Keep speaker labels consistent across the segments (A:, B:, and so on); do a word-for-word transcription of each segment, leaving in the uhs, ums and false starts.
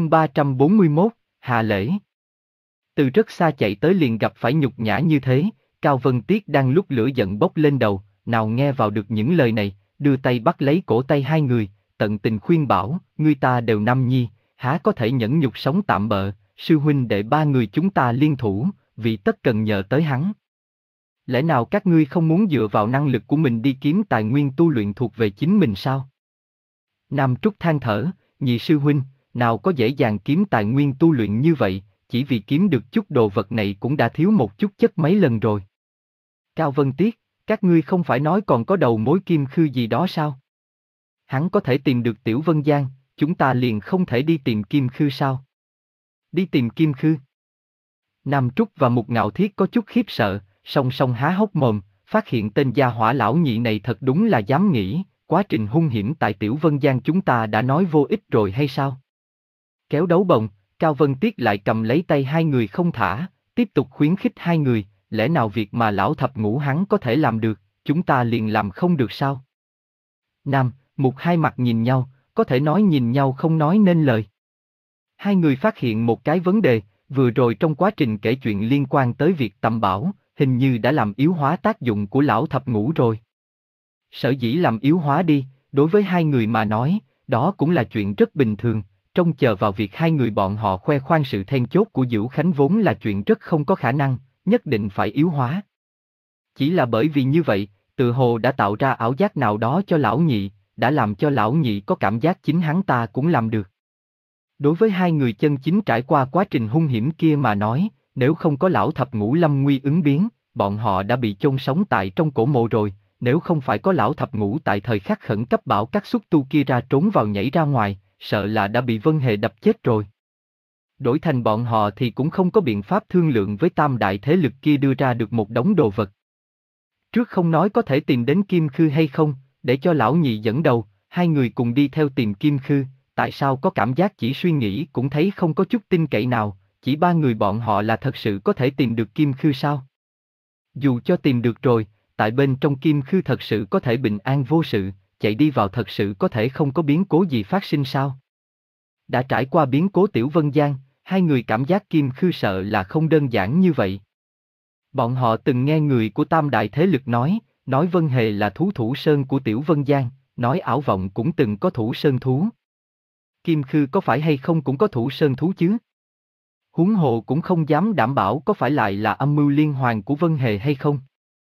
A: Chương ba trăm bốn mươi mốt, Hạ lễ. Từ rất xa chạy tới liền gặp phải nhục nhã như thế, Cao Vân Tiết đang lúc lửa giận bốc lên đầu, nào nghe vào được những lời này, đưa tay bắt lấy cổ tay hai người, tận tình khuyên bảo, ngươi ta đều nam nhi, há có thể nhẫn nhục sống tạm bợ, sư huynh đệ ba người chúng ta liên thủ, vì tất cần nhờ tới hắn. Lẽ nào các ngươi không muốn dựa vào năng lực của mình đi kiếm tài nguyên tu luyện thuộc về chính mình sao? Nam Trúc than thở, nhị sư huynh, nào có dễ dàng kiếm tài nguyên tu luyện như vậy, chỉ vì kiếm được chút đồ vật này cũng đã thiếu một chút chất mấy lần rồi. Cao Vân Tiết, các ngươi không phải nói còn có đầu mối kim khư gì đó sao? Hắn có thể tìm được Tiểu Vân Giang, chúng ta liền không thể đi tìm kim khư sao? Đi tìm kim khư? Nam Trúc và Mục Ngạo Thiết có chút khiếp sợ, song song há hốc mồm, phát hiện tên gia hỏa lão nhị này thật đúng là dám nghĩ, quá trình hung hiểm tại Tiểu Vân Giang chúng ta đã nói vô ích rồi hay sao? Kéo đấu bồng, Cao Vân Tiết lại cầm lấy tay hai người không thả, tiếp tục khuyến khích hai người, lẽ nào việc mà lão thập ngũ hắn có thể làm được, chúng ta liền làm không được sao? Nam, Mục hai mặt nhìn nhau, có thể nói nhìn nhau không nói nên lời. Hai người phát hiện một cái vấn đề, vừa rồi trong quá trình kể chuyện liên quan tới việc tầm bảo, hình như đã làm yếu hóa tác dụng của lão thập ngũ rồi. Sở dĩ làm yếu hóa đi, đối với hai người mà nói, đó cũng là chuyện rất bình thường, trông chờ vào việc hai người bọn họ khoe khoang sự then chốt của Dữu Khánh vốn là chuyện rất không có khả năng, nhất định phải yếu hóa. Chỉ là bởi vì như vậy, tự hồ đã tạo ra ảo giác nào đó cho lão nhị, đã làm cho lão nhị có cảm giác chính hắn ta cũng làm được. Đối với hai người chân chính trải qua quá trình hung hiểm kia mà nói, nếu không có lão thập ngũ lâm nguy ứng biến, bọn họ đã bị chôn sống tại trong cổ mộ rồi, nếu không phải có lão thập ngũ tại thời khắc khẩn cấp bảo các xúc tu kia ra trốn vào nhảy ra ngoài, sợ là đã bị Vân Hề đập chết rồi. Đổi thành bọn họ thì cũng không có biện pháp thương lượng với tam đại thế lực kia đưa ra được một đống đồ vật. Trước không nói có thể tìm đến kim khư hay không, để cho lão nhị dẫn đầu, hai người cùng đi theo tìm kim khư, tại sao có cảm giác chỉ suy nghĩ cũng thấy không có chút tin cậy nào, chỉ ba người bọn họ là thật sự có thể tìm được kim khư sao? Dù cho tìm được rồi, tại bên trong kim khư thật sự có thể bình an vô sự, chạy đi vào thật sự có thể không có biến cố gì phát sinh sao? Đã trải qua biến cố Tiểu Vân Giang, hai người cảm giác kim khư sợ là không đơn giản như vậy. Bọn họ từng nghe người của tam đại thế lực nói, nói Vân Hề là thú thủ sơn của Tiểu Vân Giang, nói Ảo Vọng cũng từng có thủ sơn thú. Kim khư có phải hay không cũng có thủ sơn thú chứ? Huống hồ cũng không dám đảm bảo có phải lại là âm mưu liên hoàn của Vân Hề hay không.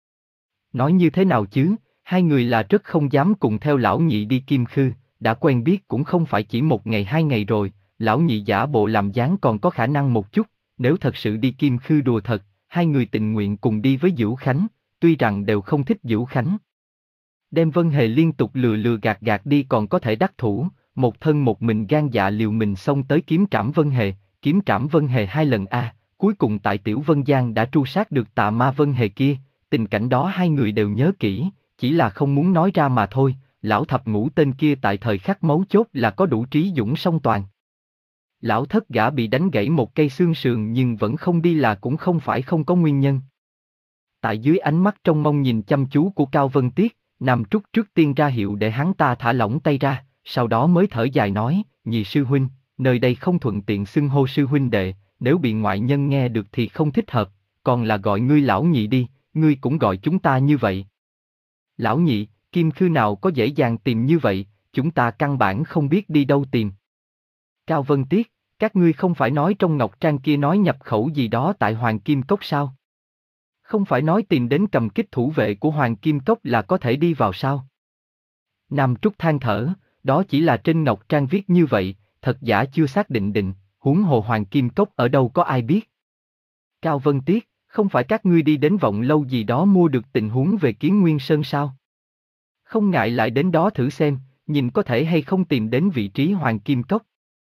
A: Nói như thế nào chứ, hai người là rất không dám cùng theo lão nhị đi kim khư, đã quen biết cũng không phải chỉ một ngày hai ngày rồi, lão nhị giả bộ làm dáng còn có khả năng một chút, nếu thật sự đi kim khư đùa thật, hai người tình nguyện cùng đi với Dữu Khánh, tuy rằng đều không thích Dữu Khánh. Đem Vân Hề liên tục lừa lừa gạt gạt đi còn có thể đắc thủ, một thân một mình gan dạ liều mình xông tới kiếm trảm Vân Hề, kiếm trảm Vân Hề hai lần a, à, cuối cùng tại Tiểu Vân Giang đã tru sát được tà ma Vân Hề kia, tình cảnh đó hai người đều nhớ kỹ, chỉ là không muốn nói ra mà thôi, lão thập ngũ tên kia tại thời khắc mấu chốt là có đủ trí dũng song toàn. Lão thất gã bị đánh gãy một cây xương sườn nhưng vẫn không đi là cũng không phải không có nguyên nhân. Tại dưới ánh mắt trong mong nhìn chăm chú của Cao Vân Tiết, Nam Trúc trước tiên ra hiệu để hắn ta thả lỏng tay ra, sau đó mới thở dài nói, nhị sư huynh, nơi đây không thuận tiện xưng hô sư huynh đệ, nếu bị ngoại nhân nghe được thì không thích hợp, còn là gọi ngươi lão nhị đi, ngươi cũng gọi chúng ta như vậy. Lão nhị, kim khư nào có dễ dàng tìm như vậy, chúng ta căn bản không biết đi đâu tìm. Cao Vân Tiết, các ngươi không phải nói trong ngọc trang kia nói nhập khẩu gì đó tại Hoàng Kim Cốc sao? Không phải nói tìm đến cầm kích thủ vệ của Hoàng Kim Cốc là có thể đi vào sao? Nam Trúc than thở, đó chỉ là trên ngọc trang viết như vậy, thật giả chưa xác định định, huống hồ Hoàng Kim Cốc ở đâu có ai biết. Cao Vân Tiết, không phải các ngươi đi đến Vọng Lâu gì đó mua được tình huống về Kiến Nguyên Sơn sao? Không ngại lại đến đó thử xem, nhìn có thể hay không tìm đến vị trí Hoàng Kim Cốc.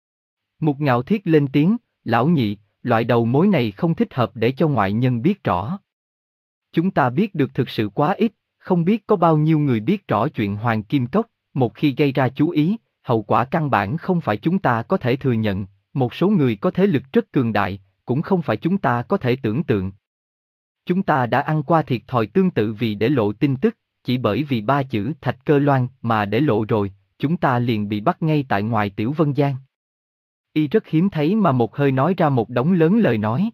A: Mục Ngạo Thiết lên tiếng, lão nhị, loại đầu mối này không thích hợp để cho ngoại nhân biết rõ. Chúng ta biết được thực sự quá ít, không biết có bao nhiêu người biết rõ chuyện Hoàng Kim Cốc, một khi gây ra chú ý, hậu quả căn bản không phải chúng ta có thể thừa nhận, một số người có thế lực rất cường đại, cũng không phải chúng ta có thể tưởng tượng. Chúng ta đã ăn qua thiệt thòi tương tự vì để lộ tin tức, chỉ bởi vì ba chữ Thạch Cơ Loan mà để lộ rồi, chúng ta liền bị bắt ngay tại ngoài Tiểu Vân Giang. Y rất hiếm thấy mà một hơi nói ra một đống lớn lời nói.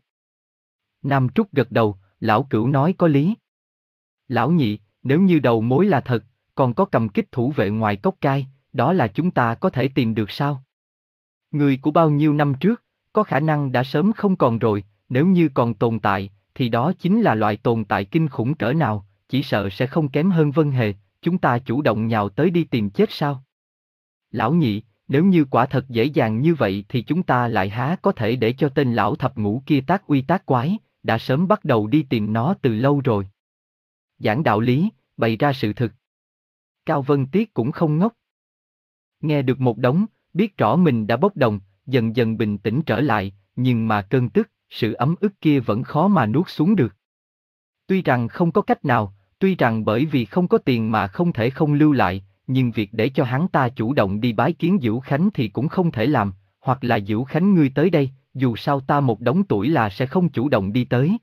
A: Nam Trúc gật đầu, lão Cửu nói có lý. Lão Nhị, nếu như đầu mối là thật, còn có cầm kích thủ vệ ngoài cốc cai, đó là chúng ta có thể tìm được sao? Người của bao nhiêu năm trước, có khả năng đã sớm không còn rồi, nếu như còn tồn tại, thì đó chính là loại tồn tại kinh khủng cỡ nào, chỉ sợ sẽ không kém hơn Vân Hề, chúng ta chủ động nhào tới đi tìm chết sao? Lão Nhị, nếu như quả thật dễ dàng như vậy thì chúng ta lại há có thể để cho tên lão thập ngũ kia tác uy tác quái, đã sớm bắt đầu đi tìm nó từ lâu rồi. Giảng đạo lý, bày ra sự thực. Cao Vân Tiết cũng không ngốc. Nghe được một đống, biết rõ mình đã bốc đồng, dần dần bình tĩnh trở lại, nhưng mà cơn tức, sự ấm ức kia vẫn khó mà nuốt xuống được. Tuy rằng không có cách nào, tuy rằng bởi vì không có tiền mà không thể không lưu lại, nhưng việc để cho hắn ta chủ động đi bái kiến Dữu Khánh thì cũng không thể làm, hoặc là Dữu Khánh ngươi tới đây, dù sao ta một đống tuổi là sẽ không chủ động đi tới.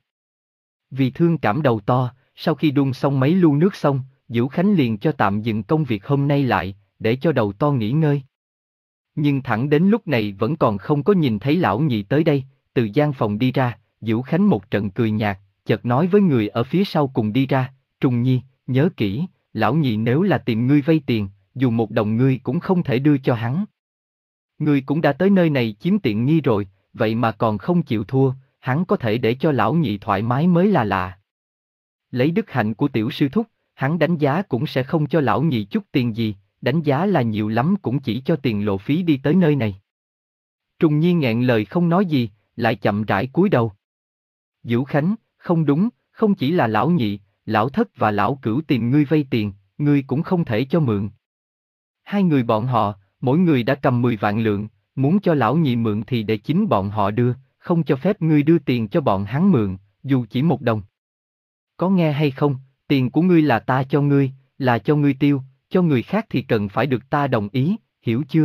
A: Vì thương cảm đầu to, sau khi đun xong mấy lu nước xong, Dữu Khánh liền cho tạm dừng công việc hôm nay lại, để cho đầu to nghỉ ngơi. Nhưng thẳng đến lúc này vẫn còn không có nhìn thấy lão Nhị tới đây, từ gian phòng đi ra, Dữu Khánh một trận cười nhạt, chợt nói với người ở phía sau cùng đi ra, Trùng Nhi, nhớ kỹ, lão Nhị nếu là tìm ngươi vay tiền, dù một đồng ngươi cũng không thể đưa cho hắn. Ngươi cũng đã tới nơi này chiếm tiện nghi rồi, vậy mà còn không chịu thua, hắn có thể để cho lão Nhị thoải mái mới là lạ. Lấy đức hạnh của tiểu sư thúc, hắn đánh giá cũng sẽ không cho lão Nhị chút tiền gì, đánh giá là nhiều lắm cũng chỉ cho tiền lộ phí đi tới nơi này. Trùng Nhi nghẹn lời không nói gì, lại chậm rãi cúi đầu. Dữu Khánh, không đúng, không chỉ là lão Nhị, lão Thất và lão Cửu tìm ngươi vay tiền, ngươi cũng không thể cho mượn. Hai người bọn họ, mỗi người đã cầm mười vạn lượng, muốn cho lão Nhị mượn thì để chính bọn họ đưa, không cho phép ngươi đưa tiền cho bọn hắn mượn, dù chỉ một đồng. Có nghe hay không, tiền của ngươi là ta cho ngươi, là cho ngươi tiêu, cho người khác thì cần phải được ta đồng ý, hiểu chưa?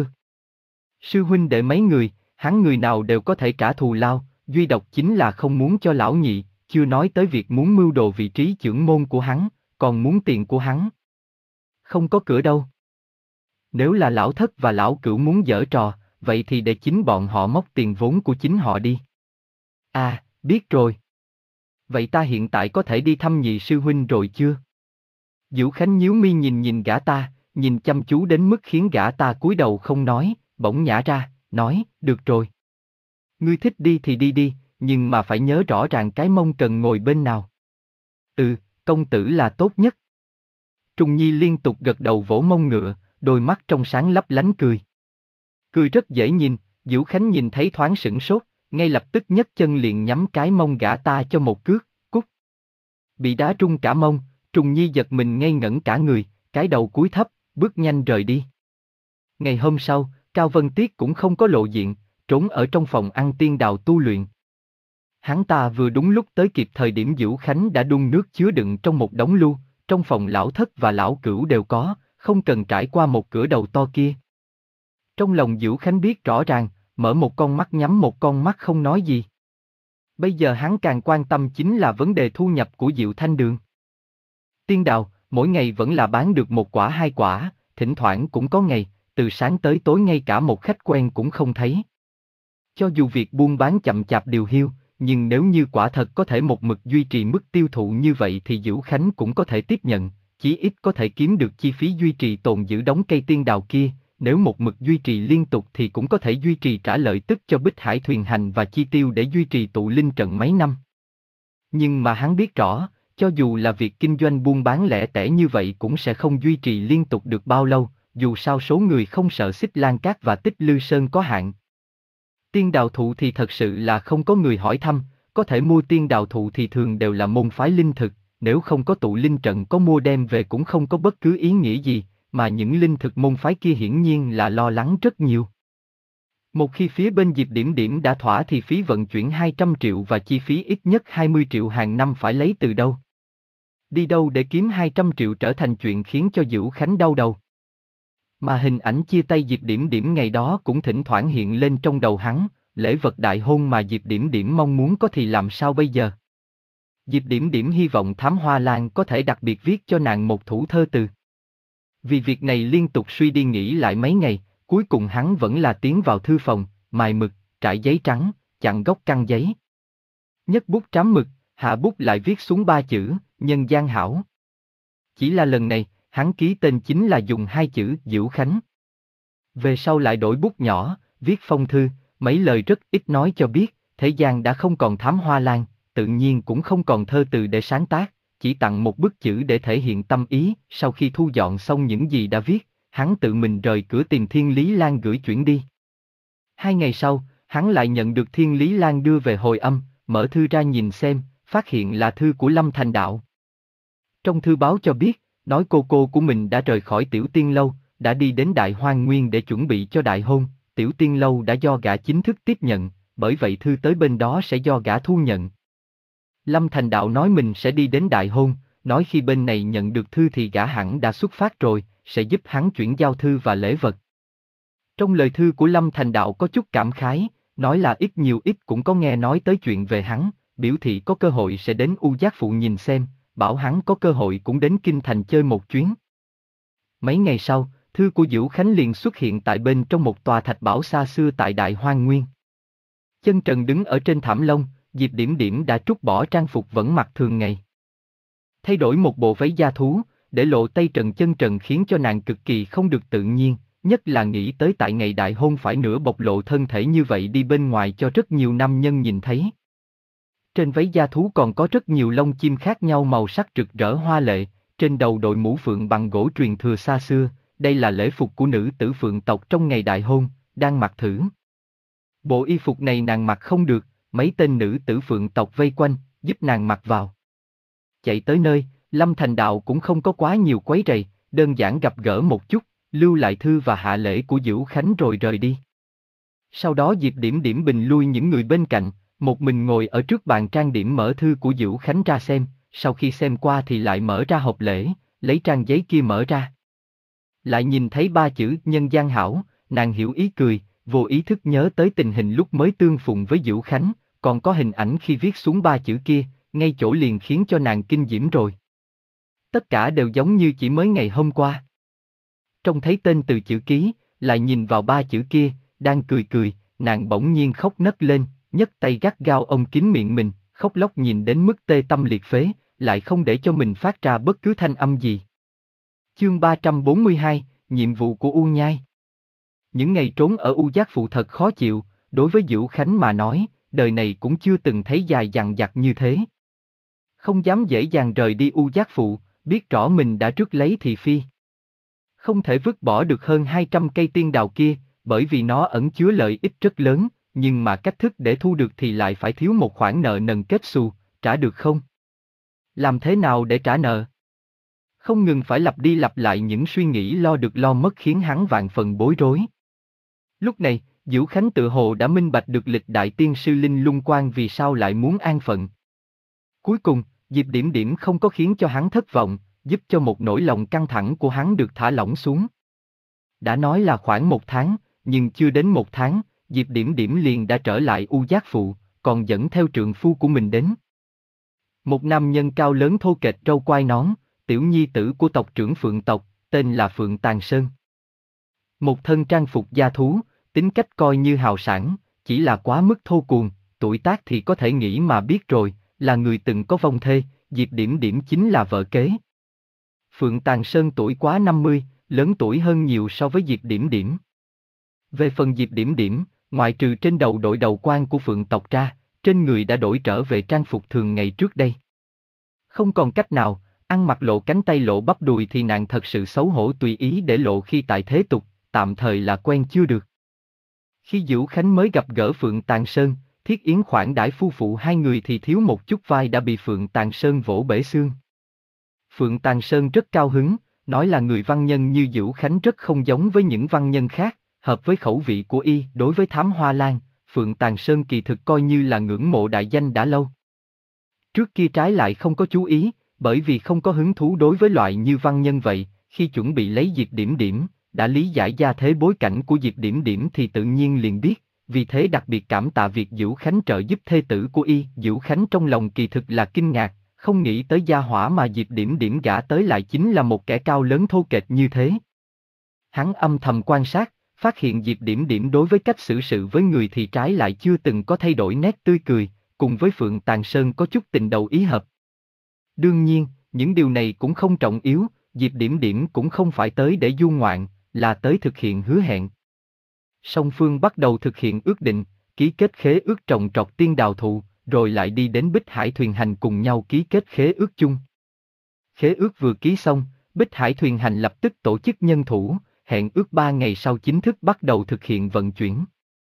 A: Sư huynh đệ mấy người, hắn người nào đều có thể trả thù lao, duy độc chính là không muốn cho lão Nhị, chưa nói tới việc muốn mưu đồ vị trí trưởng môn của hắn, còn muốn tiền của hắn. Không có cửa đâu. Nếu là lão Thất và lão Cửu muốn giở trò, vậy thì để chính bọn họ móc tiền vốn của chính họ đi. À, biết rồi. Vậy ta hiện tại có thể đi thăm Nhị sư huynh rồi chưa? Dữu Khánh nhíu mi nhìn nhìn gã ta, nhìn chăm chú đến mức khiến gã ta cúi đầu không nói, bỗng nhả ra, nói, được rồi. Ngươi thích đi thì đi đi, nhưng mà phải nhớ rõ ràng cái mông cần ngồi bên nào. Ừ, công tử là tốt nhất. Trùng Nhi liên tục gật đầu vỗ mông ngựa, đôi mắt trong sáng lấp lánh cười. Cười rất dễ nhìn, Dữu Khánh nhìn thấy thoáng sửng sốt, ngay lập tức nhấc chân liền nhắm cái mông gã ta cho một cước, cút. Bị đá rung cả mông, Trùng Nhi giật mình ngây ngẩn cả người, cái đầu cúi thấp, bước nhanh rời đi. Ngày hôm sau, Cao Vân Tiết cũng không có lộ diện, trốn ở trong phòng ăn tiên đào tu luyện. Hắn ta vừa đúng lúc tới kịp thời điểm Dữu Khánh đã đun nước chứa đựng trong một đống lu, trong phòng lão Thất và lão Cửu đều có, không cần trải qua một cửa đầu to kia. Trong lòng Dữu Khánh biết rõ ràng, mở một con mắt nhắm một con mắt không nói gì. Bây giờ hắn càng quan tâm chính là vấn đề thu nhập của Diệu Thanh Đường. Tiên đào, mỗi ngày vẫn là bán được một quả hai quả, thỉnh thoảng cũng có ngày, từ sáng tới tối ngay cả một khách quen cũng không thấy. Cho dù việc buôn bán chậm chạp điều hiu, nhưng nếu như quả thật có thể một mực duy trì mức tiêu thụ như vậy thì Dữu Khánh cũng có thể tiếp nhận, chí ít có thể kiếm được chi phí duy trì tồn giữ đống cây tiên đào kia, nếu một mực duy trì liên tục thì cũng có thể duy trì trả lợi tức cho Bích Hải Thuyền Hành và chi tiêu để duy trì tụ linh trận mấy năm. Nhưng mà hắn biết rõ, cho dù là việc kinh doanh buôn bán lẻ tẻ như vậy cũng sẽ không duy trì liên tục được bao lâu, dù sao số người không sợ Xích Lan Cát và Tích Lư Sơn có hạn. Tiên đào thụ thì thật sự là không có người hỏi thăm, có thể mua tiên đào thụ thì thường đều là môn phái linh thực, nếu không có tụ linh trận có mua đem về cũng không có bất cứ ý nghĩa gì, mà những linh thực môn phái kia hiển nhiên là lo lắng rất nhiều. Một khi phía bên Diệp Điểm Điểm đã thỏa thì phí vận chuyển hai trăm triệu và chi phí ít nhất hai mươi triệu hàng năm phải lấy từ đâu? Đi đâu để kiếm hai trăm triệu trở thành chuyện khiến cho Dữu Khánh đau đầu. Mà hình ảnh chia tay Diệp Điểm Điểm ngày đó cũng thỉnh thoảng hiện lên trong đầu hắn, lễ vật đại hôn mà Diệp Điểm Điểm mong muốn có thì làm sao bây giờ? Diệp Điểm Điểm hy vọng Thám Hoa Lan có thể đặc biệt viết cho nàng một thủ thơ từ. Vì việc này liên tục suy đi nghĩ lại mấy ngày, cuối cùng hắn vẫn là tiến vào thư phòng, mài mực, trải giấy trắng, chặn góc căng giấy. Nhấc bút trám mực, hạ bút lại viết xuống ba chữ, Nhân Gian Hảo. Chỉ là lần này, hắn ký tên chính là dùng hai chữ Diễu Khánh. Về sau lại đổi bút nhỏ, viết phong thư, mấy lời rất ít nói cho biết, thế gian đã không còn thám hoa lan, tự nhiên cũng không còn thơ từ để sáng tác, chỉ tặng một bức chữ để thể hiện tâm ý. Sau khi thu dọn xong những gì đã viết, hắn tự mình rời cửa tìm Thiên Lý Lan gửi chuyển đi. Hai ngày sau, hắn lại nhận được Thiên Lý Lan đưa về hồi âm, mở thư ra nhìn xem, phát hiện là thư của Lâm Thành Đạo. Trong thư báo cho biết, nói cô cô của mình đã rời khỏi Tiểu Tiên Lâu, đã đi đến Đại Hoang Nguyên để chuẩn bị cho đại hôn. Tiểu Tiên Lâu đã do gã chính thức tiếp nhận, bởi vậy thư tới bên đó sẽ do gã thu nhận. Lâm Thành Đạo nói mình sẽ đi đến đại hôn, nói khi bên này nhận được thư thì gã hẳn đã xuất phát rồi, sẽ giúp hắn chuyển giao thư và lễ vật. Trong lời thư của Lâm Thành Đạo có chút cảm khái, nói là ít nhiều ít cũng có nghe nói tới chuyện về hắn, biểu thị có cơ hội sẽ đến U Giác Phụ nhìn xem, bảo hắn có cơ hội cũng đến Kinh Thành chơi một chuyến. Mấy ngày sau, thư của Diễu Khánh liền xuất hiện tại bên trong một tòa thạch bảo xa xưa tại Đại Hoang Nguyên. Chân trần đứng ở trên thảm lông, Diệp Điểm Điểm đã trút bỏ trang phục vẫn mặc thường ngày. Thay đổi một bộ váy da thú, để lộ tay trần chân trần khiến cho nàng cực kỳ không được tự nhiên, nhất là nghĩ tới tại ngày đại hôn phải nửa bộc lộ thân thể như vậy đi bên ngoài cho rất nhiều nam nhân nhìn thấy. Trên váy da thú còn có rất nhiều lông chim khác nhau màu sắc rực rỡ hoa lệ, trên đầu đội mũ phượng bằng gỗ truyền thừa xa xưa, đây là lễ phục của nữ tử phượng tộc trong ngày đại hôn, đang mặc thử. Bộ y phục này nàng mặc không được, mấy tên nữ tử phượng tộc vây quanh, giúp nàng mặc vào. Chạy tới nơi, Lâm Thành Đạo cũng không có quá nhiều quấy rầy, đơn giản gặp gỡ một chút, lưu lại thư và hạ lễ của Diễu Khánh rồi rời đi. Sau đó Diệp Điểm Điểm bình lui những người bên cạnh, một mình ngồi ở trước bàn trang điểm mở thư của Diễu Khánh ra xem, sau khi xem qua thì lại mở ra hộp lễ, lấy trang giấy kia mở ra. Lại nhìn thấy ba chữ Nhân Gian Hảo, nàng hiểu ý cười, vô ý thức nhớ tới tình hình lúc mới tương phùng với Diễu Khánh, còn có hình ảnh khi viết xuống ba chữ kia, ngay chỗ liền khiến cho nàng kinh diễm rồi. Tất cả đều giống như chỉ mới ngày hôm qua. Trông thấy tên từ chữ ký, lại nhìn vào ba chữ kia, đang cười cười, nàng bỗng nhiên khóc nấc lên, nhấc tay gắt gao ôm kín miệng mình, khóc lóc nhìn đến mức tê tâm liệt phế, lại không để cho mình phát ra bất cứ thanh âm gì. Chương ba trăm bốn mươi hai, nhiệm vụ của U Nhai. Những ngày trốn ở U Giác Phụ thật khó chịu, đối với Diễu Khánh mà nói, đời này cũng chưa từng thấy dài dằng dặc như thế. Không dám dễ dàng rời đi U Giác Phụ, biết rõ mình đã rước lấy thị phi. Không thể vứt bỏ được hơn hai trăm cây tiên đào kia, bởi vì nó ẩn chứa lợi ích rất lớn, nhưng mà cách thức để thu được thì lại phải thiếu một khoản nợ nần kết xù, trả được không? Làm thế nào để trả nợ? Không ngừng phải lặp đi lặp lại những suy nghĩ lo được lo mất khiến hắn vạn phần bối rối. Lúc này, Diễu Khánh tự hồ đã minh bạch được lịch đại tiên sư Linh Lung Quan vì sao lại muốn an phận. Cuối cùng, Diệp Điểm Điểm không có khiến cho hắn thất vọng, giúp cho một nỗi lòng căng thẳng của hắn được thả lỏng xuống. Đã nói là khoảng một tháng, nhưng chưa đến một tháng, Diệp Điểm Điểm liền đã trở lại U Giác Phụ, còn dẫn theo trượng phu của mình đến. Một nam nhân cao lớn thô kệch râu quai nón, tiểu nhi tử của tộc trưởng Phượng tộc, tên là Phượng Tàn Sơn. Một thân trang phục da thú, tính cách coi như hào sảng, chỉ là quá mức thô cuồng, tuổi tác thì có thể nghĩ mà biết rồi, là người từng có vong thê, Diệp Điểm Điểm chính là vợ kế. Phượng Tàn Sơn tuổi quá năm mươi, lớn tuổi hơn nhiều so với Diệp Điểm Điểm. Về phần Diệp Điểm Điểm, ngoại trừ trên đầu đội đầu quan của Phượng tộc ra, trên người đã đổi trở về trang phục thường ngày trước đây. Không còn cách nào, ăn mặc lộ cánh tay lộ bắp đùi thì nàng thật sự xấu hổ tùy ý để lộ khi tại thế tục, tạm thời là quen chưa được. Khi Diễu Khánh mới gặp gỡ Phượng Tàn Sơn, Thiết Yến khoản đãi phu phụ hai người thì thiếu một chút vai đã bị Phượng Tàn Sơn vỗ bể xương. Phượng Tàn Sơn rất cao hứng, nói là người văn nhân như Diễu Khánh rất không giống với những văn nhân khác, hợp với khẩu vị của y. Đối với Thám Hoa Lan, Phượng Tàn Sơn kỳ thực coi như là ngưỡng mộ đại danh đã lâu. Trước kia trái lại không có chú ý, bởi vì không có hứng thú đối với loại như văn nhân vậy, khi chuẩn bị lấy Diệp Điểm Điểm, đã lý giải gia thế bối cảnh của Diệp Điểm Điểm thì tự nhiên liền biết, vì thế đặc biệt cảm tạ việc Diễu Khánh trợ giúp thê tử của y. Diễu Khánh trong lòng kỳ thực là kinh ngạc, không nghĩ tới gia hỏa mà Diệp Điểm Điểm gả tới lại chính là một kẻ cao lớn thô kệch như thế. Hắn âm thầm quan sát, phát hiện Diệp Điểm Điểm đối với cách xử sự với người thì trái lại chưa từng có thay đổi nét tươi cười, cùng với Phượng Tàng Sơn có chút tình đầu ý hợp. Đương nhiên, những điều này cũng không trọng yếu, Diệp Điểm Điểm cũng không phải tới để du ngoạn, là tới thực hiện hứa hẹn. Song phương bắt đầu thực hiện ước định, ký kết khế ước trồng trọt tiên đào thụ, rồi lại đi đến Bích Hải Thuyền Hành cùng nhau ký kết khế ước chung. Khế ước vừa ký xong, Bích Hải Thuyền Hành lập tức tổ chức nhân thủ, hẹn ước ba ngày sau chính thức bắt đầu thực hiện vận chuyển.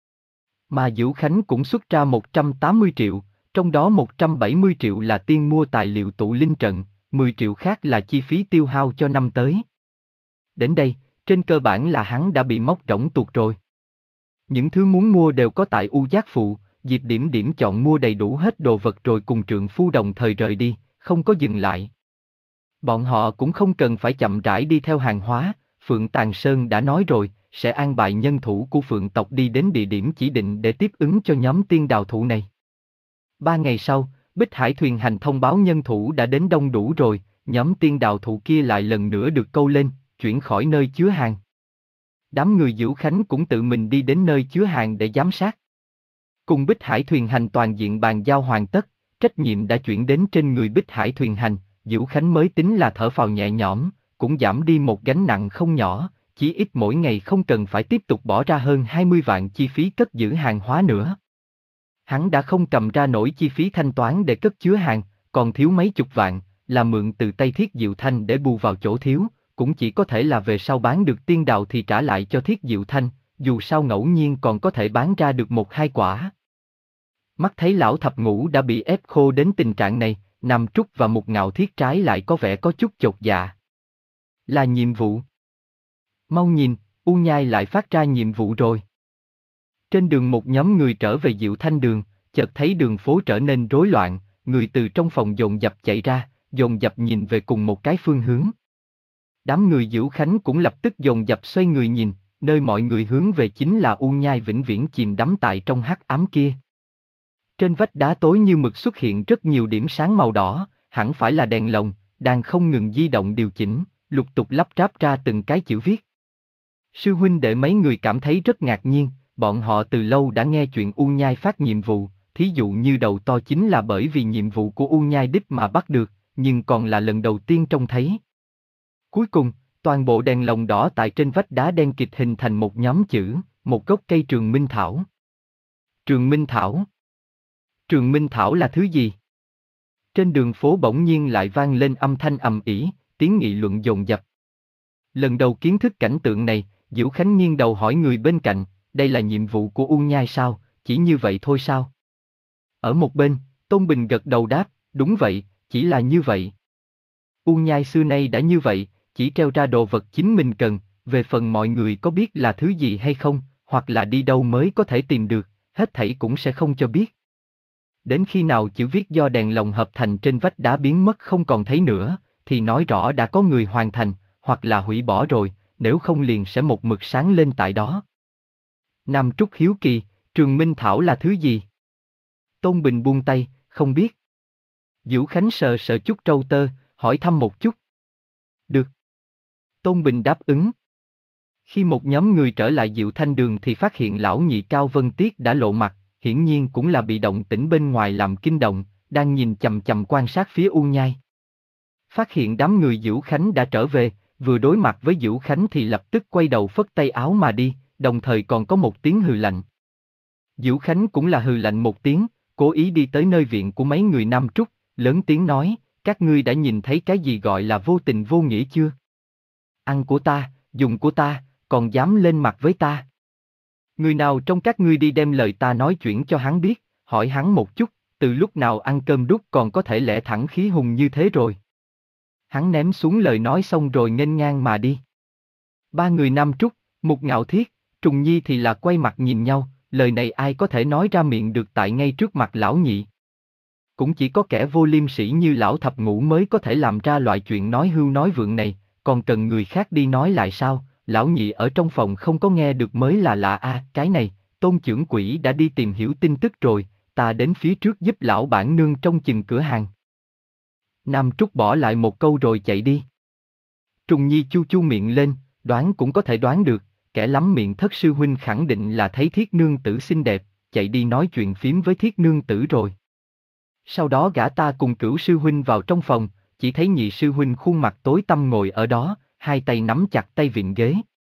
A: Mà Dữu Khánh cũng xuất ra một trăm tám mươi triệu, trong đó một trăm bảy mươi triệu là tiền mua tài liệu tụ linh trận, mười triệu khác là chi phí tiêu hao cho năm tới. Đến đây, trên cơ bản là hắn đã bị móc rỗng tuột rồi. Những thứ muốn mua đều có tại U Giác Phụ, Diệp Điểm Điểm chọn mua đầy đủ hết đồ vật rồi cùng trượng phu đồng thời rời đi, không có dừng lại. Bọn họ cũng không cần phải chậm rãi đi theo hàng hóa, Phượng Tàng Sơn đã nói rồi, sẽ an bài nhân thủ của Phượng tộc đi đến địa điểm chỉ định để tiếp ứng cho nhóm tiên đào thụ này. Ba ngày sau, Bích Hải Thuyền Hành thông báo nhân thủ đã đến đông đủ rồi, nhóm tiên đào thụ kia lại lần nữa được câu lên, chuyển khỏi nơi chứa hàng. Đám người Dữu Khánh cũng tự mình đi đến nơi chứa hàng để giám sát. Cùng Bích Hải Thuyền Hành toàn diện bàn giao hoàn tất, trách nhiệm đã chuyển đến trên người Bích Hải Thuyền Hành, Dữu Khánh mới tính là thở phào nhẹ nhõm, cũng giảm đi một gánh nặng không nhỏ, chí ít mỗi ngày không cần phải tiếp tục bỏ ra hơn hai mươi vạn chi phí cất giữ hàng hóa nữa. Hắn đã không cầm ra nổi chi phí thanh toán để cất chứa hàng, còn thiếu mấy chục vạn, là mượn từ tay Thiết Diệu Thanh để bù vào chỗ thiếu, cũng chỉ có thể là về sau bán được tiên đào thì trả lại cho Thiết Diệu Thanh, dù sao ngẫu nhiên còn có thể bán ra được một hai quả. Mắt thấy lão thập ngũ đã bị ép khô đến tình trạng này, Nam Trúc và Mục Ngạo Thiết trái lại có vẻ có chút chột dạ. Là nhiệm vụ. Mau nhìn, U Nhai lại phát ra nhiệm vụ rồi. Trên đường một nhóm người trở về Diệu Thanh đường, chợt thấy đường phố trở nên rối loạn, người từ trong phòng dồn dập chạy ra, dồn dập nhìn về cùng một cái phương hướng. Đám người Dữu Khánh cũng lập tức dồn dập xoay người nhìn, nơi mọi người hướng về chính là U Nhai vĩnh viễn chìm đắm tại trong hắc ám kia. Trên vách đá tối như mực xuất hiện rất nhiều điểm sáng màu đỏ, hẳn phải là đèn lồng, đang không ngừng di động điều chỉnh, lục tục lắp ráp ra từng cái chữ viết. Sư huynh đệ mấy người cảm thấy rất ngạc nhiên, bọn họ từ lâu đã nghe chuyện U Nhai phát nhiệm vụ, thí dụ như đầu to chính là bởi vì nhiệm vụ của U Nhai đích mà bắt được, nhưng còn là lần đầu tiên trông thấy. Cuối cùng, toàn bộ đèn lồng đỏ tại trên vách đá đen kịt hình thành một nhóm chữ, một gốc cây trường minh thảo. Trường minh thảo? Trường minh thảo là thứ gì? Trên đường phố bỗng nhiên lại vang lên âm thanh ầm ĩ, tiếng nghị luận dồn dập. Lần đầu kiến thức cảnh tượng này, Dữu Khánh nghiêng đầu hỏi người bên cạnh, đây là nhiệm vụ của U Nhai sao, chỉ như vậy thôi sao? Ở một bên, Tôn Bình gật đầu đáp, đúng vậy, chỉ là như vậy. U Nhai xưa nay đã như vậy, chỉ treo ra đồ vật chính mình cần, về phần mọi người có biết là thứ gì hay không, hoặc là đi đâu mới có thể tìm được, hết thảy cũng sẽ không cho biết. Đến khi nào chữ viết do đèn lồng hợp thành trên vách đá biến mất không còn thấy nữa, thì nói rõ đã có người hoàn thành, hoặc là hủy bỏ rồi, nếu không liền sẽ một mực sáng lên tại đó. Nam Trúc hiếu kỳ, trường minh thảo là thứ gì? Tôn Bình buông tay, không biết. Dữu Khánh sờ sờ chút trâu tơ, hỏi thăm một chút. Được. Tôn Bình đáp ứng. Khi một nhóm người trở lại Diệu Thanh đường thì phát hiện lão nhị Cao Vân Tiết đã lộ mặt, hiển nhiên cũng là bị động tĩnh bên ngoài làm kinh động, đang nhìn chằm chằm quan sát phía U Nhai. Phát hiện đám người Dữu Khánh đã trở về, vừa đối mặt với Dữu Khánh thì lập tức quay đầu phất tay áo mà đi, đồng thời còn có một tiếng hừ lạnh. Dữu Khánh cũng là hừ lạnh một tiếng, cố ý đi tới nơi viện của mấy người Nam Trúc, lớn tiếng nói, các ngươi đã nhìn thấy cái gì gọi là vô tình vô nghĩa chưa? Ăn của ta, dùng của ta, còn dám lên mặt với ta. Người nào trong các ngươi đi đem lời ta nói chuyển cho hắn biết, hỏi hắn một chút, từ lúc nào ăn cơm đút còn có thể lẽ thẳng khí hùng như thế rồi. Hắn ném xuống lời nói xong rồi nghênh ngang mà đi. Ba người Nam Trúc, Mục Ngạo Thiết, Trùng Nhi thì là quay mặt nhìn nhau, lời này ai có thể nói ra miệng được tại ngay trước mặt lão nhị. Cũng chỉ có kẻ vô liêm sỉ như lão thập ngũ mới có thể làm ra loại chuyện nói hưu nói vượng này, còn cần người khác đi nói lại sao, lão nhị ở trong phòng không có nghe được mới là lạ a. À, cái này, Tôn trưởng quỹ đã đi tìm hiểu tin tức rồi, ta đến phía trước giúp lão bản nương trông chừng cửa hàng. Nam Trúc bỏ lại một câu rồi chạy đi. Trùng Nhi chu chu miệng lên, đoán cũng có thể đoán được, kẻ lắm miệng thất sư huynh khẳng định là thấy thiết nương tử xinh đẹp, chạy đi nói chuyện phím với thiết nương tử rồi. Sau đó gã ta cùng cửu sư huynh vào trong phòng, chỉ thấy nhị sư huynh khuôn mặt tối tăm ngồi ở đó, hai tay nắm chặt tay vịn ghế.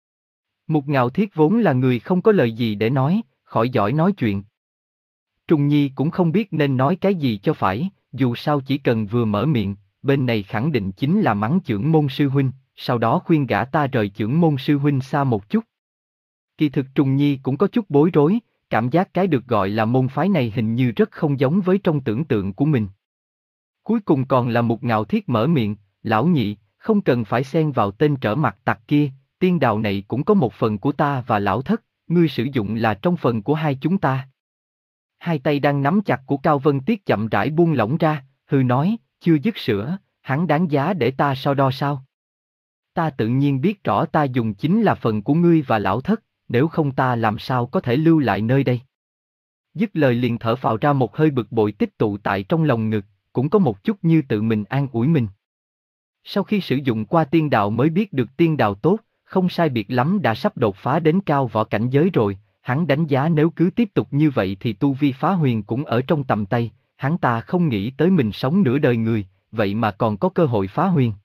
A: Mục Ngạo Thiết vốn là người không có lời gì để nói, khỏi giỏi nói chuyện. Trùng Nhi cũng không biết nên nói cái gì cho phải, dù sao chỉ cần vừa mở miệng, bên này khẳng định chính là mắng chưởng môn sư huynh, sau đó khuyên gã ta rời chưởng môn sư huynh xa một chút. Kỳ thực Trùng Nhi cũng có chút bối rối, cảm giác cái được gọi là môn phái này hình như rất không giống với trong tưởng tượng của mình. Cuối cùng còn là Mục Ngạo Thiết mở miệng, lão nhị, không cần phải xen vào tên trở mặt tặc kia, tiên đào này cũng có một phần của ta và lão thất, ngươi sử dụng là trong phần của hai chúng ta. Hai tay đang nắm chặt của Cao Vân Tiết chậm rãi buông lỏng ra, hừ nói, chưa dứt sữa, hắn đáng giá để ta so đo sao? Ta tự nhiên biết rõ ta dùng chính là phần của ngươi và lão thất, nếu không ta làm sao có thể lưu lại nơi đây. Dứt lời liền thở phào ra một hơi bực bội tích tụ tại trong lòng ngực, cũng có một chút như tự mình an ủi mình. Sau khi sử dụng qua tiên đạo mới biết được tiên đạo tốt, không sai biệt lắm đã sắp đột phá đến cao võ cảnh giới rồi, hắn đánh giá nếu cứ tiếp tục như vậy thì tu vi phá huyền cũng ở trong tầm tay, hắn ta không nghĩ tới mình sống nửa đời người, vậy mà còn có cơ hội phá huyền.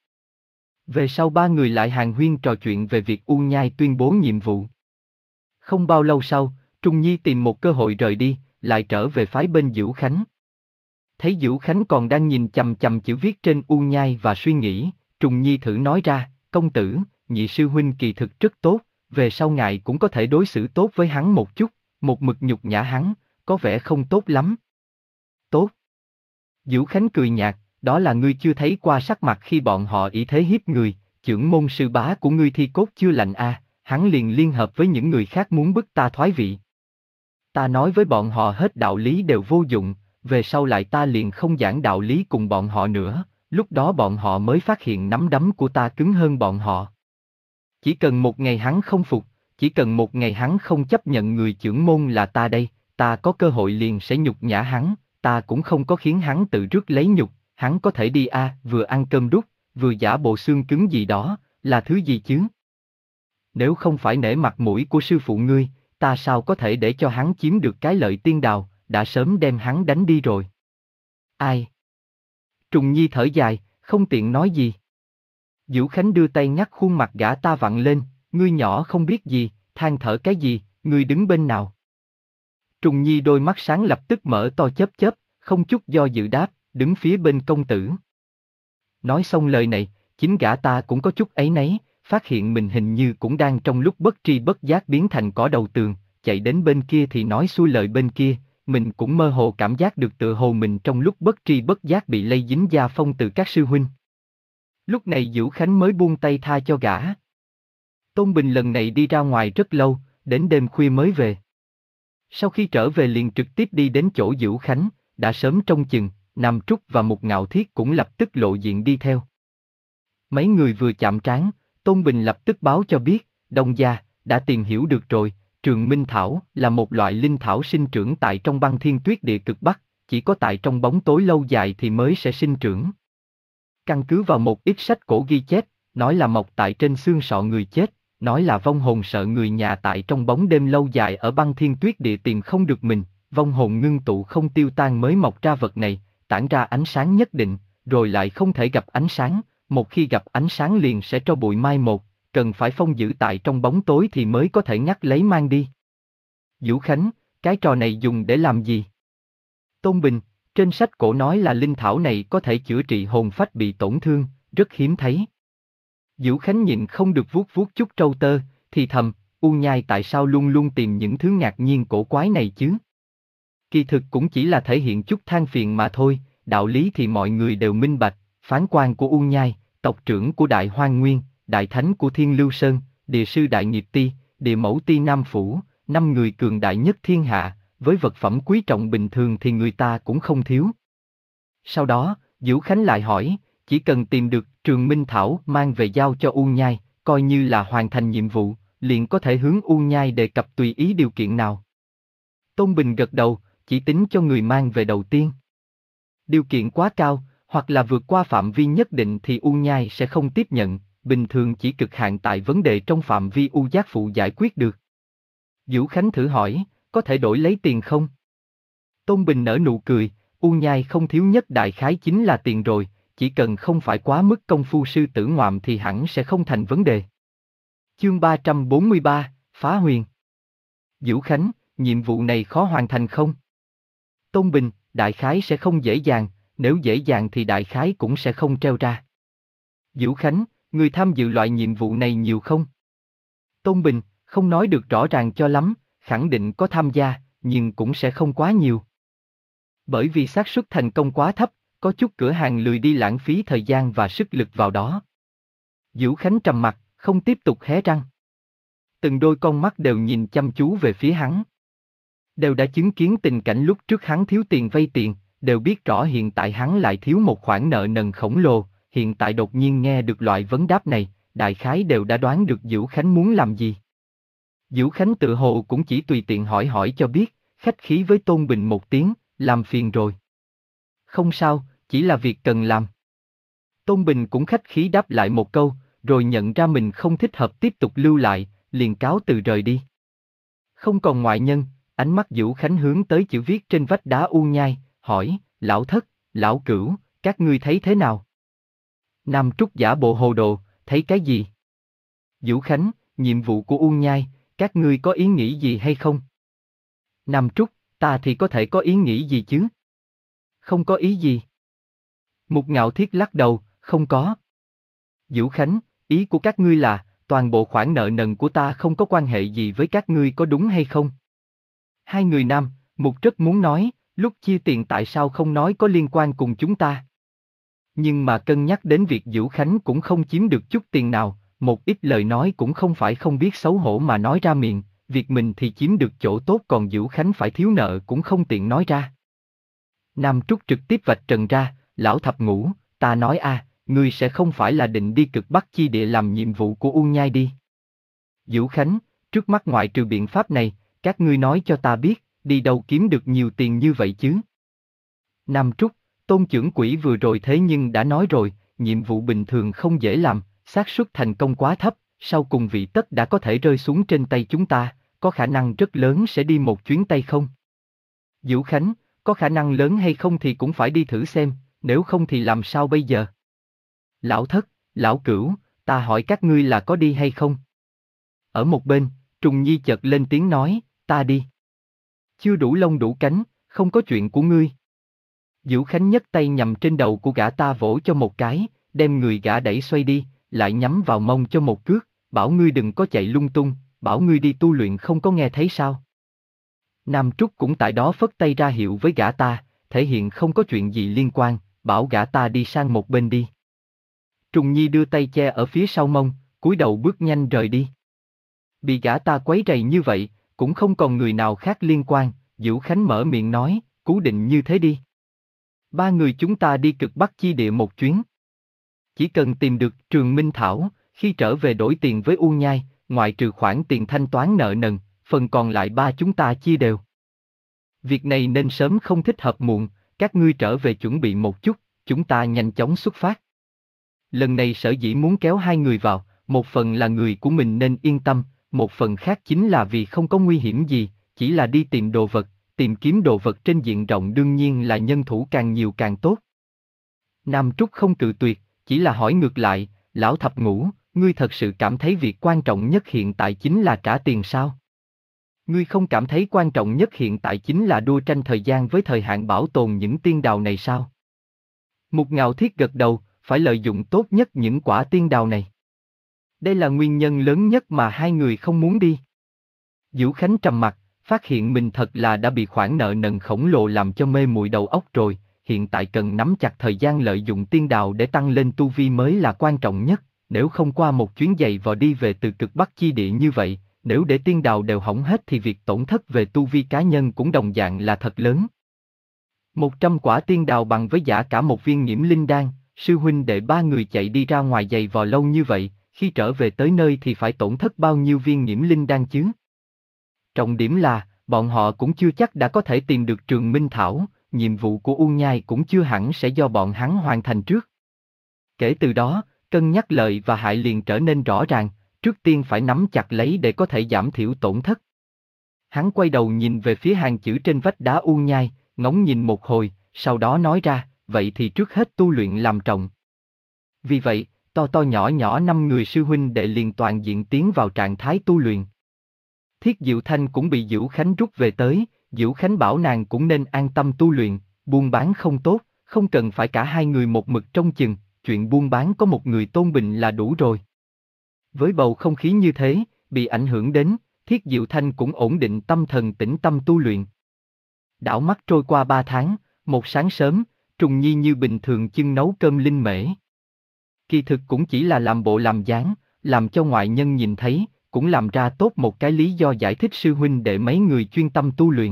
A: Về sau ba người lại hàn huyên trò chuyện về việc U Nhai tuyên bố nhiệm vụ. Không bao lâu sau, Trùng Nhi tìm một cơ hội rời đi, lại trở về phái bên Dữu Khánh. Thấy Dữu Khánh còn đang nhìn chằm chằm chữ viết trên U Nhai và suy nghĩ, Trùng Nhi thử nói ra, công tử, nhị sư huynh kỳ thực rất tốt, về sau ngài cũng có thể đối xử tốt với hắn một chút, một mực nhục nhã hắn, có vẻ không tốt lắm. Tốt. Dữu Khánh cười nhạt, đó là ngươi chưa thấy qua sắc mặt khi bọn họ ý thế hiếp người, chưởng môn sư bá của ngươi thi cốt chưa lành a, à, hắn liền liên hợp với những người khác muốn bức ta thoái vị. Ta nói với bọn họ hết đạo lý đều vô dụng, về sau lại ta liền không giảng đạo lý cùng bọn họ nữa, lúc đó bọn họ mới phát hiện nắm đấm của ta cứng hơn bọn họ. Chỉ cần một ngày hắn không phục, chỉ cần một ngày hắn không chấp nhận người chưởng môn là ta đây, ta có cơ hội liền sẽ nhục nhã hắn, ta cũng không có khiến hắn tự rước lấy nhục, hắn có thể đi a, à, vừa ăn cơm đút, vừa giả bộ xương cứng gì đó, là thứ gì chứ? Nếu không phải nể mặt mũi của sư phụ ngươi, ta sao có thể để cho hắn chiếm được cái lợi tiên đào, đã sớm đem hắn đánh đi rồi. Ai? Trùng Nhi thở dài, không tiện nói gì. Dữu Khánh đưa tay nhắc khuôn mặt gã ta vặn lên, ngươi nhỏ không biết gì, than thở cái gì, ngươi đứng bên nào? Trùng Nhi đôi mắt sáng lập tức mở to chớp chớp, không chút do dự đáp, đứng phía bên công tử. Nói xong lời này, chính gã ta cũng có chút áy náy, phát hiện mình hình như cũng đang trong lúc bất tri bất giác biến thành cỏ đầu tường, chạy đến bên kia thì nói xuôi lời bên kia, mình cũng mơ hồ cảm giác được tựa hồ mình trong lúc bất tri bất giác bị lây dính gia phong từ các sư huynh. Lúc này Dữu Khánh mới buông tay tha cho gã. Tôn Bình lần này đi ra ngoài rất lâu, đến đêm khuya mới về. Sau khi trở về liền trực tiếp đi đến chỗ Dữu Khánh, đã sớm trông chừng, Nam Trúc và Mục Ngạo Thiết cũng lập tức lộ diện đi theo. Mấy người vừa chạm trán, Tôn Bình lập tức báo cho biết, Đông gia, đã tìm hiểu được rồi, Trường Minh Thảo là một loại linh thảo sinh trưởng tại trong băng thiên tuyết địa cực Bắc, chỉ có tại trong bóng tối lâu dài thì mới sẽ sinh trưởng. Căn cứ vào một ít sách cổ ghi chép, nói là mọc tại trên xương sọ người chết, nói là vong hồn sợ người nhà tại trong bóng đêm lâu dài ở băng thiên tuyết địa tìm không được mình, vong hồn ngưng tụ không tiêu tan mới mọc ra vật này, tản ra ánh sáng nhất định, rồi lại không thể gặp ánh sáng, một khi gặp ánh sáng liền sẽ tro bụi mai một, cần phải phong giữ tại trong bóng tối thì mới có thể ngắt lấy mang đi. Dữu Khánh, cái trò này dùng để làm gì? Tôn Bình, trên sách cổ nói là linh thảo này có thể chữa trị hồn phách bị tổn thương, rất hiếm thấy. Dữu Khánh nhịn không được vuốt vuốt chút trâu tơ, thì thầm, U Nhai tại sao luôn luôn tìm những thứ ngạc nhiên cổ quái này chứ? Kỳ thực cũng chỉ là thể hiện chút than phiền mà thôi, đạo lý thì mọi người đều minh bạch, phán quan của U Nhai, tộc trưởng của Đại Hoang Nguyên, đại thánh của Thiên Lưu Sơn, địa sư Đại Nghiệp Ti, địa mẫu Ti Nam Phủ, năm người cường đại nhất thiên hạ, với vật phẩm quý trọng bình thường thì người ta cũng không thiếu. Sau đó, Dữu Khánh lại hỏi, chỉ cần tìm được Trường Minh Thảo mang về giao cho U Nhai, coi như là hoàn thành nhiệm vụ, liền có thể hướng U Nhai đề cập tùy ý điều kiện nào. Tôn Bình gật đầu, chỉ tính cho người mang về đầu tiên. Điều kiện quá cao, hoặc là vượt qua phạm vi nhất định thì U Nhai sẽ không tiếp nhận, bình thường chỉ cực hạn tại vấn đề trong phạm vi U Giác Phụ giải quyết được. Vũ Khánh thử hỏi, có thể đổi lấy tiền không? Tôn Bình nở nụ cười, U Nhai không thiếu nhất đại khái chính là tiền rồi, chỉ cần không phải quá mức công phu sư tử ngoạm thì hẳn sẽ không thành vấn đề. Chương ba trăm bốn mươi ba, Phá Huyền. Vũ Khánh, nhiệm vụ này khó hoàn thành không? Tôn Bình, đại khái sẽ không dễ dàng, nếu dễ dàng thì đại khái cũng sẽ không treo ra. Vũ Khánh, người tham dự loại nhiệm vụ này nhiều không? Tôn Bình, không nói được rõ ràng cho lắm, khẳng định có tham gia, nhưng cũng sẽ không quá nhiều. Bởi vì xác suất thành công quá thấp, có chút cửa hàng lười đi lãng phí thời gian và sức lực vào đó. Vũ Khánh trầm mặt, không tiếp tục hé răng. Từng đôi con mắt đều nhìn chăm chú về phía hắn. Đều đã chứng kiến tình cảnh lúc trước hắn thiếu tiền vay tiền, đều biết rõ hiện tại hắn lại thiếu một khoản nợ nần khổng lồ, hiện tại đột nhiên nghe được loại vấn đáp này, đại khái đều đã đoán được Vũ Khánh muốn làm gì. Vũ Khánh tự hồ cũng chỉ tùy tiện hỏi hỏi cho biết, khách khí với Tôn Bình một tiếng, làm phiền rồi. Không sao, chỉ là việc cần làm. Tôn Bình cũng khách khí đáp lại một câu, rồi nhận ra mình không thích hợp tiếp tục lưu lại, liền cáo từ rời đi. Không còn ngoại nhân, ánh mắt Vũ Khánh hướng tới chữ viết trên vách đá U Nhai, hỏi, lão thất, lão cửu, các ngươi thấy thế nào? Nam Trúc giả bộ hồ đồ, thấy cái gì? Vũ Khánh, nhiệm vụ của U Nhai, các ngươi có ý nghĩ gì hay không? Nam Trúc, ta thì có thể có ý nghĩ gì chứ? Không có ý gì. Mục Ngạo Thiết lắc đầu, không có. Vũ Khánh, ý của các ngươi là, toàn bộ khoản nợ nần của ta không có quan hệ gì với các ngươi có đúng hay không? Hai người nam, Mục rất muốn nói, lúc chia tiền tại sao không nói có liên quan cùng chúng ta. Nhưng mà cân nhắc đến việc Vũ Khánh cũng không chiếm được chút tiền nào, một ít lời nói cũng không phải không biết xấu hổ mà nói ra miệng, việc mình thì chiếm được chỗ tốt còn Vũ Khánh phải thiếu nợ cũng không tiện nói ra. Nam Trúc trực tiếp vạch trần ra, lão thập ngũ, ta nói a, ngươi sẽ không phải là định đi cực Bắc chi địa làm nhiệm vụ của U Nhai đi. Vũ Khánh, trước mắt ngoại trừ biện pháp này, các ngươi nói cho ta biết, đi đâu kiếm được nhiều tiền như vậy chứ? Nam Trúc, Tôn trưởng quỹ vừa rồi thế nhưng đã nói rồi, nhiệm vụ bình thường không dễ làm, xác suất thành công quá thấp, sau cùng vị tất đã có thể rơi xuống trên tay chúng ta, có khả năng rất lớn sẽ đi một chuyến tay không? Vũ Khánh, có khả năng lớn hay không thì cũng phải đi thử xem, nếu không thì làm sao bây giờ? Lão thất, lão cửu, ta hỏi các ngươi là có đi hay không? Ở một bên, Trùng Nhi chợt lên tiếng nói, ta đi. Chưa đủ lông đủ cánh, không có chuyện của ngươi. Vũ Khánh nhấc tay nhằm trên đầu của gã ta vỗ cho một cái, đem người gã đẩy xoay đi, lại nhắm vào mông cho một cước, bảo ngươi đừng có chạy lung tung, bảo ngươi đi tu luyện không có nghe thấy sao? Nam Trúc cũng tại đó phất tay ra hiệu với gã ta, thể hiện không có chuyện gì liên quan, bảo gã ta đi sang một bên đi. Trùng Nhi đưa tay che ở phía sau mông, cúi đầu bước nhanh rời đi. Bị gã ta quấy rầy như vậy, cũng không còn người nào khác liên quan, Vũ Khánh mở miệng nói, cú định như thế đi. Ba người chúng ta đi cực Bắc chi địa một chuyến. Chỉ cần tìm được Trường Minh Thảo, khi trở về đổi tiền với U Nhai, ngoại trừ khoản tiền thanh toán nợ nần, phần còn lại ba chúng ta chia đều. Việc này nên sớm không thích hợp muộn, các ngươi trở về chuẩn bị một chút, chúng ta nhanh chóng xuất phát. Lần này sở dĩ muốn kéo hai người vào, một phần là người của mình nên yên tâm, một phần khác chính là vì không có nguy hiểm gì, chỉ là đi tìm đồ vật, tìm kiếm đồ vật trên diện rộng đương nhiên là nhân thủ càng nhiều càng tốt. Nam Trúc không cự tuyệt, chỉ là hỏi ngược lại, lão thập ngũ, ngươi thật sự cảm thấy việc quan trọng nhất hiện tại chính là trả tiền sao? Ngươi không cảm thấy quan trọng nhất hiện tại chính là đua tranh thời gian với thời hạn bảo tồn những tiên đào này sao? Mục Ngạo Thiết gật đầu, phải lợi dụng tốt nhất những quả tiên đào này. Đây là nguyên nhân lớn nhất mà hai người không muốn đi. Vũ Khánh trầm mặt, phát hiện mình thật là đã bị khoản nợ nần khổng lồ làm cho mê muội đầu óc rồi, hiện tại cần nắm chặt thời gian lợi dụng tiên đào để tăng lên tu vi mới là quan trọng nhất, nếu không qua một chuyến giày vò đi về từ cực Bắc chi địa như vậy, nếu để tiên đào đều hỏng hết thì việc tổn thất về tu vi cá nhân cũng đồng dạng là thật lớn. Một trăm quả tiên đào bằng với giá cả một viên nhiễm linh đan, sư huynh đệ ba người chạy đi ra ngoài giày vò lâu như vậy, khi trở về tới nơi thì phải tổn thất bao nhiêu viên nhiễm linh đan chứ? Trọng điểm là, bọn họ cũng chưa chắc đã có thể tìm được Trường Minh Thảo, nhiệm vụ của U Nhai cũng chưa hẳn sẽ do bọn hắn hoàn thành trước. Kể từ đó, Cân nhắc lợi và hại liền trở nên rõ ràng, trước tiên phải nắm chặt lấy để có thể giảm thiểu tổn thất. Hắn quay đầu nhìn về phía hàng chữ trên vách đá u nhai, ngóng nhìn một hồi, sau đó nói ra, vậy thì trước hết tu luyện làm trọng. Vì vậy, to to nhỏ nhỏ năm người sư huynh đệ liền toàn diện tiến vào trạng thái tu luyện. Thiết Diệu Thanh cũng bị Diệu Khánh rút về tới, Diệu Khánh bảo nàng cũng nên an tâm tu luyện, buôn bán không tốt, không cần phải cả hai người một mực trông chừng, chuyện buôn bán có một người tôn bình là đủ rồi. Với bầu không khí như thế, bị ảnh hưởng đến, Thiết Diệu Thanh cũng ổn định tâm thần tĩnh tâm tu luyện. Đảo mắt trôi qua ba tháng, một sáng sớm, Trùng Nhi như bình thường chưng nấu cơm linh mễ. Kỳ thực cũng chỉ là làm bộ làm dáng, làm cho ngoại nhân nhìn thấy, cũng làm ra tốt một cái lý do giải thích sư huynh để mấy người chuyên tâm tu luyện.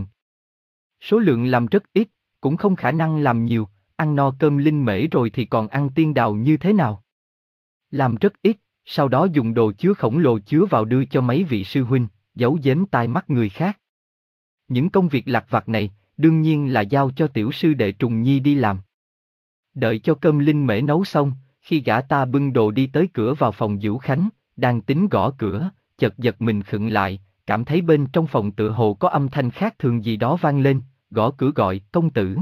A: Số lượng làm rất ít, cũng không khả năng làm nhiều, ăn no cơm linh mễ rồi thì còn ăn tiên đào như thế nào. Làm rất ít, sau đó dùng đồ chứa khổng lồ chứa vào đưa cho mấy vị sư huynh, giấu giếm tai mắt người khác. Những công việc lặt vặt này, đương nhiên là giao cho tiểu sư đệ Trùng Nhi đi làm. Đợi cho cơm linh mễ nấu xong, khi gã ta bưng đồ đi tới cửa vào phòng Diệu Khánh, đang tính gõ cửa, chợt giật mình khựng lại, cảm thấy bên trong phòng tựa hồ có âm thanh khác thường gì đó vang lên, gõ cửa gọi, công tử.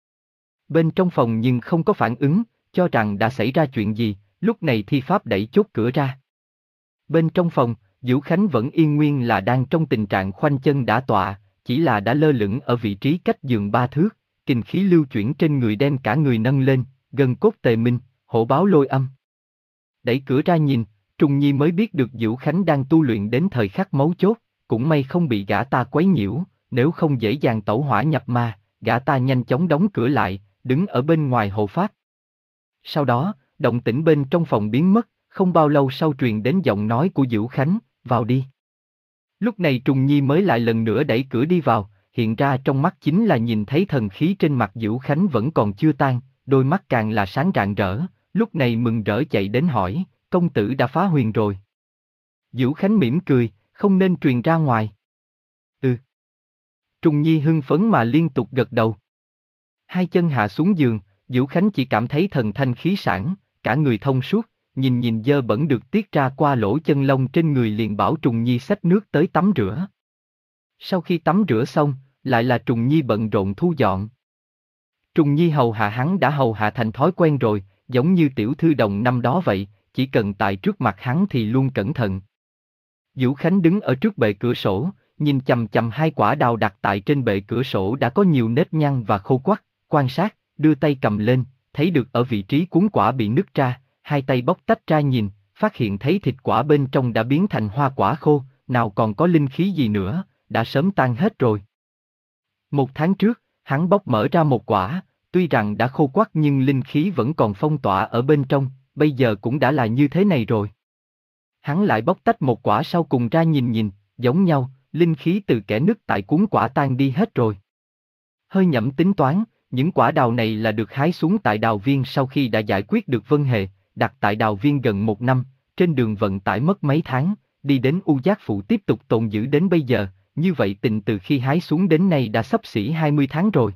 A: Bên trong phòng nhưng không có phản ứng, cho rằng đã xảy ra chuyện gì, lúc này thi pháp đẩy chốt cửa ra. Bên trong phòng, Diệu Khánh vẫn yên nguyên là đang trong tình trạng khoanh chân đả tọa, chỉ là đã lơ lửng ở vị trí cách giường ba thước, kinh khí lưu chuyển trên người đem cả người nâng lên, gân cốt tề minh, hổ báo lôi âm. Đẩy cửa ra nhìn, Trùng Nhi mới biết được Diệu Khánh đang tu luyện đến thời khắc mấu chốt, cũng may không bị gã ta quấy nhiễu, nếu không dễ dàng tẩu hỏa nhập ma, gã ta nhanh chóng đóng cửa lại, đứng ở bên ngoài hộ pháp. Sau đó, động tĩnh bên trong phòng biến mất, không bao lâu sau truyền đến giọng nói của Diệu Khánh, vào đi. Lúc này Trùng Nhi mới lại lần nữa đẩy cửa đi vào, hiện ra trong mắt chính là nhìn thấy thần khí trên mặt Diệu Khánh vẫn còn chưa tan, đôi mắt càng là sáng rạng rỡ, lúc này mừng rỡ chạy đến hỏi, công tử đã phá huyền rồi. Diệu Khánh mỉm cười, không nên truyền ra ngoài. Ừ. Trùng Nhi hưng phấn mà liên tục gật đầu. Hai chân hạ xuống giường, Diệu Khánh chỉ cảm thấy thần thanh khí sảng, cả người thông suốt, nhìn nhìn dơ bẩn được tiết ra qua lỗ chân lông trên người liền bảo Trùng Nhi xách nước tới tắm rửa. Sau khi tắm rửa xong, lại là Trùng Nhi bận rộn thu dọn. Trùng Nhi hầu hạ hắn đã hầu hạ thành thói quen rồi, giống như tiểu thư đồng năm đó vậy, chỉ cần tại trước mặt hắn thì luôn cẩn thận. Diệu Khánh đứng ở trước bệ cửa sổ, nhìn chằm chằm hai quả đào đặt tại trên bệ cửa sổ đã có nhiều nếp nhăn và khô quắt, quan sát, đưa tay cầm lên, thấy được ở vị trí cuốn quả bị nứt ra, hai tay bóc tách ra nhìn, phát hiện thấy thịt quả bên trong đã biến thành hoa quả khô, nào còn có linh khí gì nữa, đã sớm tan hết rồi. Một tháng trước, hắn bóc mở ra một quả, tuy rằng đã khô quắt nhưng linh khí vẫn còn phong tỏa ở bên trong, bây giờ cũng đã là như thế này rồi. Hắn lại bóc tách một quả sau cùng ra nhìn nhìn, giống nhau, linh khí từ kẽ nứt tại cuốn quả tan đi hết rồi. Hơi nhẩm tính toán, những quả đào này là được hái xuống tại đào viên sau khi đã giải quyết được Vân Hề, đặt tại đào viên gần một năm, trên đường vận tải mất mấy tháng, đi đến U Giác Phụ tiếp tục tồn giữ đến bây giờ, như vậy tình từ khi hái xuống đến nay đã xấp xỉ hai mươi tháng rồi.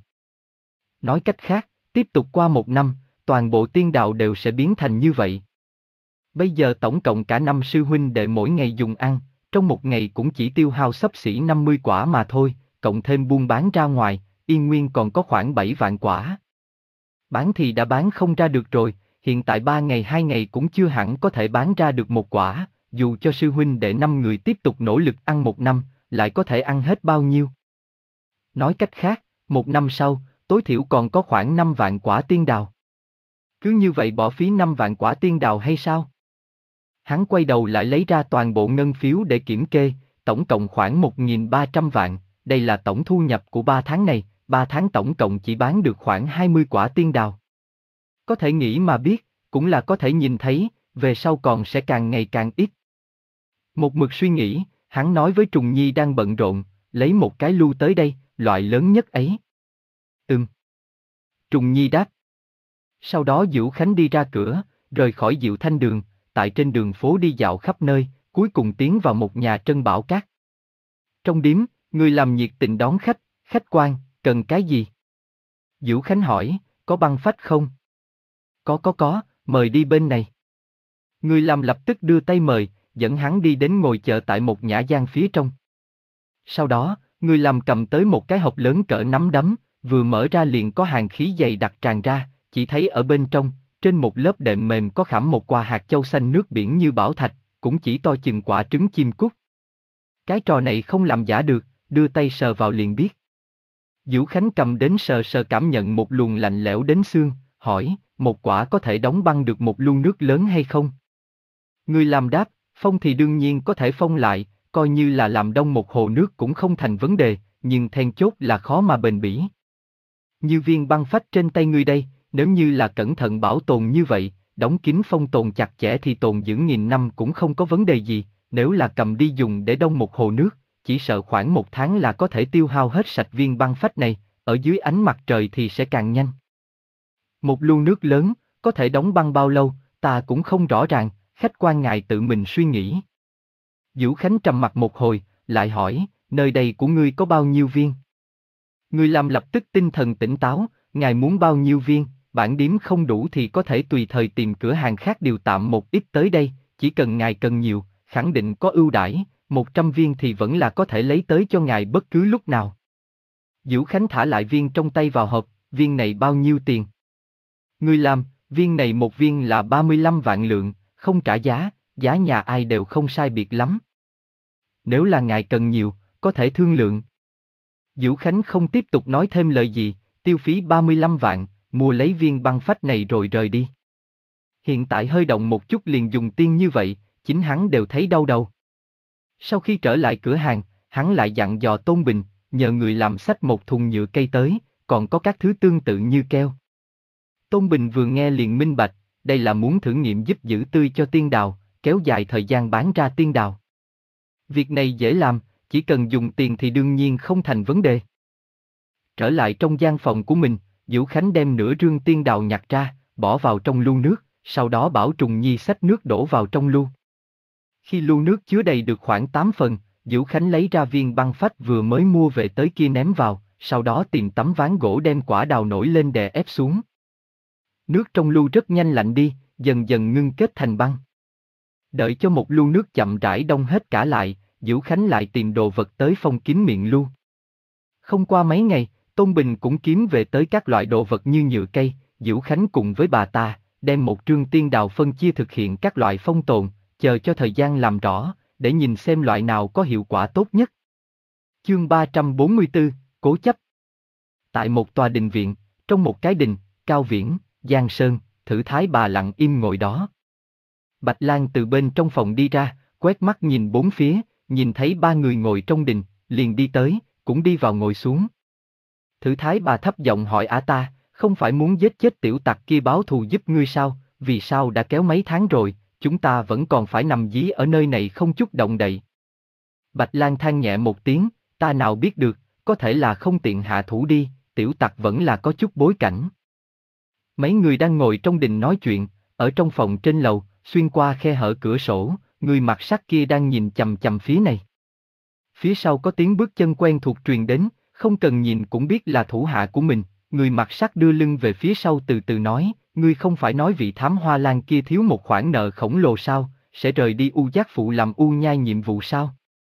A: Nói cách khác, tiếp tục qua một năm, toàn bộ tiên đạo đều sẽ biến thành như vậy. Bây giờ tổng cộng cả năm sư huynh đệ mỗi ngày dùng ăn, trong một ngày cũng chỉ tiêu hao xấp xỉ năm mươi quả mà thôi, cộng thêm buôn bán ra ngoài, Yên Nguyên còn có khoảng bảy vạn quả. Bán thì đã bán không ra được rồi, hiện tại ba ngày hai ngày cũng chưa hẳn có thể bán ra được một quả, dù cho sư huynh đệ năm người tiếp tục nỗ lực ăn một năm, lại có thể ăn hết bao nhiêu. Nói cách khác, một năm sau, tối thiểu còn có khoảng năm vạn quả tiên đào. Cứ như vậy bỏ phí năm vạn quả tiên đào hay sao? Hắn quay đầu lại lấy ra toàn bộ ngân phiếu để kiểm kê, tổng cộng khoảng một nghìn ba trăm vạn, đây là tổng thu nhập của ba tháng này, ba tháng tổng cộng chỉ bán được khoảng hai mươi quả tiên đào. Có thể nghĩ mà biết, cũng là có thể nhìn thấy, về sau còn sẽ càng ngày càng ít. Một mực suy nghĩ, hắn nói với Trùng Nhi đang bận rộn, lấy một cái lu tới đây, loại lớn nhất ấy. Ừm. Trùng Nhi đáp. Sau đó Diệu Khánh đi ra cửa, rời khỏi Diệu Thanh đường, tại trên đường phố đi dạo khắp nơi, cuối cùng tiến vào một nhà trân bảo cát. Trong điếm, người làm nhiệt tình đón khách, khách quan, cần cái gì? Diệu Khánh hỏi, có băng phách không? Có có có, mời đi bên này. Người làm lập tức đưa tay mời, dẫn hắn đi đến ngồi chờ tại một nhã gian phía trong. Sau đó, người làm cầm tới một cái hộp lớn cỡ nắm đấm, vừa mở ra liền có hàn khí dày đặc tràn ra, chỉ thấy ở bên trong, trên một lớp đệm mềm có khảm một quả hạt châu xanh nước biển như bảo thạch, cũng chỉ to chừng quả trứng chim cút. Cái trò này không làm giả được, đưa tay sờ vào liền biết. Vũ Khánh cầm đến sờ sờ cảm nhận một luồng lạnh lẽo đến xương, hỏi, một quả có thể đóng băng được một lu nước lớn hay không? Người làm đáp, phong thì đương nhiên có thể phong lại, coi như là làm đông một hồ nước cũng không thành vấn đề, nhưng then chốt là khó mà bền bỉ. Như viên băng phách trên tay ngươi đây, nếu như là cẩn thận bảo tồn như vậy, đóng kín phong tồn chặt chẽ thì tồn dưỡng nghìn năm cũng không có vấn đề gì, nếu là cầm đi dùng để đông một hồ nước, chỉ sợ khoảng một tháng là có thể tiêu hao hết sạch viên băng phách này, ở dưới ánh mặt trời thì sẽ càng nhanh. Một lu nước lớn, có thể đóng băng bao lâu, ta cũng không rõ ràng, khách quan ngài tự mình suy nghĩ. Vũ Khánh trầm mặt một hồi, lại hỏi, nơi đây của ngươi có bao nhiêu viên? Người làm lập tức tinh thần tỉnh táo, ngài muốn bao nhiêu viên, bản điếm không đủ thì có thể tùy thời tìm cửa hàng khác điều tạm một ít tới đây, chỉ cần ngài cần nhiều, khẳng định có ưu đãi, một trăm viên thì vẫn là có thể lấy tới cho ngài bất cứ lúc nào. Vũ Khánh thả lại viên trong tay vào hộp, viên này bao nhiêu tiền? Người làm, viên này một viên là ba mươi lăm vạn lượng, không trả giá, giá nhà ai đều không sai biệt lắm. Nếu là ngài cần nhiều, có thể thương lượng. Vũ Khánh không tiếp tục nói thêm lời gì, tiêu phí ba mươi lăm vạn, mua lấy viên băng phách này rồi rời đi. Hiện tại hơi động một chút liền dùng tiền như vậy, chính hắn đều thấy đau đầu. Sau khi trở lại cửa hàng, hắn lại dặn dò Tôn Bình, nhờ người làm xách một thùng nhựa cây tới, còn có các thứ tương tự như keo. Tôn Bình vừa nghe liền minh bạch, đây là muốn thử nghiệm giúp giữ tươi cho tiên đào, kéo dài thời gian bán ra tiên đào. Việc này dễ làm, chỉ cần dùng tiền thì đương nhiên không thành vấn đề. Trở lại trong gian phòng của mình, Vũ Khánh đem nửa rương tiên đào nhặt ra, bỏ vào trong lu nước, sau đó bảo Trùng Nhi xách nước đổ vào trong lu. Khi lu nước chứa đầy được khoảng tám phần, Vũ Khánh lấy ra viên băng phách vừa mới mua về tới kia ném vào, sau đó tìm tấm ván gỗ đem quả đào nổi lên đè ép xuống. Nước trong lu rất nhanh lạnh đi, dần dần ngưng kết thành băng. Đợi cho một lu nước chậm rãi đông hết cả lại, Vũ Khánh lại tìm đồ vật tới phong kín miệng lu. Không qua mấy ngày, Tôn Bình cũng kiếm về tới các loại đồ vật như nhựa cây, Vũ Khánh cùng với bà ta, đem một trương tiên đào phân chia thực hiện các loại phong tồn, chờ cho thời gian làm rõ, để nhìn xem loại nào có hiệu quả tốt nhất. Chương ba trăm bốn mươi tư, Cố chấp. Tại một tòa đình viện, trong một cái đình, Cao Viễn, Giang Sơn, Thử Thái bà lặng im ngồi đó. Bạch Lan từ bên trong phòng đi ra, quét mắt nhìn bốn phía, nhìn thấy ba người ngồi trong đình, liền đi tới, cũng đi vào ngồi xuống. Thử Thái bà thấp giọng hỏi ả ta, không phải muốn giết chết tiểu tặc kia báo thù giúp ngươi sao, vì sao đã kéo mấy tháng rồi, chúng ta vẫn còn phải nằm dí ở nơi này không chút động đậy. Bạch Lan than nhẹ một tiếng, ta nào biết được, có thể là không tiện hạ thủ đi, tiểu tặc vẫn là có chút bối cảnh. Mấy người đang ngồi trong đình nói chuyện, ở trong phòng trên lầu, xuyên qua khe hở cửa sổ, người mặc sắc kia đang nhìn chằm chằm phía này. Phía sau có tiếng bước chân quen thuộc truyền đến, không cần nhìn cũng biết là thủ hạ của mình, người mặc sắc đưa lưng về phía sau từ từ nói, ngươi không phải nói vị thám hoa lan kia thiếu một khoản nợ khổng lồ sao, sẽ rời đi U Giác Phụ làm U Nhai nhiệm vụ sao?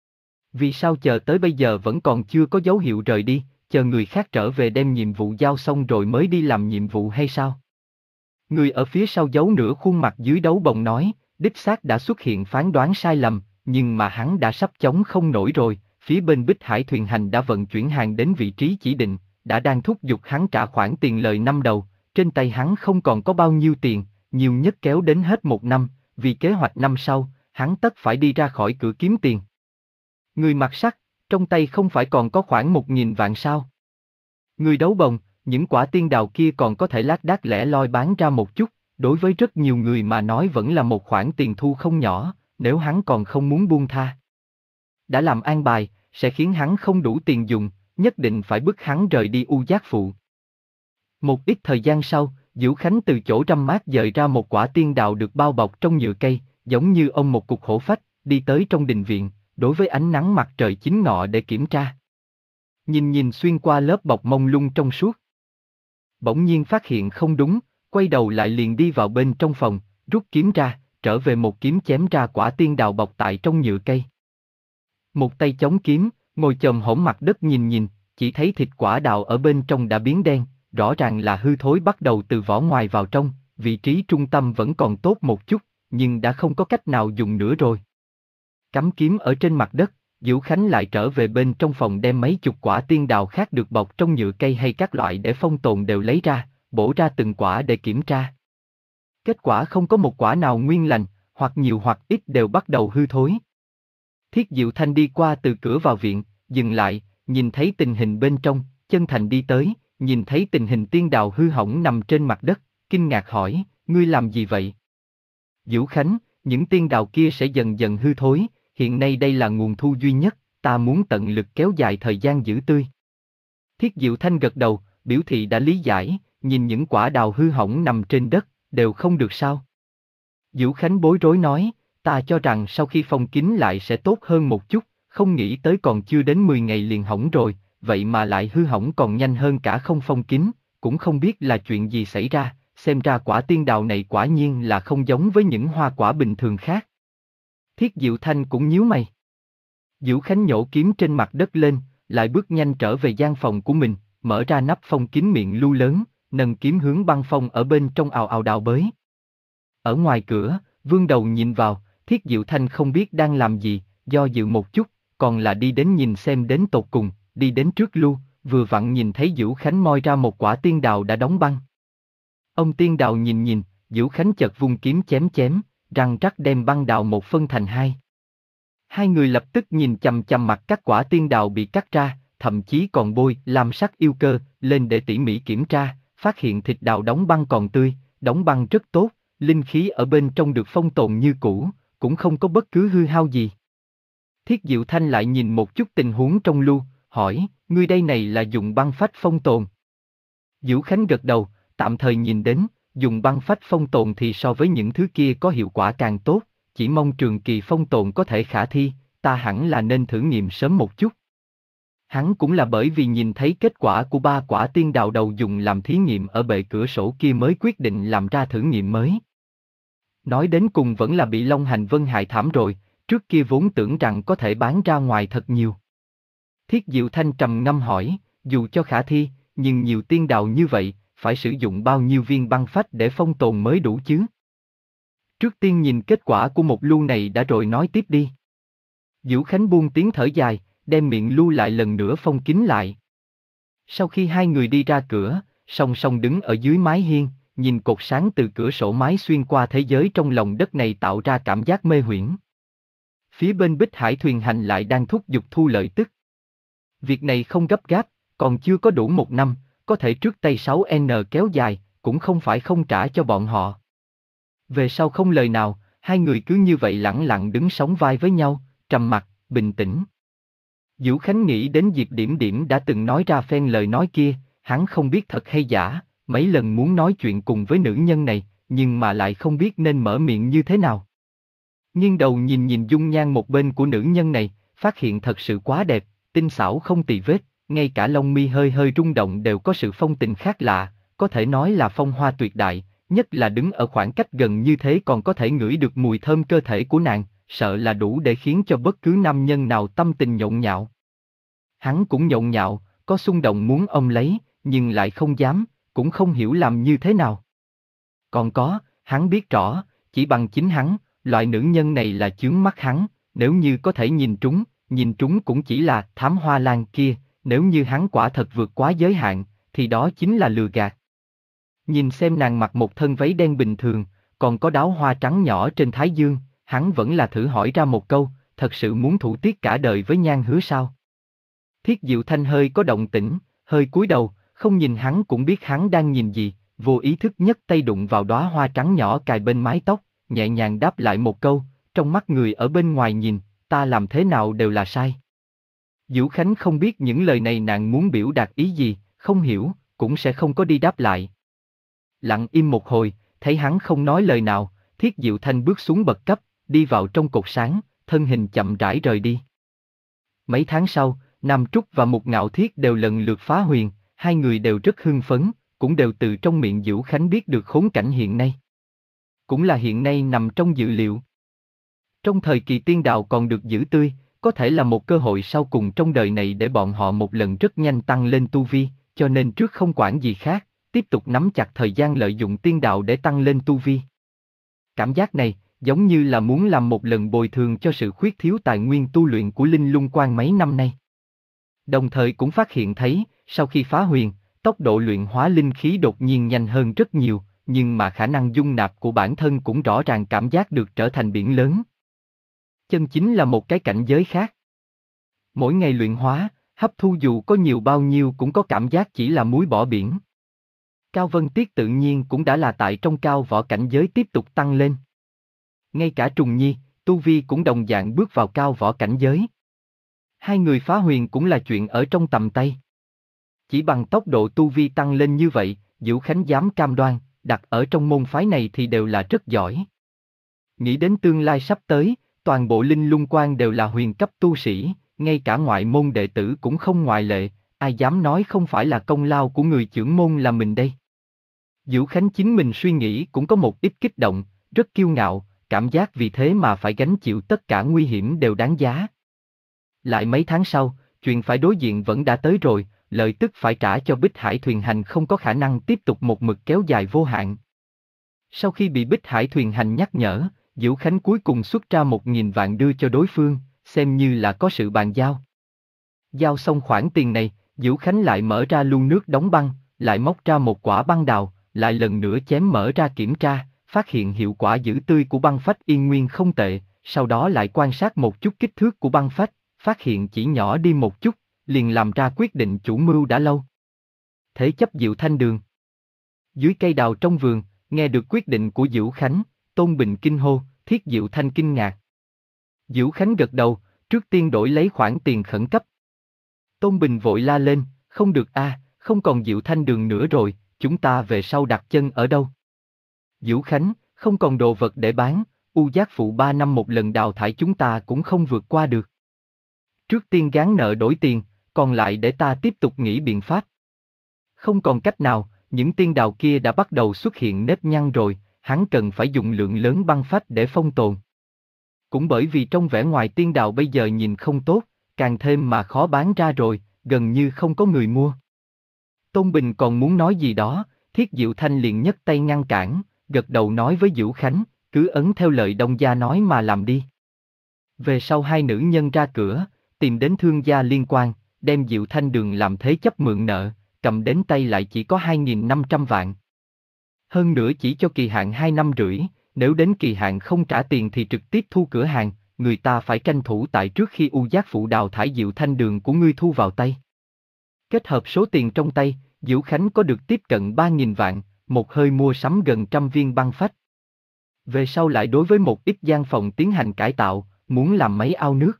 A: Vì sao chờ tới bây giờ vẫn còn chưa có dấu hiệu rời đi, chờ người khác trở về đem nhiệm vụ giao xong rồi mới đi làm nhiệm vụ hay sao? Người ở phía sau giấu nửa khuôn mặt dưới đấu bồng nói, đích xác đã xuất hiện phán đoán sai lầm, nhưng mà hắn đã sắp chống không nổi rồi, phía bên Bích Hải thuyền hành đã vận chuyển hàng đến vị trí chỉ định, đã đang thúc giục hắn trả khoản tiền lời năm đầu, trên tay hắn không còn có bao nhiêu tiền, nhiều nhất kéo đến hết một năm, vì kế hoạch năm sau, hắn tất phải đi ra khỏi cửa kiếm tiền. Người mặc sắc, trong tay không phải còn có khoảng một nghìn vạn sao? Người đấu bồng, những quả tiên đào kia còn có thể lác đác lẻ loi bán ra một chút, đối với rất nhiều người mà nói vẫn là một khoản tiền thu không nhỏ, nếu hắn còn không muốn buông tha. Đã làm an bài, sẽ khiến hắn không đủ tiền dùng, nhất định phải bức hắn rời đi U Giác Phụ. Một ít thời gian sau, Vũ Khánh từ chỗ râm mát dời ra một quả tiên đào được bao bọc trong nhựa cây, giống như ông một cục hổ phách, đi tới trong đình viện, đối với ánh nắng mặt trời chính ngọ để kiểm tra. Nhìn nhìn xuyên qua lớp bọc mông lung trong suốt. Bỗng nhiên phát hiện không đúng, quay đầu lại liền đi vào bên trong phòng, rút kiếm ra, trở về một kiếm chém ra quả tiên đào bọc tại trong nhựa cây. Một tay chống kiếm, ngồi chồm hổm mặt đất nhìn nhìn, chỉ thấy thịt quả đào ở bên trong đã biến đen, rõ ràng là hư thối bắt đầu từ vỏ ngoài vào trong, vị trí trung tâm vẫn còn tốt một chút, nhưng đã không có cách nào dùng nữa rồi. Cắm kiếm ở trên mặt đất, Diễu Khánh lại trở về bên trong phòng đem mấy chục quả tiên đào khác được bọc trong nhựa cây hay các loại để phong tồn đều lấy ra, bổ ra từng quả để kiểm tra. Kết quả không có một quả nào nguyên lành, hoặc nhiều hoặc ít đều bắt đầu hư thối. Thiết Diệu Thanh đi qua từ cửa vào viện, dừng lại, nhìn thấy tình hình bên trong, chân thành đi tới, nhìn thấy tình hình tiên đào hư hỏng nằm trên mặt đất, kinh ngạc hỏi, ngươi làm gì vậy? Diễu Khánh, những tiên đào kia sẽ dần dần hư thối, hiện nay đây là nguồn thu duy nhất, ta muốn tận lực kéo dài thời gian giữ tươi. Thiết Diệu Thanh gật đầu, biểu thị đã lý giải, nhìn những quả đào hư hỏng nằm trên đất, đều không được sao? Diễu Khánh bối rối nói, ta cho rằng sau khi phong kín lại sẽ tốt hơn một chút, không nghĩ tới còn chưa đến mười ngày liền hỏng rồi, vậy mà lại hư hỏng còn nhanh hơn cả không phong kín, cũng không biết là chuyện gì xảy ra, xem ra quả tiên đào này quả nhiên là không giống với những hoa quả bình thường khác. Thiết Diệu Thanh cũng nhíu mày. Diễu Khánh nhổ kiếm trên mặt đất lên, lại bước nhanh trở về gian phòng của mình, mở ra nắp phong kín miệng lu lớn, nâng kiếm hướng băng phong ở bên trong ào ào đào bới. Ở ngoài cửa, Vương Đầu nhìn vào, Thiết Diệu Thanh không biết đang làm gì, do dự một chút, còn là đi đến nhìn xem đến tột cùng, đi đến trước lu, vừa vặn nhìn thấy Diễu Khánh moi ra một quả tiên đào đã đóng băng. Ông tiên đào nhìn nhìn, Diễu Khánh chợt vung kiếm chém chém, răng rắc đem băng đào một phân thành hai. Hai người lập tức nhìn chằm chằm mặt các quả tiên đào bị cắt ra, thậm chí còn bôi lam sắc yêu cơ lên để tỉ mỉ kiểm tra, phát hiện thịt đào đóng băng còn tươi, đóng băng rất tốt, linh khí ở bên trong được phong tồn như cũ, cũng không có bất cứ hư hao gì. Thiết Diệu Thanh lại nhìn một chút tình huống trong lu, hỏi, ngươi đây này là dùng băng phách phong tồn? Diễu Khánh gật đầu, tạm thời nhìn đến, dùng băng phách phong tồn thì so với những thứ kia có hiệu quả càng tốt, chỉ mong trường kỳ phong tồn có thể khả thi, ta hẳn là nên thử nghiệm sớm một chút. Hắn cũng là bởi vì nhìn thấy kết quả của ba quả tiên đào đầu dùng làm thí nghiệm ở bệ cửa sổ kia mới quyết định làm ra thử nghiệm mới. Nói đến cùng vẫn là bị Long Hành Vân hại thảm rồi, trước kia vốn tưởng rằng có thể bán ra ngoài thật nhiều. Thiết Diệu Thanh trầm ngâm hỏi, dù cho khả thi, nhưng nhiều tiên đào như vậy, phải sử dụng bao nhiêu viên băng phách để phong tồn mới đủ chứ? Trước tiên nhìn kết quả của một lu này đã rồi nói tiếp đi. Diễu Khánh buông tiếng thở dài, đem miệng lu lại lần nữa phong kín lại. Sau khi hai người đi ra cửa, song song đứng ở dưới mái hiên, nhìn cột sáng từ cửa sổ mái xuyên qua thế giới trong lòng đất này tạo ra cảm giác mê huyễn. Phía bên Bích Hải thuyền hành lại đang thúc giục thu lợi tức. Việc này không gấp gáp, còn chưa có đủ một năm, có thể trước tay sáu N kéo dài, cũng không phải không trả cho bọn họ. Về sau không lời nào, hai người cứ như vậy lẳng lặng đứng sóng vai với nhau, trầm mặc, bình tĩnh. Diễu Khánh nghĩ đến Diệp Điểm Điểm đã từng nói ra phen lời nói kia, hắn không biết thật hay giả, mấy lần muốn nói chuyện cùng với nữ nhân này, nhưng mà lại không biết nên mở miệng như thế nào. Nghiêng đầu nhìn nhìn dung nhan một bên của nữ nhân này, phát hiện thật sự quá đẹp, tinh xảo không tì vết, ngay cả lông mi hơi hơi rung động đều có sự phong tình khác lạ, có thể nói là phong hoa tuyệt đại, nhất là đứng ở khoảng cách gần như thế còn có thể ngửi được mùi thơm cơ thể của nàng, sợ là đủ để khiến cho bất cứ nam nhân nào tâm tình nhộn nhạo. Hắn cũng nhộn nhạo, có xung động muốn ôm lấy, nhưng lại không dám, cũng không hiểu làm như thế nào. Còn có, hắn biết rõ, chỉ bằng chính hắn, loại nữ nhân này là chướng mắt hắn, nếu như có thể nhìn trúng, nhìn trúng cũng chỉ là thám hoa lan kia, nếu như hắn quả thật vượt quá giới hạn, thì đó chính là lừa gạt. Nhìn xem nàng mặc một thân váy đen bình thường, còn có đóa hoa trắng nhỏ trên thái dương, hắn vẫn là thử hỏi ra một câu, thật sự muốn thủ tiết cả đời với Nhan Hứa sao? Thiết Diệu Thanh hơi có động tĩnh, hơi cúi đầu, không nhìn hắn cũng biết hắn đang nhìn gì, vô ý thức nhấc tay đụng vào đóa hoa trắng nhỏ cài bên mái tóc, nhẹ nhàng đáp lại một câu, trong mắt người ở bên ngoài nhìn, ta làm thế nào đều là sai. Diễu Khánh không biết những lời này nàng muốn biểu đạt ý gì, không hiểu, cũng sẽ không có đi đáp lại. Lặng im một hồi, thấy hắn không nói lời nào, Thiết Diệu Thanh bước xuống bậc cấp, đi vào trong cột sáng, thân hình chậm rãi rời đi. Mấy tháng sau, Nam Trúc và Mục Ngạo Thiết đều lần lượt phá huyền, hai người đều rất hưng phấn, cũng đều từ trong miệng Diễu Khánh biết được khốn cảnh hiện nay. cũng là hiện nay nằm trong dự liệu. Trong thời kỳ tiên đạo còn được giữ tươi, có thể là một cơ hội sau cùng trong đời này để bọn họ một lần rất nhanh tăng lên tu vi, cho nên trước không quản gì khác, tiếp tục nắm chặt thời gian lợi dụng tiên đạo để tăng lên tu vi. Cảm giác này, giống như là muốn làm một lần bồi thường cho sự khuyết thiếu tài nguyên tu luyện của Linh Lung Quan mấy năm nay. Đồng thời cũng phát hiện thấy, sau khi phá huyền, tốc độ luyện hóa linh khí đột nhiên nhanh hơn rất nhiều, nhưng mà khả năng dung nạp của bản thân cũng rõ ràng cảm giác được trở thành biển lớn. Chân chính là một cái cảnh giới khác. Mỗi ngày luyện hóa, hấp thu dù có nhiều bao nhiêu cũng có cảm giác chỉ là muối bỏ biển. Cao Vân Tiết tự nhiên cũng đã là tại trong cao võ cảnh giới tiếp tục tăng lên. Ngay cả Trùng Nhi, tu vi cũng đồng dạng bước vào cao võ cảnh giới. Hai người phá huyền cũng là chuyện ở trong tầm tay. Chỉ bằng tốc độ tu vi tăng lên như vậy, Diệu Khánh dám cam đoan, đặt ở trong môn phái này thì đều là rất giỏi. Nghĩ đến tương lai sắp tới, toàn bộ Linh Lung Quan đều là huyền cấp tu sĩ, ngay cả ngoại môn đệ tử cũng không ngoại lệ, ai dám nói không phải là công lao của người trưởng môn là mình đây. Diệu Khánh chính mình suy nghĩ cũng có một ít kích động, rất kiêu ngạo, cảm giác vì thế mà phải gánh chịu tất cả nguy hiểm đều đáng giá. Lại mấy tháng sau, chuyện phải đối diện vẫn đã tới rồi, lợi tức phải trả cho Bích Hải Thuyền Hành không có khả năng tiếp tục một mực kéo dài vô hạn. Sau khi bị Bích Hải Thuyền Hành nhắc nhở, Diệu Khánh cuối cùng xuất ra một nghìn vạn đưa cho đối phương, xem như là có sự bàn giao. Giao xong khoản tiền này, Diệu Khánh lại mở ra lu nước đóng băng, lại móc ra một quả băng đào, lại lần nữa chém mở ra kiểm tra, phát hiện hiệu quả giữ tươi của băng phách yên nguyên không tệ, sau đó lại quan sát một chút kích thước của băng phách, phát hiện chỉ nhỏ đi một chút, liền làm ra quyết định chủ mưu đã lâu. Thế chấp Diệu Thanh Đường. Dưới cây đào trong vườn, nghe được quyết định của Diệu Khánh, Tôn Bình kinh hô, Thiết Diệu Thanh kinh ngạc. Diệu Khánh gật đầu, trước tiên đổi lấy khoản tiền khẩn cấp. Tôn Bình vội la lên, không được a, không còn Diệu Thanh Đường nữa rồi, chúng ta về sau đặt chân ở đâu? Diệu Khánh, không còn đồ vật để bán, U Giác Phụ ba năm một lần đào thải chúng ta cũng không vượt qua được. Trước tiên gán nợ đổi tiền, còn lại để ta tiếp tục nghĩ biện pháp. Không còn cách nào, những tiên đào kia đã bắt đầu xuất hiện nếp nhăn rồi, hắn cần phải dùng lượng lớn băng phách để phong tồn. Cũng bởi vì trong vẻ ngoài tiên đào bây giờ nhìn không tốt, càng thêm mà khó bán ra rồi, gần như không có người mua. Tôn Bình còn muốn nói gì đó, Thiết Diệu Thanh liền nhấc tay ngăn cản, gật đầu nói với Diệu Khánh, cứ ấn theo lời Đông gia nói mà làm đi. Về sau hai nữ nhân ra cửa, tìm đến thương gia liên quan, đem Diệu Thanh Đường làm thế chấp mượn nợ, cầm đến tay lại chỉ có hai nghìn năm trăm vạn. Hơn nữa chỉ cho kỳ hạn hai năm rưỡi, nếu đến kỳ hạn không trả tiền thì trực tiếp thu cửa hàng, người ta phải tranh thủ tại trước khi U Giác Phụ đào thải Diệu Thanh Đường của ngươi thu vào tay. Kết hợp số tiền trong tay, Diệu Khánh có được tiếp cận ba nghìn vạn, một hơi mua sắm gần trăm viên băng phách. Về sau lại đối với một ít gian phòng tiến hành cải tạo, muốn làm mấy ao nước.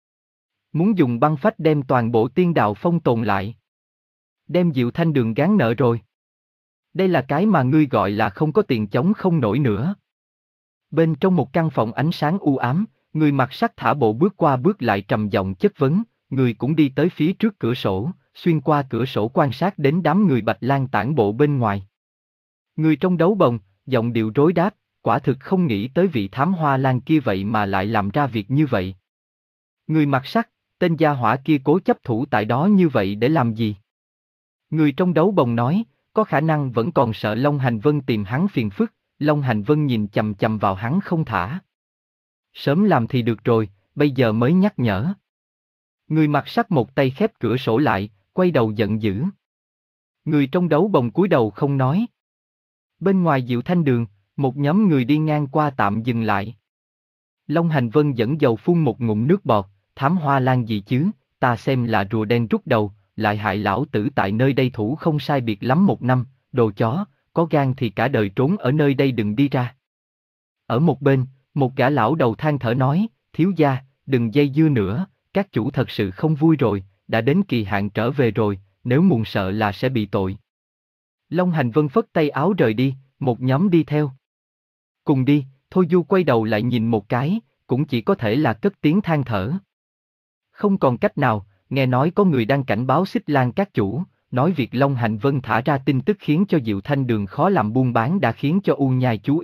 A: Muốn dùng băng phách đem toàn bộ tiên đạo phong tồn lại. Đem Diệu Thanh Đường gán nợ rồi. Đây là cái mà ngươi gọi là không có tiền chống không nổi nữa. Bên trong một căn phòng ánh sáng u ám, người mặc sắc thả bộ bước qua bước lại trầm giọng chất vấn, người cũng đi tới phía trước cửa sổ, xuyên qua cửa sổ quan sát đến đám người Bạch Lang tản bộ bên ngoài. Người trong đấu bồng, giọng điệu rối đáp, quả thực không nghĩ tới vị thám hoa lang kia vậy mà lại làm ra việc như vậy. Người mặc sắc, tên gia hỏa kia cố chấp thủ tại đó như vậy để làm gì? Người trong đấu bồng nói, có khả năng vẫn còn sợ Long Hành Vân tìm hắn phiền phức, Long Hành Vân nhìn chằm chằm vào hắn không thả. Sớm làm thì được rồi, bây giờ mới nhắc nhở. Người mặc sắc một tay khép cửa sổ lại, quay đầu giận dữ. Người trong đấu bồng cúi đầu không nói. Bên ngoài Diệu Thanh Đường, một nhóm người đi ngang qua tạm dừng lại. Long Hành Vân dẫn dầu phun một ngụm nước bọt, thám hoa lan gì chứ, ta xem là rùa đen rút đầu, lại hại lão tử tại nơi đây thủ không sai biệt lắm một năm, đồ chó, có gan thì cả đời trốn ở nơi đây đừng đi ra. Ở một bên, một gã lão đầu than thở nói, thiếu gia, đừng dây dưa nữa, các chủ thật sự không vui rồi, đã đến kỳ hạn trở về rồi, nếu muộn sợ là sẽ bị tội. Long Hành Vân phất tay áo rời đi, một nhóm đi theo. Cùng đi, Thôi Du quay đầu lại nhìn một cái, cũng chỉ có thể là cất tiếng than thở. Không còn cách nào, nghe nói có người đang cảnh báo Xích Lan các chủ, nói việc Long Hành Vân thả ra tin tức khiến cho Diệu Thanh Đường khó làm buôn bán đã khiến cho U Nhai chú ý,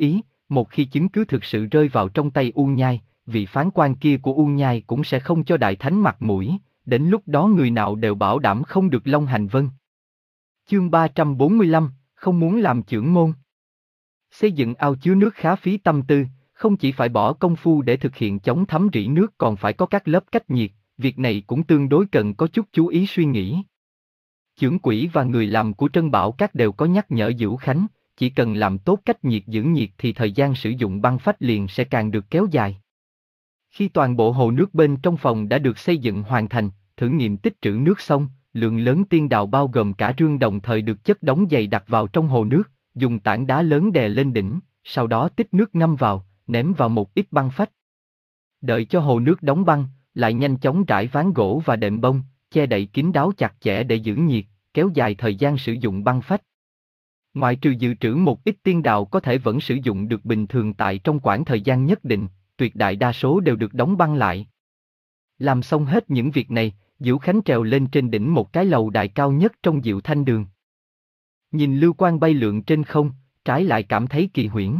A: một khi chứng cứ thực sự rơi vào trong tay U Nhai, vị phán quan kia của U Nhai cũng sẽ không cho Đại Thánh mặt mũi, đến lúc đó người nào đều bảo đảm không được long hành vân. Chương ba trăm bốn mươi lăm, không muốn làm chưởng môn. Xây dựng ao chứa nước khá phí tâm tư, không chỉ phải bỏ công phu để thực hiện chống thấm rỉ nước còn phải có các lớp cách nhiệt, việc này cũng tương đối cần có chút chú ý suy nghĩ. Chưởng quỹ và người làm của Trân Bảo Các đều có nhắc nhở Dữu Khánh, chỉ cần làm tốt cách nhiệt giữ nhiệt thì thời gian sử dụng băng phách liền sẽ càng được kéo dài. Khi toàn bộ hồ nước bên trong phòng đã được xây dựng hoàn thành, thử nghiệm tích trữ nước xong, lượng lớn tiên đào bao gồm cả rương đồng thời được chất đóng dày đặt vào trong hồ nước, dùng tảng đá lớn đè lên đỉnh, sau đó tích nước ngâm vào, ném vào một ít băng phách. Đợi cho hồ nước đóng băng, lại nhanh chóng trải ván gỗ và đệm bông, che đậy kín đáo chặt chẽ để giữ nhiệt, kéo dài thời gian sử dụng băng phách. Ngoại trừ dự trữ một ít tiên đào có thể vẫn sử dụng được bình thường tại trong khoảng thời gian nhất định, tuyệt đại đa số đều được đóng băng lại. Làm xong hết những việc này, Dữu Khánh trèo lên trên đỉnh một cái lầu đài cao nhất trong Diệu Thanh Đường. Nhìn lưu quang bay lượn trên không, trái lại cảm thấy kỳ huyễn.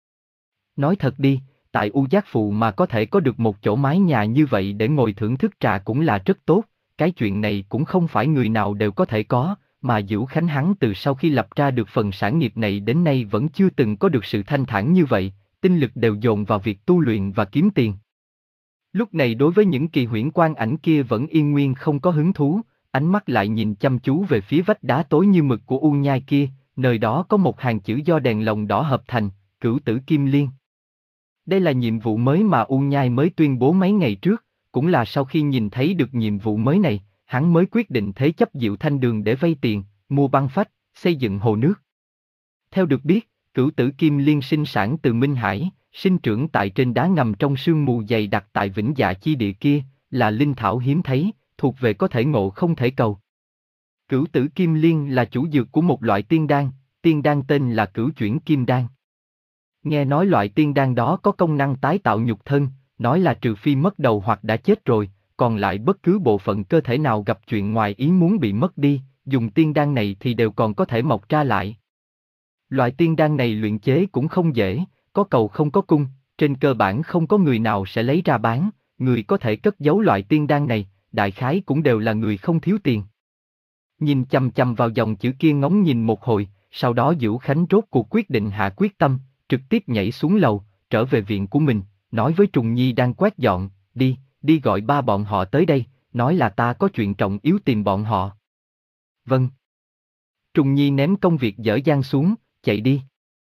A: Nói thật đi, tại U Giác Phụ mà có thể có được một chỗ mái nhà như vậy để ngồi thưởng thức trà cũng là rất tốt, cái chuyện này cũng không phải người nào đều có thể có, mà Dữu Khánh hắn từ sau khi lập ra được phần sản nghiệp này đến nay vẫn chưa từng có được sự thanh thản như vậy, tinh lực đều dồn vào việc tu luyện và kiếm tiền. Lúc này đối với những kỳ huyễn quan ảnh kia vẫn yên nguyên không có hứng thú, ánh mắt lại nhìn chăm chú về phía vách đá tối như mực của U Nhai kia, nơi đó có một hàng chữ do đèn lồng đỏ hợp thành, Cửu Tử Kim Liên. Đây là nhiệm vụ mới mà U Nhai mới tuyên bố mấy ngày trước, cũng là sau khi nhìn thấy được nhiệm vụ mới này, hắn mới quyết định thế chấp Diệu Thanh Đường để vay tiền, mua băng phách, xây dựng hồ nước. Theo được biết, Cửu Tử Kim Liên sinh sản từ Minh Hải, sinh trưởng tại trên đá ngầm trong sương mù dày đặc tại Vĩnh Dạ chi địa kia, là linh thảo hiếm thấy, thuộc về có thể ngộ không thể cầu. Cửu Tử Kim Liên là chủ dược của một loại tiên đan, tiên đan tên là Cửu Chuyển Kim Đan. Nghe nói loại tiên đan đó có công năng tái tạo nhục thân, nói là trừ phi mất đầu hoặc đã chết rồi, còn lại bất cứ bộ phận cơ thể nào gặp chuyện ngoài ý muốn bị mất đi, dùng tiên đan này thì đều còn có thể mọc ra lại. Loại tiên đan này luyện chế cũng không dễ, có cầu không có cung, trên cơ bản không có người nào sẽ lấy ra bán, người có thể cất giấu loại tiên đan này, đại khái cũng đều là người không thiếu tiền. Nhìn chằm chằm vào dòng chữ kia ngóng nhìn một hồi, sau đó Dữu Khánh rốt cuộc quyết định hạ quyết tâm, trực tiếp nhảy xuống lầu, trở về viện của mình, nói với Trùng Nhi đang quét dọn, đi, đi gọi ba bọn họ tới đây, nói là ta có chuyện trọng yếu tìm bọn họ. Vâng. Trùng Nhi ném công việc dở dang xuống, chạy đi.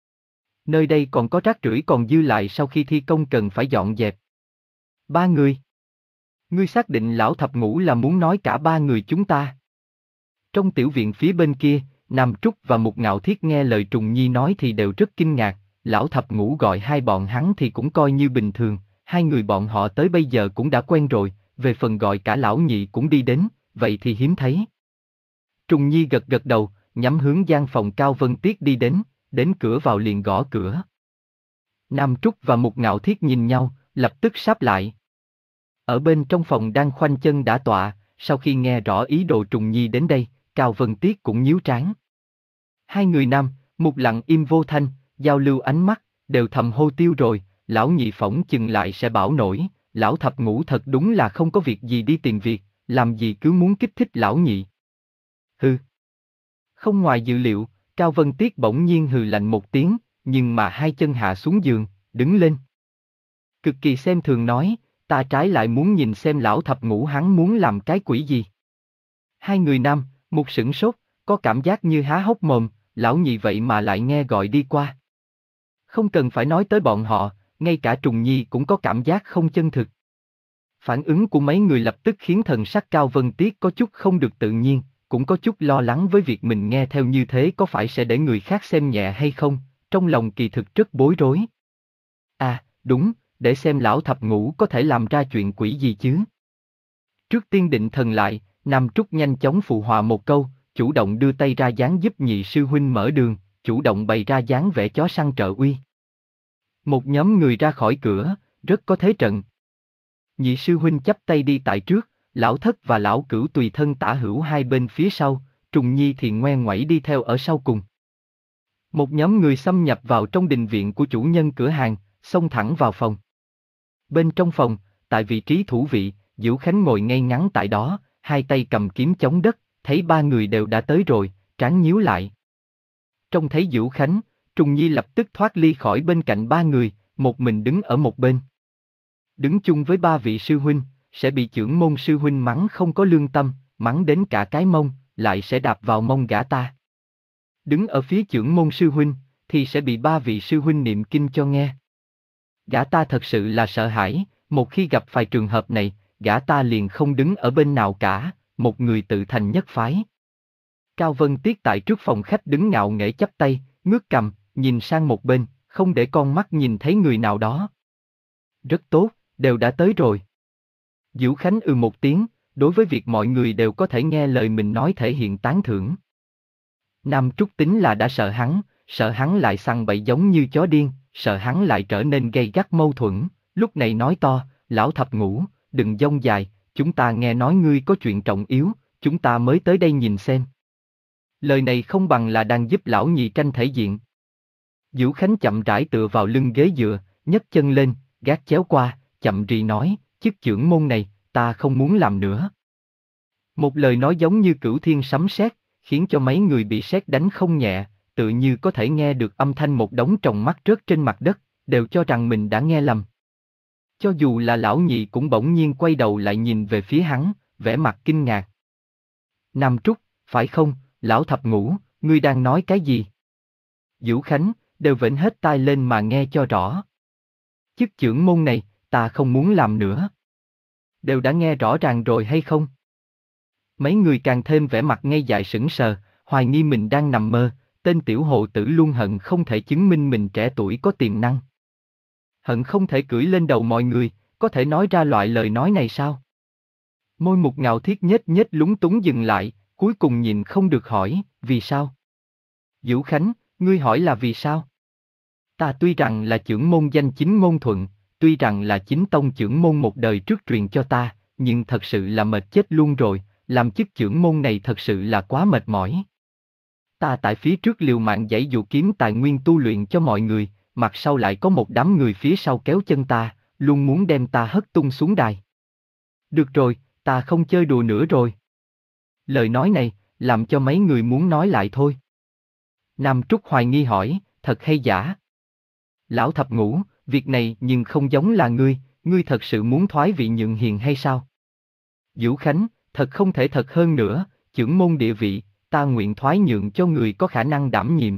A: Nơi đây còn có rác rưởi còn dư lại sau khi thi công cần phải dọn dẹp. Ba người. Ngươi xác định lão thập ngũ là muốn nói cả ba người chúng ta. Trong tiểu viện phía bên kia, Nam Trúc và Mục Ngạo Thiết nghe lời Trùng Nhi nói thì đều rất kinh ngạc, lão thập ngũ gọi hai bọn hắn thì cũng coi như bình thường, hai người bọn họ tới bây giờ cũng đã quen rồi, về phần gọi cả lão nhị cũng đi đến, vậy thì hiếm thấy. Trùng Nhi gật gật đầu, nhắm hướng gian phòng Cao Vân Tiết đi đến, đến cửa vào liền gõ cửa. Nam Trúc và Mục Ngạo Thiết nhìn nhau, lập tức sáp lại. Ở bên trong phòng đang khoanh chân đả tọa, sau khi nghe rõ ý đồ Trùng Nhi đến đây, Cao Vân Tiết cũng nhíu trán. Hai người nam, Mục lặng im vô thanh, giao lưu ánh mắt, đều thầm hô tiêu rồi, lão nhị phỏng chừng lại sẽ bảo nổi, lão thập ngũ thật đúng là không có việc gì đi tìm việc, làm gì cứ muốn kích thích lão nhị. Hừ. Không ngoài dự liệu, Cao Vân Tiết bỗng nhiên hừ lạnh một tiếng, nhưng mà hai chân hạ xuống giường, đứng lên. Cực kỳ xem thường nói, ta trái lại muốn nhìn xem lão thập ngũ hắn muốn làm cái quỷ gì. Hai người nam, Mục sửng sốt, có cảm giác như há hốc mồm, lão nhị vậy mà lại nghe gọi đi qua. Không cần phải nói tới bọn họ, ngay cả Trùng Nhi cũng có cảm giác không chân thực. Phản ứng của mấy người lập tức khiến thần sắc Cao Vân Tiết có chút không được tự nhiên, cũng có chút lo lắng với việc mình nghe theo như thế có phải sẽ để người khác xem nhẹ hay không, trong lòng kỳ thực rất bối rối. À, đúng, để xem lão thập ngũ có thể làm ra chuyện quỷ gì chứ. Trước tiên định thần lại, Nam Trúc nhanh chóng phụ họa một câu, chủ động đưa tay ra dáng giúp nhị sư huynh mở đường, chủ động bày ra dáng vẻ chó săn trợ uy. Một nhóm người ra khỏi cửa, rất có thế trận. Nhị sư huynh chắp tay đi tại trước, lão thất và lão cửu tùy thân tả hữu hai bên phía sau, Trùng Nhi thì ngoe ngoẩy đi theo ở sau cùng. Một nhóm người xâm nhập vào trong đình viện của chủ nhân cửa hàng, xông thẳng vào phòng. Bên trong phòng, tại vị trí thủ vị, Diễu Khánh ngồi ngay ngắn tại đó, hai tay cầm kiếm chống đất, thấy ba người đều đã tới rồi, trán nhíu lại. Trông thấy Diễu Khánh, Trùng Nhi lập tức thoát ly khỏi bên cạnh ba người, một mình đứng ở một bên. Đứng chung với ba vị sư huynh, sẽ bị chưởng môn sư huynh mắng không có lương tâm, mắng đến cả cái mông, lại sẽ đạp vào mông gã ta. Đứng ở phía chưởng môn sư huynh, thì sẽ bị ba vị sư huynh niệm kinh cho nghe. Gã ta thật sự là sợ hãi, một khi gặp phải trường hợp này, gã ta liền không đứng ở bên nào cả, một người tự thành nhất phái. Cao Vân Tiết tại trước phòng khách đứng ngạo nghễ chắp tay, ngước cằm, nhìn sang một bên, không để con mắt nhìn thấy người nào đó. Rất tốt, đều đã tới rồi. Diễu Khánh ừ một tiếng, đối với việc mọi người đều có thể nghe lời mình nói thể hiện tán thưởng. Nam Trúc tính là đã sợ hắn, sợ hắn lại săn bậy giống như chó điên, sợ hắn lại trở nên gay gắt mâu thuẫn, lúc này nói to, lão thập ngũ, đừng dông dài, chúng ta nghe nói ngươi có chuyện trọng yếu, chúng ta mới tới đây nhìn xem. Lời này không bằng là đang giúp lão nhị tranh thể diện. Diễu Khánh chậm rãi tựa vào lưng ghế dựa, nhấc chân lên, gác chéo qua, chậm rì nói, chức chưởng môn này, ta không muốn làm nữa. Một lời nói giống như cửu thiên sấm sét, khiến cho mấy người bị sét đánh không nhẹ, tự như có thể nghe được âm thanh một đống tròng mắt rớt trên mặt đất, đều cho rằng mình đã nghe lầm. Cho dù là lão nhị cũng bỗng nhiên quay đầu lại nhìn về phía hắn, vẻ mặt kinh ngạc. Nam Trúc, phải không, lão thập ngũ, ngươi đang nói cái gì? Diễu Khánh, đều vểnh hết tai lên mà nghe cho rõ. Chức chưởng môn này, ta không muốn làm nữa. Đều đã nghe rõ ràng rồi hay không? Mấy người càng thêm vẻ mặt ngây dại sững sờ, hoài nghi mình đang nằm mơ, tên tiểu hồ tử luôn hận không thể chứng minh mình trẻ tuổi có tiềm năng. Hận không thể cưỡi lên đầu mọi người, có thể nói ra loại lời nói này sao? Môi Mục Ngạo Thiết nhếch nhếch lúng túng dừng lại, cuối cùng nhìn không được hỏi, vì sao? Diễu Khánh, ngươi hỏi là vì sao? Ta tuy rằng là chưởng môn danh chính ngôn thuận, tuy rằng là chính tông chưởng môn một đời trước truyền cho ta, nhưng thật sự là mệt chết luôn rồi, làm chức chưởng môn này thật sự là quá mệt mỏi. Ta tại phía trước liều mạng giãy dụ kiếm tài nguyên tu luyện cho mọi người, mặt sau lại có một đám người phía sau kéo chân ta, luôn muốn đem ta hất tung xuống đài. Được rồi, ta không chơi đùa nữa rồi. Lời nói này, làm cho mấy người muốn nói lại thôi. Nam Trúc hoài nghi hỏi, thật hay giả? Lão thập ngũ, việc này nhưng không giống là ngươi, ngươi thật sự muốn thoái vị nhượng hiền hay sao? Diễu Khánh, thật không thể thật hơn nữa, chưởng môn địa vị, ta nguyện thoái nhượng cho người có khả năng đảm nhiệm.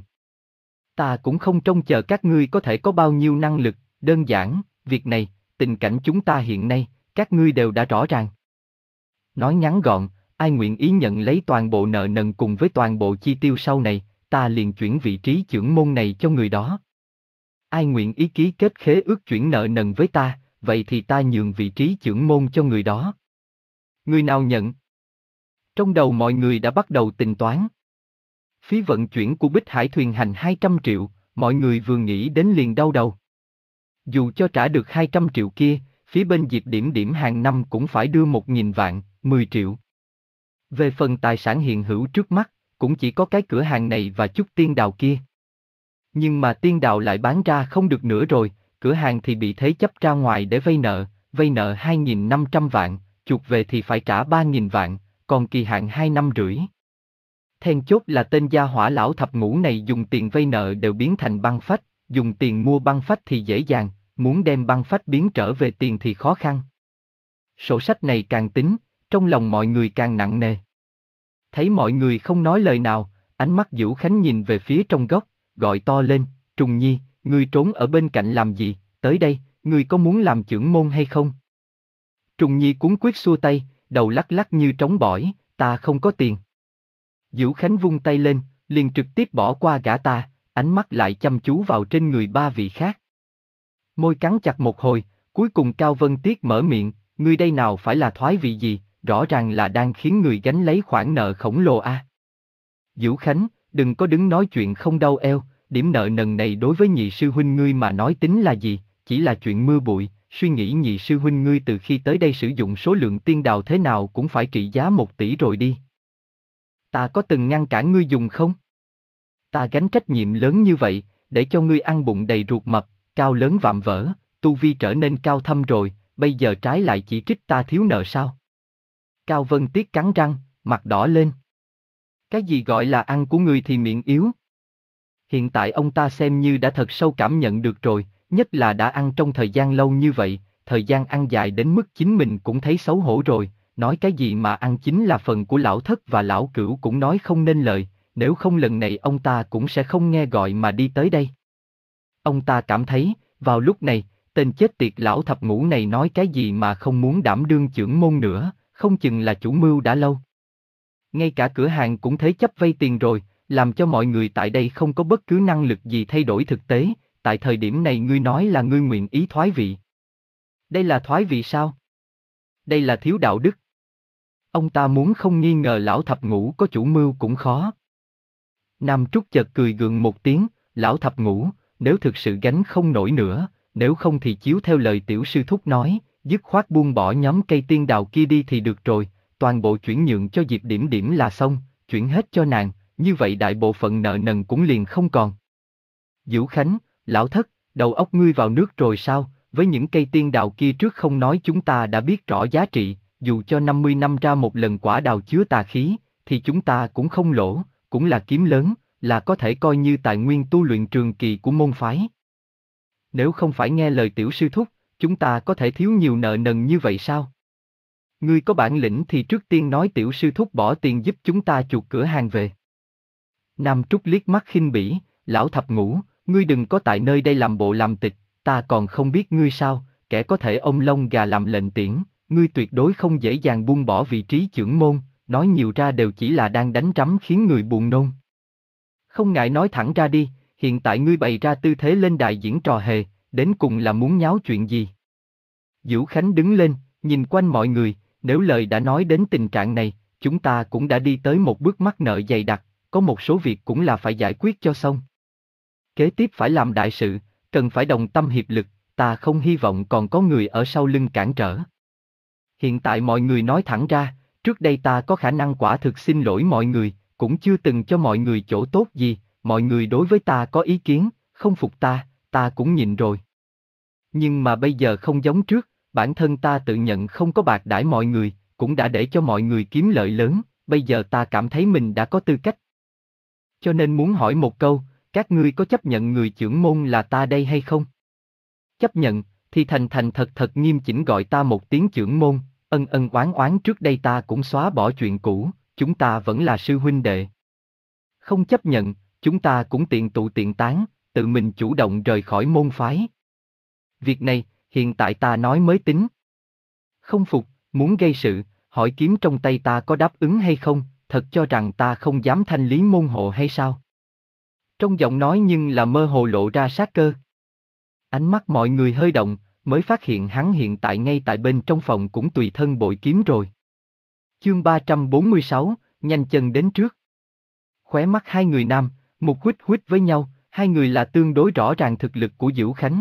A: Ta cũng không trông chờ các ngươi có thể có bao nhiêu năng lực, đơn giản, việc này, tình cảnh chúng ta hiện nay, các ngươi đều đã rõ ràng. Nói ngắn gọn, ai nguyện ý nhận lấy toàn bộ nợ nần cùng với toàn bộ chi tiêu sau này, ta liền chuyển vị trí chưởng môn này cho người đó. Ai nguyện ý ký kết khế ước chuyển nợ nần với ta, vậy thì ta nhường vị trí chưởng môn cho người đó. Người nào nhận? Trong đầu mọi người đã bắt đầu tính toán. Phí vận chuyển của Bích Hải thuyền hành hai trăm triệu, mọi người vừa nghĩ đến liền đau đầu. Dù cho trả được hai trăm triệu kia, phía bên Diệp Điểm Điểm hàng năm cũng phải đưa một nghìn vạn, mười triệu. Về phần tài sản hiện hữu trước mắt, cũng chỉ có cái cửa hàng này và chút tiên đào kia. Nhưng mà tiên đào lại bán ra không được nữa rồi, cửa hàng thì bị thế chấp ra ngoài để vay nợ, vay nợ hai nghìn năm trăm vạn, chuộc về thì phải trả ba nghìn vạn, còn kỳ hạn hai năm rưỡi. Then chốt là tên gia hỏa lão thập ngũ này dùng tiền vay nợ đều biến thành băng phách, dùng tiền mua băng phách thì dễ dàng, muốn đem băng phách biến trở về tiền thì khó khăn. Sổ sách này càng tính, trong lòng mọi người càng nặng nề. Thấy mọi người không nói lời nào, ánh mắt Diễu Khánh nhìn về phía trong góc, gọi to lên, Trùng Nhi, ngươi trốn ở bên cạnh làm gì, tới đây, ngươi có muốn làm chưởng môn hay không? Trùng Nhi cuống quyết xua tay, đầu lắc lắc như trống bỏi, ta không có tiền. Diễu Khánh vung tay lên, liền trực tiếp bỏ qua gã ta, ánh mắt lại chăm chú vào trên người ba vị khác. Môi cắn chặt một hồi, cuối cùng Cao Vân Tiết mở miệng, ngươi đây nào phải là thoái vị gì, rõ ràng là đang khiến người gánh lấy khoản nợ khổng lồ a. À. Diễu Khánh, đừng có đứng nói chuyện không đau eo, điểm nợ nần này đối với nhị sư huynh ngươi mà nói tính là gì, chỉ là chuyện mưa bụi, suy nghĩ nhị sư huynh ngươi từ khi tới đây sử dụng số lượng tiên đào thế nào cũng phải trị giá một tỷ rồi đi. Ta có từng ngăn cản ngươi dùng không? Ta gánh trách nhiệm lớn như vậy, để cho ngươi ăn bụng đầy ruột mập, cao lớn vạm vỡ, tu vi trở nên cao thâm rồi, bây giờ trái lại chỉ trích ta thiếu nợ sao? Cao Vân Tiết cắn răng, mặt đỏ lên. Cái gì gọi là ăn của ngươi thì miệng yếu? Hiện tại ông ta xem như đã thật sâu cảm nhận được rồi, nhất là đã ăn trong thời gian lâu như vậy, thời gian ăn dài đến mức chính mình cũng thấy xấu hổ rồi, nói cái gì mà ăn chính là phần của lão thất và lão cửu cũng nói không nên lời, nếu không lần này ông ta cũng sẽ không nghe gọi mà đi tới đây. Ông ta cảm thấy, vào lúc này, tên chết tiệt lão thập ngũ này nói cái gì mà không muốn đảm đương chưởng môn nữa, không chừng là chủ mưu đã lâu. Ngay cả cửa hàng cũng thế chấp vay tiền rồi, làm cho mọi người tại đây không có bất cứ năng lực gì thay đổi thực tế, tại thời điểm này ngươi nói là ngươi nguyện ý thoái vị. Đây là thoái vị sao? Đây là thiếu đạo đức. Ông ta muốn không nghi ngờ lão thập ngũ có chủ mưu cũng khó. Nam Trúc chợt cười gượng một tiếng, lão thập ngũ, nếu thực sự gánh không nổi nữa, nếu không thì chiếu theo lời tiểu sư thúc nói, dứt khoát buông bỏ nhóm cây tiên đào kia đi thì được rồi, toàn bộ chuyển nhượng cho Diệp Điểm Điểm là xong, chuyển hết cho nàng, như vậy đại bộ phận nợ nần cũng liền không còn. Dữu Khánh, lão thất, đầu óc ngươi vào nước rồi sao, với những cây tiên đào kia trước không nói chúng ta đã biết rõ giá trị, dù cho năm mươi năm ra một lần quả đào chứa tà khí, thì chúng ta cũng không lỗ, cũng là kiếm lớn, là có thể coi như tài nguyên tu luyện trường kỳ của môn phái. Nếu không phải nghe lời tiểu sư thúc, chúng ta có thể thiếu nhiều nợ nần như vậy sao? Ngươi có bản lĩnh thì trước tiên nói tiểu sư thúc bỏ tiền giúp chúng ta chuộc cửa hàng về. Nam Trúc liếc mắt khinh bỉ, lão thập ngũ, ngươi đừng có tại nơi đây làm bộ làm tịch, ta còn không biết ngươi sao, kẻ có thể ôm lông gà làm lệnh tiễn, ngươi tuyệt đối không dễ dàng buông bỏ vị trí chưởng môn, nói nhiều ra đều chỉ là đang đánh rắm khiến người buồn nôn. Không ngại nói thẳng ra đi, hiện tại ngươi bày ra tư thế lên đài diễn trò hề, đến cùng là muốn nháo chuyện gì? Dữu Khánh đứng lên, nhìn quanh mọi người, nếu lời đã nói đến tình trạng này, chúng ta cũng đã đi tới một bước mắc nợ dày đặc, có một số việc cũng là phải giải quyết cho xong. Kế tiếp phải làm đại sự, cần phải đồng tâm hiệp lực, ta không hy vọng còn có người ở sau lưng cản trở. Hiện tại mọi người nói thẳng ra, trước đây ta có khả năng quả thực xin lỗi mọi người, cũng chưa từng cho mọi người chỗ tốt gì, mọi người đối với ta có ý kiến, không phục ta, ta cũng nhịn rồi. Nhưng mà bây giờ không giống trước, bản thân ta tự nhận không có bạc đãi mọi người, cũng đã để cho mọi người kiếm lợi lớn, bây giờ ta cảm thấy mình đã có tư cách. Cho nên muốn hỏi một câu, các ngươi có chấp nhận người chưởng môn là ta đây hay không? Chấp nhận, thì thành thành thật thật nghiêm chỉnh gọi ta một tiếng chưởng môn, ân ân oán oán trước đây ta cũng xóa bỏ chuyện cũ, chúng ta vẫn là sư huynh đệ. Không chấp nhận, chúng ta cũng tiện tụ tiện tán, tự mình chủ động rời khỏi môn phái. Việc này, hiện tại ta nói mới tính. Không phục, muốn gây sự, hỏi kiếm trong tay ta có đáp ứng hay không, thật cho rằng ta không dám thanh lý môn hộ hay sao? Trong giọng nói nhưng là mơ hồ lộ ra sát cơ. Ánh mắt mọi người hơi động, mới phát hiện hắn hiện tại ngay tại bên trong phòng cũng tùy thân bội kiếm rồi. Chương ba trăm bốn mươi sáu, nhanh chân đến trước. Khóe mắt hai người nam, một huýt huýt với nhau, hai người là tương đối rõ ràng thực lực của Dữu Khánh.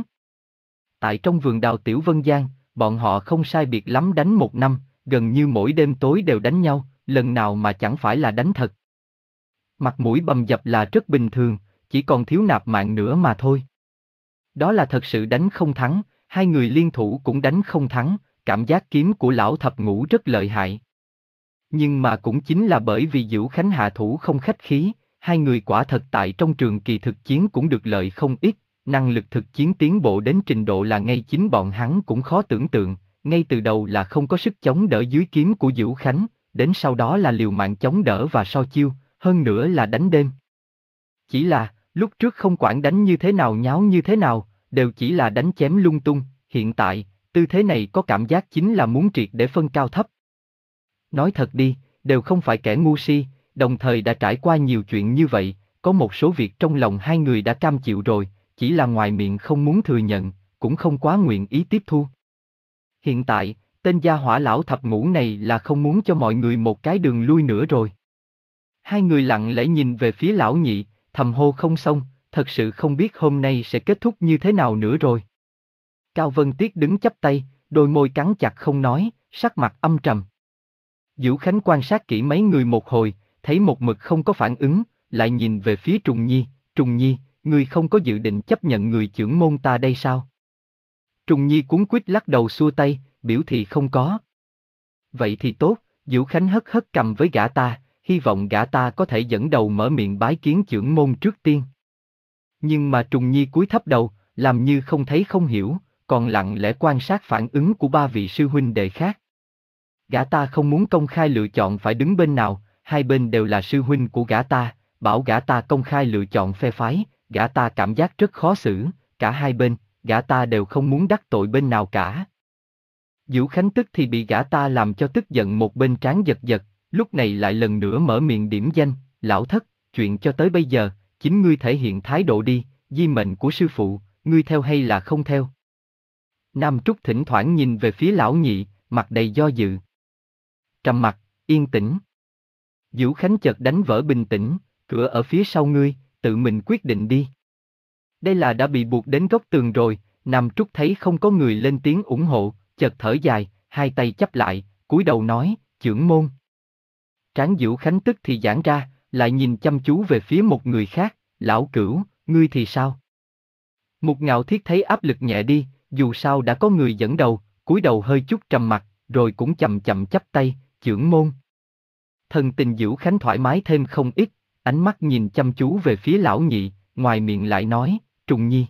A: Tại trong vườn đào Tiểu Vân Giang, bọn họ không sai biệt lắm đánh một năm, gần như mỗi đêm tối đều đánh nhau, lần nào mà chẳng phải là đánh thật. Mặt mũi bầm dập là rất bình thường, chỉ còn thiếu nạp mạng nữa mà thôi. Đó là thật sự đánh không thắng, hai người liên thủ cũng đánh không thắng, cảm giác kiếm của lão thập ngũ rất lợi hại. Nhưng mà cũng chính là bởi vì Dữu Khánh hạ thủ không khách khí, hai người quả thật tại trong trường kỳ thực chiến cũng được lợi không ít, năng lực thực chiến tiến bộ đến trình độ là ngay chính bọn hắn cũng khó tưởng tượng, ngay từ đầu là không có sức chống đỡ dưới kiếm của Dữu Khánh, đến sau đó là liều mạng chống đỡ và so chiêu, hơn nữa là đánh đêm. Chỉ là, lúc trước không quản đánh như thế nào nháo như thế nào, đều chỉ là đánh chém lung tung, hiện tại, tư thế này có cảm giác chính là muốn triệt để phân cao thấp. Nói thật đi, đều không phải kẻ ngu si, đồng thời đã trải qua nhiều chuyện như vậy, có một số việc trong lòng hai người đã cam chịu rồi, chỉ là ngoài miệng không muốn thừa nhận, cũng không quá nguyện ý tiếp thu. Hiện tại, tên gia hỏa lão thập ngũ này là không muốn cho mọi người một cái đường lui nữa rồi. Hai người lặng lẽ nhìn về phía lão nhị, thầm hô không xong, thật sự không biết hôm nay sẽ kết thúc như thế nào nữa rồi. Cao Vân Tiết đứng chắp tay, đôi môi cắn chặt không nói, sắc mặt âm trầm. Dữu Khánh quan sát kỹ mấy người một hồi, thấy một mực không có phản ứng, lại nhìn về phía Trùng Nhi, Trùng Nhi, ngươi không có dự định chấp nhận người chưởng môn ta đây sao? Trùng Nhi cuống quýt lắc đầu xua tay, biểu thị không có. Vậy thì tốt, Diệu Khánh hất hất cầm với gã ta, hy vọng gã ta có thể dẫn đầu mở miệng bái kiến chưởng môn trước tiên. Nhưng mà Trùng Nhi cúi thấp đầu, làm như không thấy không hiểu, còn lặng lẽ quan sát phản ứng của ba vị sư huynh đệ khác. Gã ta không muốn công khai lựa chọn phải đứng bên nào, hai bên đều là sư huynh của gã ta, bảo gã ta công khai lựa chọn phe phái, gã ta cảm giác rất khó xử, cả hai bên, gã ta đều không muốn đắc tội bên nào cả. Diệu Khánh tức thì bị gã ta làm cho tức giận, một bên trán giật giật, lúc này lại lần nữa mở miệng điểm danh, lão thất, chuyện cho tới bây giờ, chính ngươi thể hiện thái độ đi, di mệnh của sư phụ, ngươi theo hay là không theo? Nam Trúc thỉnh thoảng nhìn về phía lão nhị, mặt đầy do dự. Trầm mặc, yên tĩnh. Diệu Khánh chợt đánh vỡ bình tĩnh, cửa ở phía sau ngươi, tự mình quyết định đi. Đây là đã bị buộc đến góc tường rồi, Nam Trúc thấy không có người lên tiếng ủng hộ, chợt thở dài, hai tay chắp lại, cúi đầu nói, chưởng môn. Trán Diệu Khánh tức thì giãn ra, lại nhìn chăm chú về phía một người khác, lão Cửu, ngươi thì sao? Mục Ngạo Thiết thấy áp lực nhẹ đi, dù sao đã có người dẫn đầu, cúi đầu hơi chút trầm mặt, rồi cũng chậm chậm chắp tay, chưởng môn. Thần tình Diệu Khánh thoải mái thêm không ít, ánh mắt nhìn chăm chú về phía lão nhị, ngoài miệng lại nói, Trùng Nhi.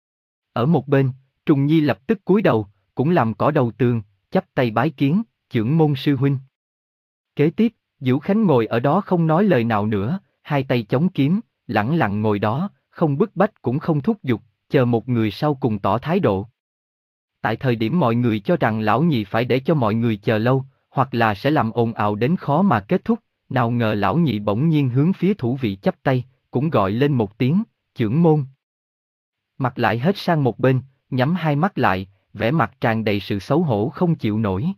A: Ở một bên, Trùng Nhi lập tức cúi đầu, cũng làm cỏ đầu tường, chắp tay bái kiến, chưởng môn sư huynh. Kế tiếp, Diệu Khánh ngồi ở đó không nói lời nào nữa, hai tay chống kiếm, lẳng lặng ngồi đó, không bức bách cũng không thúc giục, chờ một người sau cùng tỏ thái độ. Tại thời điểm mọi người cho rằng lão nhị phải để cho mọi người chờ lâu, hoặc là sẽ làm ồn ào đến khó mà kết thúc, nào ngờ lão nhị bỗng nhiên hướng phía thủ vị chắp tay, cũng gọi lên một tiếng, chưởng môn. Mặt lại hết sang một bên, nhắm hai mắt lại, vẻ mặt tràn đầy sự xấu hổ không chịu nổi.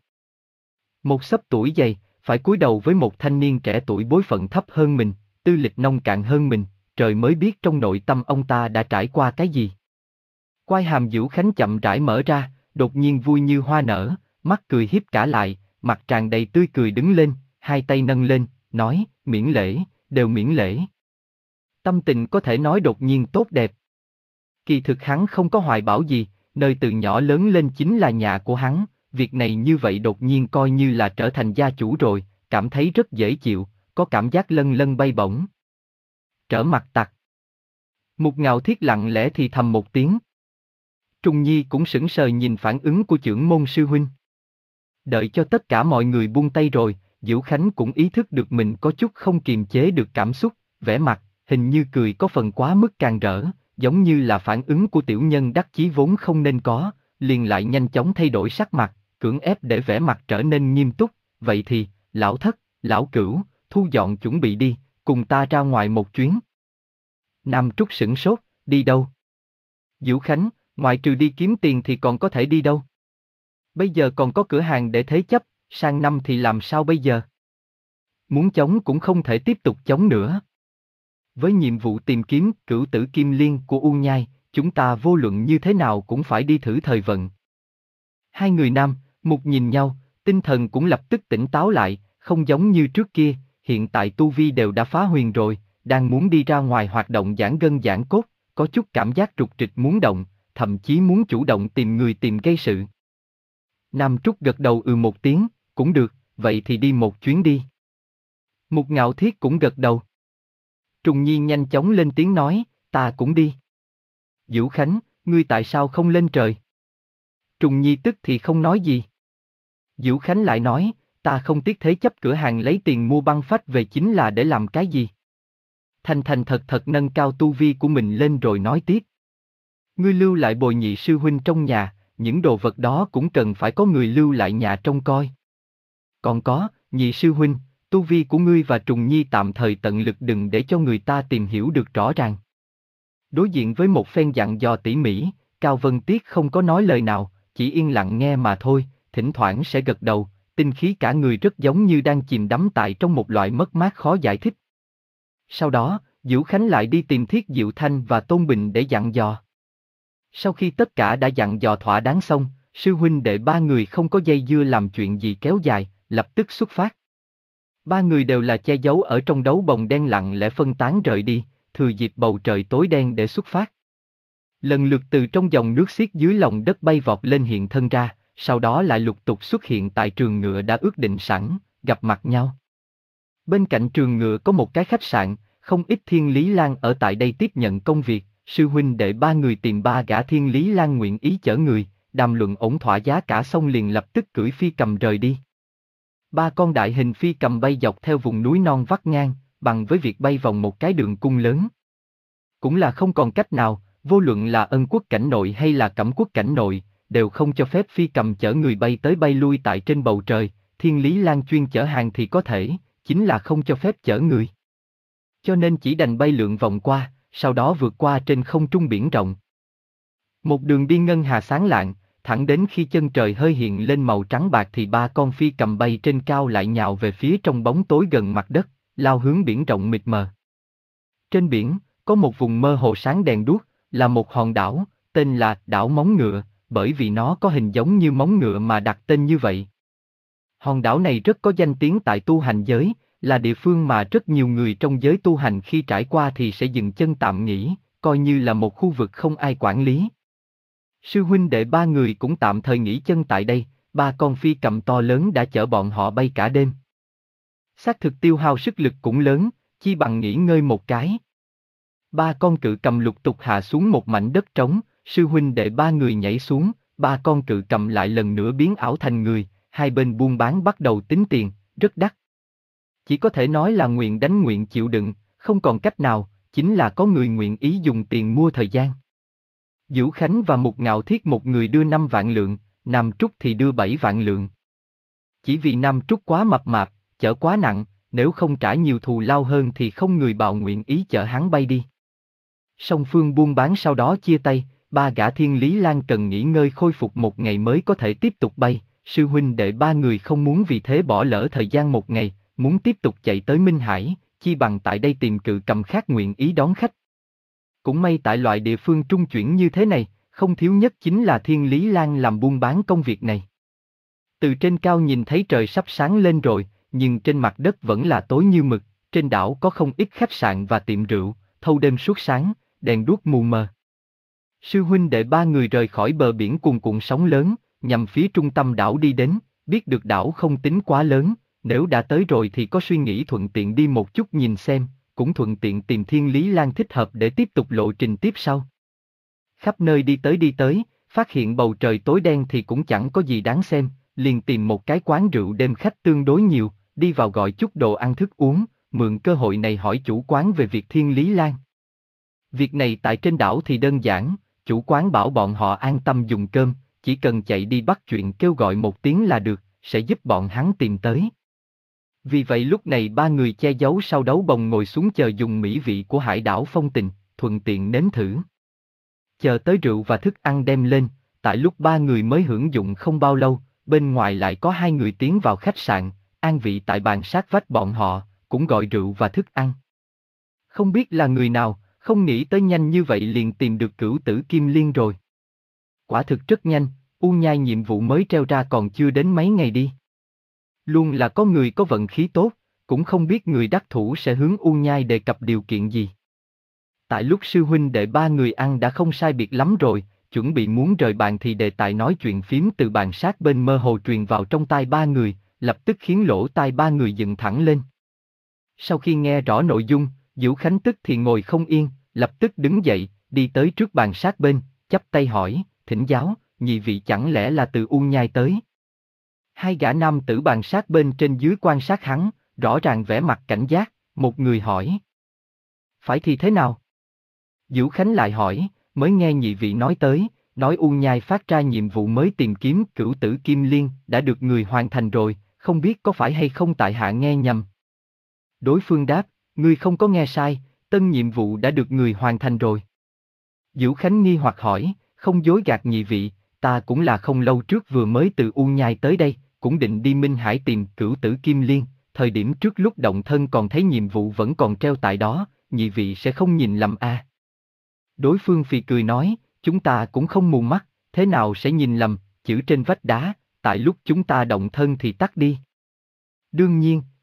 A: Một xấp tuổi dày, phải cúi đầu với một thanh niên trẻ tuổi bối phận thấp hơn mình, tư lịch nông cạn hơn mình, trời mới biết trong nội tâm ông ta đã trải qua cái gì. Quai hàm Diệu Khánh chậm rãi mở ra, đột nhiên vui như hoa nở, mắt cười hiếp cả lại, mặt tràn đầy tươi cười đứng lên, hai tay nâng lên, nói, miễn lễ, đều miễn lễ. Tâm tình có thể nói đột nhiên tốt đẹp. Kỳ thực hắn không có hoài bão gì, nơi từ nhỏ lớn lên chính là nhà của hắn, việc này như vậy đột nhiên coi như là trở thành gia chủ rồi, cảm thấy rất dễ chịu, có cảm giác lân lân bay bổng. Trở mặt tặc. Mục Ngạo Thiết lặng lẽ thì thầm một tiếng. Trùng Nhi cũng sững sờ nhìn phản ứng của chưởng môn sư huynh. Đợi cho tất cả mọi người buông tay rồi, Diệu Khánh cũng ý thức được mình có chút không kiềm chế được cảm xúc, vẻ mặt, hình như cười có phần quá mức càng rỡ, giống như là phản ứng của tiểu nhân đắc chí vốn không nên có, liền lại nhanh chóng thay đổi sắc mặt, cưỡng ép để vẻ mặt trở nên nghiêm túc, vậy thì, lão thất, lão Cửu, thu dọn chuẩn bị đi, cùng ta ra ngoài một chuyến. Nam Trúc sửng sốt, đi đâu? Diệu Khánh, ngoại trừ đi kiếm tiền thì còn có thể đi đâu? Bây giờ còn có cửa hàng để thế chấp, sang năm thì làm sao bây giờ? Muốn chống cũng không thể tiếp tục chống nữa. Với nhiệm vụ tìm kiếm cửu tử kim liên của U Nhai, chúng ta vô luận như thế nào cũng phải đi thử thời vận. Hai người nam, Mục nhìn nhau, tinh thần cũng lập tức tỉnh táo lại, không giống như trước kia, hiện tại tu vi đều đã phá huyền rồi, đang muốn đi ra ngoài hoạt động giãn gân giãn cốt, có chút cảm giác trục trịch muốn động, thậm chí muốn chủ động tìm người tìm gây sự. Nam Trúc gật đầu ừ một tiếng, cũng được, vậy thì đi một chuyến đi. Mục Ngạo Thiết cũng gật đầu. Trùng Nhi nhanh chóng lên tiếng nói, ta cũng đi. Diệu Khánh, ngươi tại sao không lên trời? Trùng Nhi tức thì không nói gì. Diệu Khánh lại nói, ta không tiếc thế chấp cửa hàng lấy tiền mua băng phách về chính là để làm cái gì? Thành thành thật thật nâng cao tu vi của mình lên rồi nói tiếp. Ngươi lưu lại bồi nhị sư huynh trong nhà, những đồ vật đó cũng cần phải có người lưu lại nhà trông coi. Còn có, nhị sư huynh, tu vi của ngươi và Trùng Nhi tạm thời tận lực đừng để cho người ta tìm hiểu được rõ ràng. Đối diện với một phen dặn dò tỉ mỉ, Cao Vân Tiết không có nói lời nào, chỉ yên lặng nghe mà thôi, thỉnh thoảng sẽ gật đầu, tinh khí cả người rất giống như đang chìm đắm tại trong một loại mất mát khó giải thích. Sau đó, Diệu Khánh lại đi tìm Thiết Diệu Thanh và Tôn Bình để dặn dò. Sau khi tất cả đã dặn dò thỏa đáng xong, sư huynh đệ ba người không có dây dưa làm chuyện gì kéo dài, lập tức xuất phát. Ba người đều là che giấu ở trong đấu bồng đen lặng lẽ phân tán rời đi, thừa dịp bầu trời tối đen để xuất phát. Lần lượt từ trong dòng nước xiết dưới lòng đất bay vọt lên hiện thân ra, sau đó lại lục tục xuất hiện tại trường ngựa đã ước định sẵn, gặp mặt nhau. Bên cạnh trường ngựa có một cái khách sạn, không ít Thiên Lý Lan ở tại đây tiếp nhận công việc, sư huynh đệ ba người tìm ba gã Thiên Lý Lan nguyện ý chở người, đàm luận ổn thỏa giá cả xong liền lập tức cưỡi phi cầm rời đi. Ba con đại hình phi cầm bay dọc theo vùng núi non vắt ngang, bằng với việc bay vòng một cái đường cung lớn. Cũng là không còn cách nào, vô luận là Ân quốc cảnh nội hay là Cẩm quốc cảnh nội, đều không cho phép phi cầm chở người bay tới bay lui tại trên bầu trời, Thiên Lý Lan chuyên chở hàng thì có thể, chính là không cho phép chở người. Cho nên chỉ đành bay lượn vòng qua, sau đó vượt qua trên không trung biển rộng. Một đường đi ngân hà sáng lạng, thẳng đến khi chân trời hơi hiện lên màu trắng bạc thì ba con phi cầm bay trên cao lại nhào về phía trong bóng tối gần mặt đất, lao hướng biển rộng mịt mờ. Trên biển, có một vùng mơ hồ sáng đèn đuốc, là một hòn đảo, tên là đảo Móng Ngựa, bởi vì nó có hình giống như móng ngựa mà đặt tên như vậy. Hòn đảo này rất có danh tiếng tại tu hành giới, là địa phương mà rất nhiều người trong giới tu hành khi trải qua thì sẽ dừng chân tạm nghỉ, coi như là một khu vực không ai quản lý. Sư huynh đệ ba người cũng tạm thời nghỉ chân tại đây, ba con phi cầm to lớn đã chở bọn họ bay cả đêm. Xác thực tiêu hao sức lực cũng lớn, chi bằng nghỉ ngơi một cái. Ba con cự cầm lục tục hạ xuống một mảnh đất trống, sư huynh đệ ba người nhảy xuống, ba con cự cầm lại lần nữa biến ảo thành người, hai bên buôn bán bắt đầu tính tiền, rất đắt. Chỉ có thể nói là nguyện đánh nguyện chịu đựng, không còn cách nào, chính là có người nguyện ý dùng tiền mua thời gian. Vũ Khánh và Mục Ngạo Thiết một người đưa năm vạn lượng, Nam Trúc thì đưa bảy vạn lượng. Chỉ vì Nam Trúc quá mập mạp, chở quá nặng, nếu không trả nhiều thù lao hơn thì không người bào nguyện ý chở hắn bay đi. Song phương buôn bán sau đó chia tay, ba gã Thiên Lý Lan cần nghỉ ngơi khôi phục một ngày mới có thể tiếp tục bay, sư huynh đệ ba người không muốn vì thế bỏ lỡ thời gian một ngày, muốn tiếp tục chạy tới Minh Hải, chi bằng tại đây tìm cự cầm khác nguyện ý đón khách. Cũng may tại loại địa phương trung chuyển như thế này, không thiếu nhất chính là Thiên Lý Lan làm buôn bán công việc này. Từ trên cao nhìn thấy trời sắp sáng lên rồi, nhưng trên mặt đất vẫn là tối như mực, trên đảo có không ít khách sạn và tiệm rượu, thâu đêm suốt sáng, đèn đuốc mù mờ. Sư huynh đệ ba người rời khỏi bờ biển cuồn cuộn sóng lớn, nhằm phía trung tâm đảo đi đến, biết được đảo không tính quá lớn, nếu đã tới rồi thì có suy nghĩ thuận tiện đi một chút nhìn xem, cũng thuận tiện tìm Thiên Lý Lan thích hợp để tiếp tục lộ trình tiếp sau. Khắp nơi đi tới đi tới, phát hiện bầu trời tối đen thì cũng chẳng có gì đáng xem, liền tìm một cái quán rượu đêm khách tương đối nhiều, đi vào gọi chút đồ ăn thức uống, mượn cơ hội này hỏi chủ quán về việc Thiên Lý Lan. Việc này tại trên đảo thì đơn giản, chủ quán bảo bọn họ an tâm dùng cơm, chỉ cần chạy đi bắt chuyện kêu gọi một tiếng là được, sẽ giúp bọn hắn tìm tới. Vì vậy lúc này ba người che giấu sau đấu bồng ngồi xuống chờ dùng mỹ vị của hải đảo phong tình, thuận tiện nếm thử. Chờ tới rượu và thức ăn đem lên, tại lúc ba người mới hưởng dụng không bao lâu, bên ngoài lại có hai người tiến vào khách sạn, an vị tại bàn sát vách bọn họ, cũng gọi rượu và thức ăn. Không biết là người nào, không nghĩ tới nhanh như vậy liền tìm được Cửu Tử Kim Liên rồi. Quả thực rất nhanh, U Nhai nhiệm vụ mới treo ra còn chưa đến mấy ngày đi. Luôn là có người có vận khí tốt, cũng không biết người đắc thủ sẽ hướng U Nhai đề cập điều kiện gì. Tại lúc sư huynh đệ ba người ăn đã không sai biệt lắm rồi, chuẩn bị muốn rời bàn thì đề tài nói chuyện phím từ bàn sát bên mơ hồ truyền vào trong tai ba người, lập tức khiến lỗ tai ba người dựng thẳng lên. Sau khi nghe rõ nội dung, Vũ Khánh tức thì ngồi không yên, lập tức đứng dậy, đi tới trước bàn sát bên, chắp tay hỏi, thỉnh giáo, nhị vị chẳng lẽ là từ U Nhai tới? Hai gã nam tử bàn sát bên trên dưới quan sát hắn, rõ ràng vẻ mặt cảnh giác, một người hỏi. Phải thì thế nào? Vũ Khánh lại hỏi, mới nghe nhị vị nói tới, nói U Nhai phát ra nhiệm vụ mới tìm kiếm Cửu Tử Kim Liên, đã được người hoàn thành rồi, không biết có phải hay không tại hạ nghe nhầm. Đối phương đáp, ngươi không có nghe sai, tân nhiệm vụ đã được người hoàn thành rồi. Vũ Khánh nghi hoặc hỏi, không dối gạt nhị vị, ta cũng là không lâu trước vừa mới từ U Nhai tới đây, cũng định đi Minh Hải tìm Cửu Tử Kim Liên, thời điểm trước lúc động thân còn thấy nhiệm vụ vẫn còn treo tại đó, nhị vị sẽ không nhìn lầm a? À. Đối phương phì cười nói, chúng ta cũng không mù mắt, thế nào sẽ nhìn lầm, chữ trên vách đá, tại lúc chúng ta động thân thì tắt đi. Đương nhiên,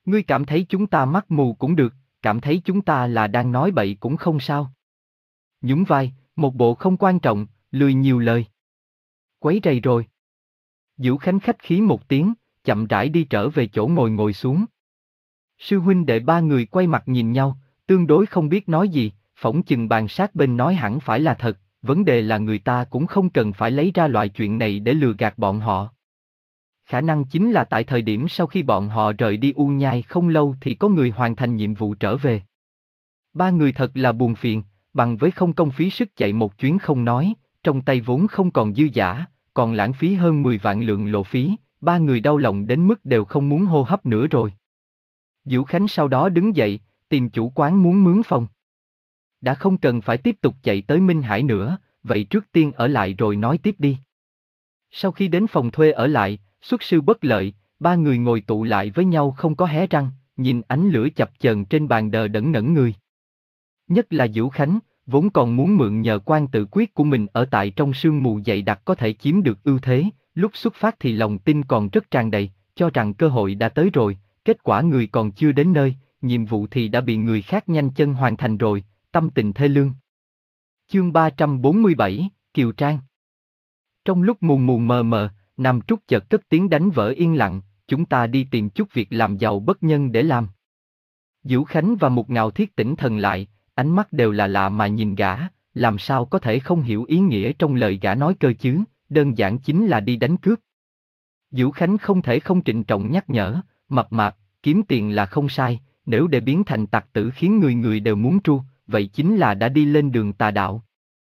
A: Ngươi cảm thấy chúng ta mắt mù cũng được, cảm thấy chúng ta là đang nói bậy cũng không sao. Nhún vai, một bộ không quan trọng, lười nhiều lời. Quấy rầy rồi. Diễu Khánh khách khí một tiếng, chậm rãi đi trở về chỗ ngồi ngồi xuống. Sư huynh đệ ba người quay mặt nhìn nhau, tương đối không biết nói gì, phỏng chừng bàn sát bên nói hẳn phải là thật, vấn đề là người ta cũng không cần phải lấy ra loại chuyện này để lừa gạt bọn họ. Khả năng chính là tại thời điểm sau khi bọn họ rời đi U Nhai không lâu thì có người hoàn thành nhiệm vụ trở về. Ba người thật là buồn phiền, bằng với không công phí sức chạy một chuyến không nói, trong tay vốn không còn dư dả, còn lãng phí hơn mười vạn lượng lộ phí, ba người đau lòng đến mức đều không muốn hô hấp nữa rồi. Diễu Khánh sau đó đứng dậy, tìm chủ quán muốn mướn phòng. Đã không cần phải tiếp tục chạy tới Minh Hải nữa, vậy trước tiên ở lại rồi nói tiếp đi. Sau khi đến phòng thuê ở lại, xuất sư bất lợi, ba người ngồi tụ lại với nhau không có hé răng, nhìn ánh lửa chập chờn trên bàn đờ đẫn ngẩn người. Nhất là Diễu Khánh, vốn còn muốn mượn nhờ quan tự quyết của mình ở tại trong sương mù dày đặc có thể chiếm được ưu thế, lúc xuất phát thì lòng tin còn rất tràn đầy, cho rằng cơ hội đã tới rồi, kết quả người còn chưa đến nơi, nhiệm vụ thì đã bị người khác nhanh chân hoàn thành rồi, tâm tình thê lương. Chương ba trăm bốn mươi bảy, Kiều Trang. Trong lúc mù mù mờ mờ, Nam Trúc chợt cất tiếng đánh vỡ yên lặng, chúng ta đi tìm chút việc làm giàu bất nhân để làm. Diễu Khánh và Mục Ngạo Thiết tỉnh thần lại, ánh mắt đều là lạ mà nhìn gã, làm sao có thể không hiểu ý nghĩa trong lời gã nói cơ chứ, đơn giản chính là đi đánh cướp. Diễu Khánh không thể không trịnh trọng nhắc nhở, mập mạp, kiếm tiền là không sai, nếu để biến thành tặc tử khiến người người đều muốn tru, vậy chính là đã đi lên đường tà đạo.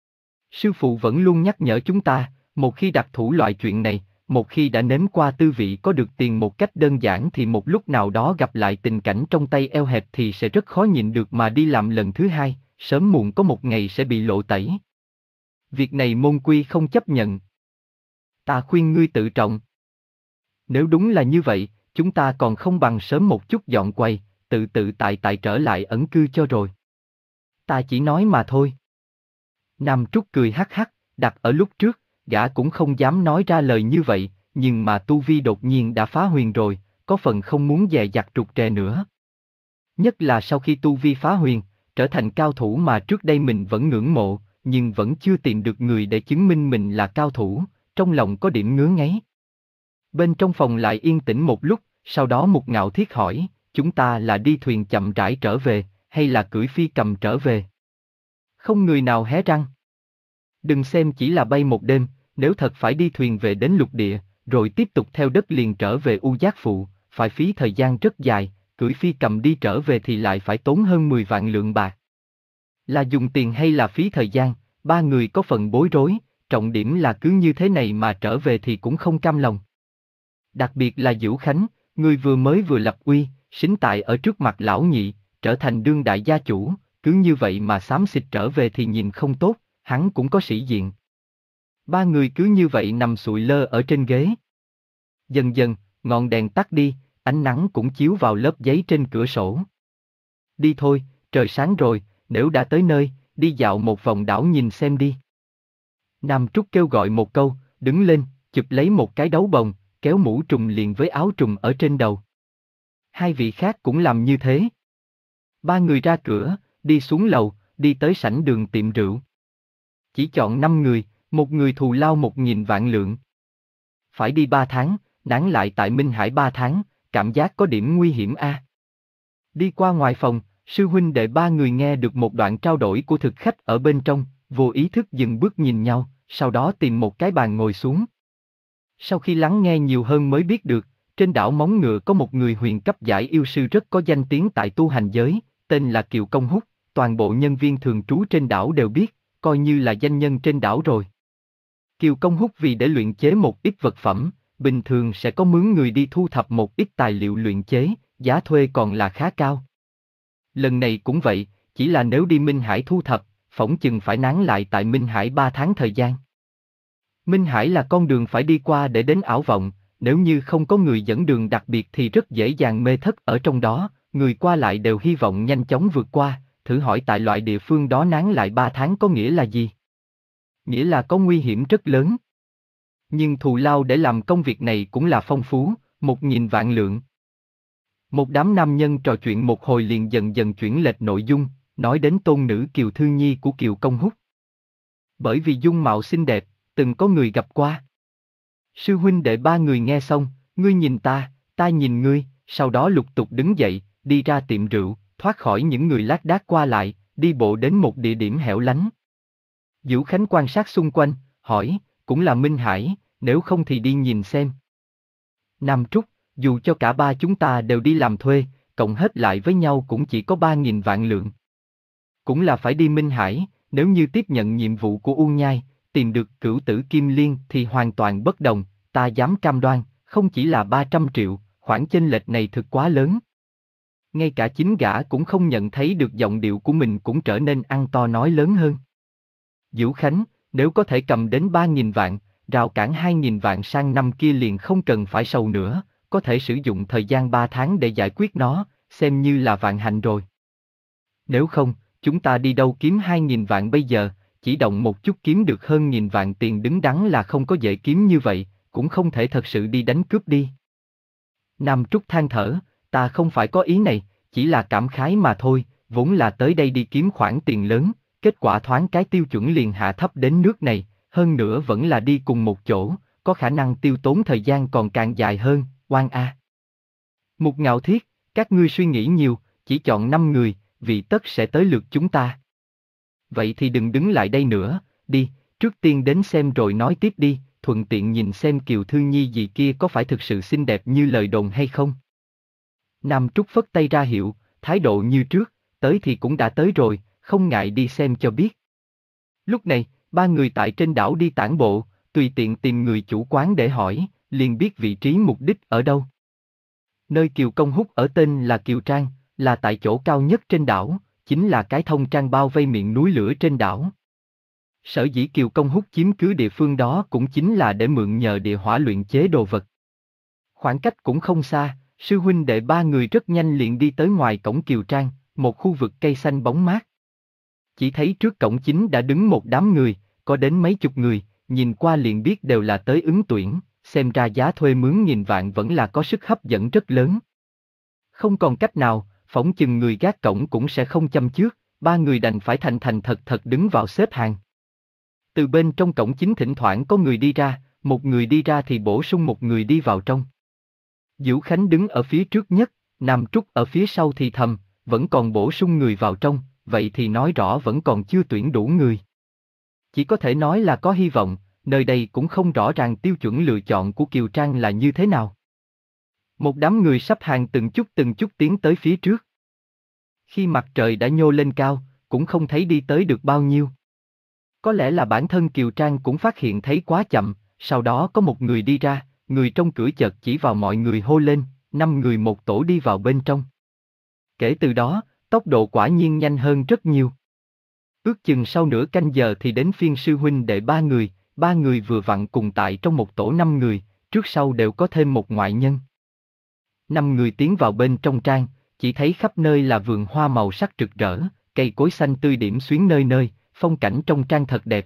A: Sư phụ vẫn luôn nhắc nhở chúng ta, một khi đặt thủ loại chuyện này, một khi đã nếm qua tư vị có được tiền một cách đơn giản thì một lúc nào đó gặp lại tình cảnh trong tay eo hẹp thì sẽ rất khó nhịn được mà đi làm lần thứ hai, sớm muộn có một ngày sẽ bị lộ tẩy. Việc này môn quy không chấp nhận. Ta khuyên ngươi tự trọng. Nếu đúng là như vậy, chúng ta còn không bằng sớm một chút dọn quầy, tự tự tại tại trở lại ẩn cư cho rồi. Ta chỉ nói mà thôi. Nam Trúc cười hắc hắc, đặt ở lúc trước, gã cũng không dám nói ra lời như vậy, nhưng mà tu vi đột nhiên đã phá huyền rồi, có phần không muốn dè dặt trục trè nữa. Nhất là sau khi tu vi phá huyền, trở thành cao thủ mà trước đây mình vẫn ngưỡng mộ, nhưng vẫn chưa tìm được người để chứng minh mình là cao thủ, trong lòng có điểm ngứa ngáy. Bên trong phòng lại yên tĩnh một lúc, sau đó Mục Ngạo Thiết hỏi, chúng ta là đi thuyền chậm rãi trở về, hay là cưỡi phi cầm trở về? Không người nào hé răng. Đừng xem chỉ là bay một đêm, nếu thật phải đi thuyền về đến lục địa, rồi tiếp tục theo đất liền trở về U Giác Phụ, phải phí thời gian rất dài, cưỡi phi cầm đi trở về thì lại phải tốn hơn mười vạn lượng bạc. Là dùng tiền hay là phí thời gian, ba người có phần bối rối, trọng điểm là cứ như thế này mà trở về thì cũng không cam lòng. Đặc biệt là Diễu Khánh, người vừa mới vừa lập uy, sính tại ở trước mặt lão nhị, trở thành đương đại gia chủ, cứ như vậy mà xám xịt trở về thì nhìn không tốt, hắn cũng có sĩ diện. Ba người cứ như vậy nằm sụi lơ ở trên ghế. Dần dần, ngọn đèn tắt đi, ánh nắng cũng chiếu vào lớp giấy trên cửa sổ. Đi thôi, trời sáng rồi, nếu đã tới nơi, đi dạo một vòng đảo nhìn xem đi. Nam Trúc kêu gọi một câu, đứng lên, chụp lấy một cái đấu bồng, kéo mũ trùm liền với áo trùm ở trên đầu. Hai vị khác cũng làm như thế. Ba người ra cửa, đi xuống lầu, đi tới sảnh đường tiệm rượu. Chỉ chọn năm người, một người thù lao một nghìn vạn lượng. Phải đi ba tháng, nán lại tại Minh Hải ba tháng, cảm giác có điểm nguy hiểm a. À. Đi qua ngoài phòng, sư huynh đệ ba người nghe được một đoạn trao đổi của thực khách ở bên trong, vô ý thức dừng bước nhìn nhau, sau đó tìm một cái bàn ngồi xuống. Sau khi lắng nghe nhiều hơn mới biết được, trên đảo Móng Ngựa có một người huyền cấp giải yêu sư rất có danh tiếng tại tu hành giới, tên là Kiều Công Húc, toàn bộ nhân viên thường trú trên đảo đều biết, coi như là danh nhân trên đảo rồi. Kiều Công Húc vì để luyện chế một ít vật phẩm, bình thường sẽ có mướn người đi thu thập một ít tài liệu luyện chế, giá thuê còn là khá cao. Lần này cũng vậy, chỉ là nếu đi Minh Hải thu thập, phỏng chừng phải nán lại tại Minh Hải ba tháng thời gian. Minh Hải là con đường phải đi qua để đến Ảo Vọng, nếu như không có người dẫn đường đặc biệt thì rất dễ dàng mê thất ở trong đó, người qua lại đều hy vọng nhanh chóng vượt qua, thử hỏi tại loại địa phương đó nán lại ba tháng có nghĩa là gì? Nghĩa là có nguy hiểm rất lớn. Nhưng thù lao để làm công việc này cũng là phong phú, một nghìn vạn lượng. Một đám nam nhân trò chuyện một hồi liền dần dần chuyển lệch nội dung, nói đến tôn nữ Kiều Thư Nhi của Kiều Công Húc. Bởi vì dung mạo xinh đẹp, từng có người gặp qua. Sư huynh đệ ba người nghe xong, ngươi nhìn ta, ta nhìn ngươi, sau đó lục tục đứng dậy, đi ra tiệm rượu, thoát khỏi những người lác đác qua lại, đi bộ đến một địa điểm hẻo lánh. Vũ Khánh quan sát xung quanh, hỏi, cũng là Minh Hải, nếu không thì đi nhìn xem. Nam Trúc, dù cho cả ba chúng ta đều đi làm thuê, cộng hết lại với nhau cũng chỉ có ba nghìn vạn lượng. Cũng là phải đi Minh Hải, nếu như tiếp nhận nhiệm vụ của U Nhai, tìm được cửu tử Kim Liên thì hoàn toàn bất đồng, ta dám cam đoan, không chỉ là ba trăm triệu, khoản chênh lệch này thực quá lớn. Ngay cả chính gã cũng không nhận thấy được giọng điệu của mình cũng trở nên ăn to nói lớn hơn. Vũ Khánh, nếu có thể cầm đến ba nghìn vạn, rào cản hai nghìn vạn sang năm kia liền không cần phải sầu nữa, có thể sử dụng thời gian ba tháng để giải quyết nó, xem như là vạn hạnh rồi. Nếu không, chúng ta đi đâu kiếm hai nghìn vạn bây giờ, chỉ động một chút kiếm được hơn nghìn vạn tiền đứng đắn là không có dễ kiếm như vậy, cũng không thể thật sự đi đánh cướp đi. Nam Trúc than thở, ta không phải có ý này, chỉ là cảm khái mà thôi, vốn là tới đây đi kiếm khoản tiền lớn, kết quả thoáng cái tiêu chuẩn liền hạ thấp đến nước này, hơn nữa vẫn là đi cùng một chỗ, có khả năng tiêu tốn thời gian còn càng dài hơn, oan a. Mục Ngạo Thiết, các ngươi suy nghĩ nhiều, chỉ chọn năm người, vì tất sẽ tới lượt chúng ta. Vậy thì đừng đứng lại đây nữa, đi, trước tiên đến xem rồi nói tiếp đi, thuận tiện nhìn xem Kiều Thư Nhi gì kia có phải thực sự xinh đẹp như lời đồn hay không. Nam Trúc phất tay ra hiệu, thái độ như trước, tới thì cũng đã tới rồi, không ngại đi xem cho biết. Lúc này, ba người tại trên đảo đi tản bộ, tùy tiện tìm người chủ quán để hỏi, liền biết vị trí mục đích ở đâu. Nơi Kiều Công Húc ở tên là Kiều Trang, là tại chỗ cao nhất trên đảo, chính là cái thông trang bao vây miệng núi lửa trên đảo. Sở dĩ Kiều Công Húc chiếm cứ địa phương đó cũng chính là để mượn nhờ địa hỏa luyện chế đồ vật. Khoảng cách cũng không xa, sư huynh đệ ba người rất nhanh liền đi tới ngoài cổng Kiều Trang, một khu vực cây xanh bóng mát. Chỉ thấy trước cổng chính đã đứng một đám người, có đến mấy chục người, nhìn qua liền biết đều là tới ứng tuyển, xem ra giá thuê mướn nghìn vạn vẫn là có sức hấp dẫn rất lớn. Không còn cách nào, phỏng chừng người gác cổng cũng sẽ không chăm trước, ba người đành phải thành thành thật thật đứng vào xếp hàng. Từ bên trong cổng chính thỉnh thoảng có người đi ra, một người đi ra thì bổ sung một người đi vào trong. Vũ Khánh đứng ở phía trước nhất, Nam Trúc ở phía sau thì thầm, vẫn còn bổ sung người vào trong, vậy thì nói rõ vẫn còn chưa tuyển đủ người. Chỉ có thể nói là có hy vọng, nơi đây cũng không rõ ràng tiêu chuẩn lựa chọn của Kiều Trang là như thế nào. Một đám người sắp hàng từng chút từng chút tiến tới phía trước. Khi mặt trời đã nhô lên cao, cũng không thấy đi tới được bao nhiêu. Có lẽ là bản thân Kiều Trang cũng phát hiện thấy quá chậm, sau đó có một người đi ra, người trong cửa chợt chỉ vào mọi người hô lên, năm người một tổ đi vào bên trong. Kể từ đó, tốc độ quả nhiên nhanh hơn rất nhiều. Ước chừng sau nửa canh giờ thì đến phiên sư huynh đệ ba người, ba người vừa vặn cùng tại trong một tổ năm người, trước sau đều có thêm một ngoại nhân. Năm người tiến vào bên trong trang, chỉ thấy khắp nơi là vườn hoa màu sắc rực rỡ, cây cối xanh tươi điểm xuyến nơi nơi, phong cảnh trong trang thật đẹp.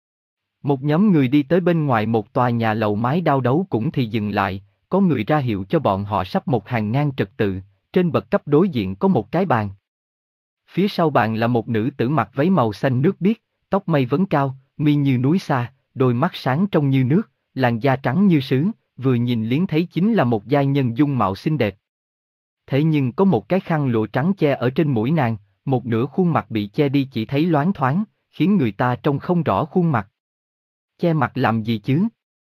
A: Một nhóm người đi tới bên ngoài một tòa nhà lầu mái đao đấu cũng thì dừng lại, có người ra hiệu cho bọn họ sắp một hàng ngang trật tự, trên bậc cấp đối diện có một cái bàn. Phía sau bàn là một nữ tử mặc váy màu xanh nước biếc, tóc mây vấn cao, mi như núi xa, đôi mắt sáng trong như nước, làn da trắng như sứ, vừa nhìn liếng thấy chính là một giai nhân dung mạo xinh đẹp. Thế nhưng có một cái khăn lụa trắng che ở trên mũi nàng, một nửa khuôn mặt bị che đi chỉ thấy loáng thoáng, khiến người ta trông không rõ khuôn mặt. Che mặt làm gì chứ?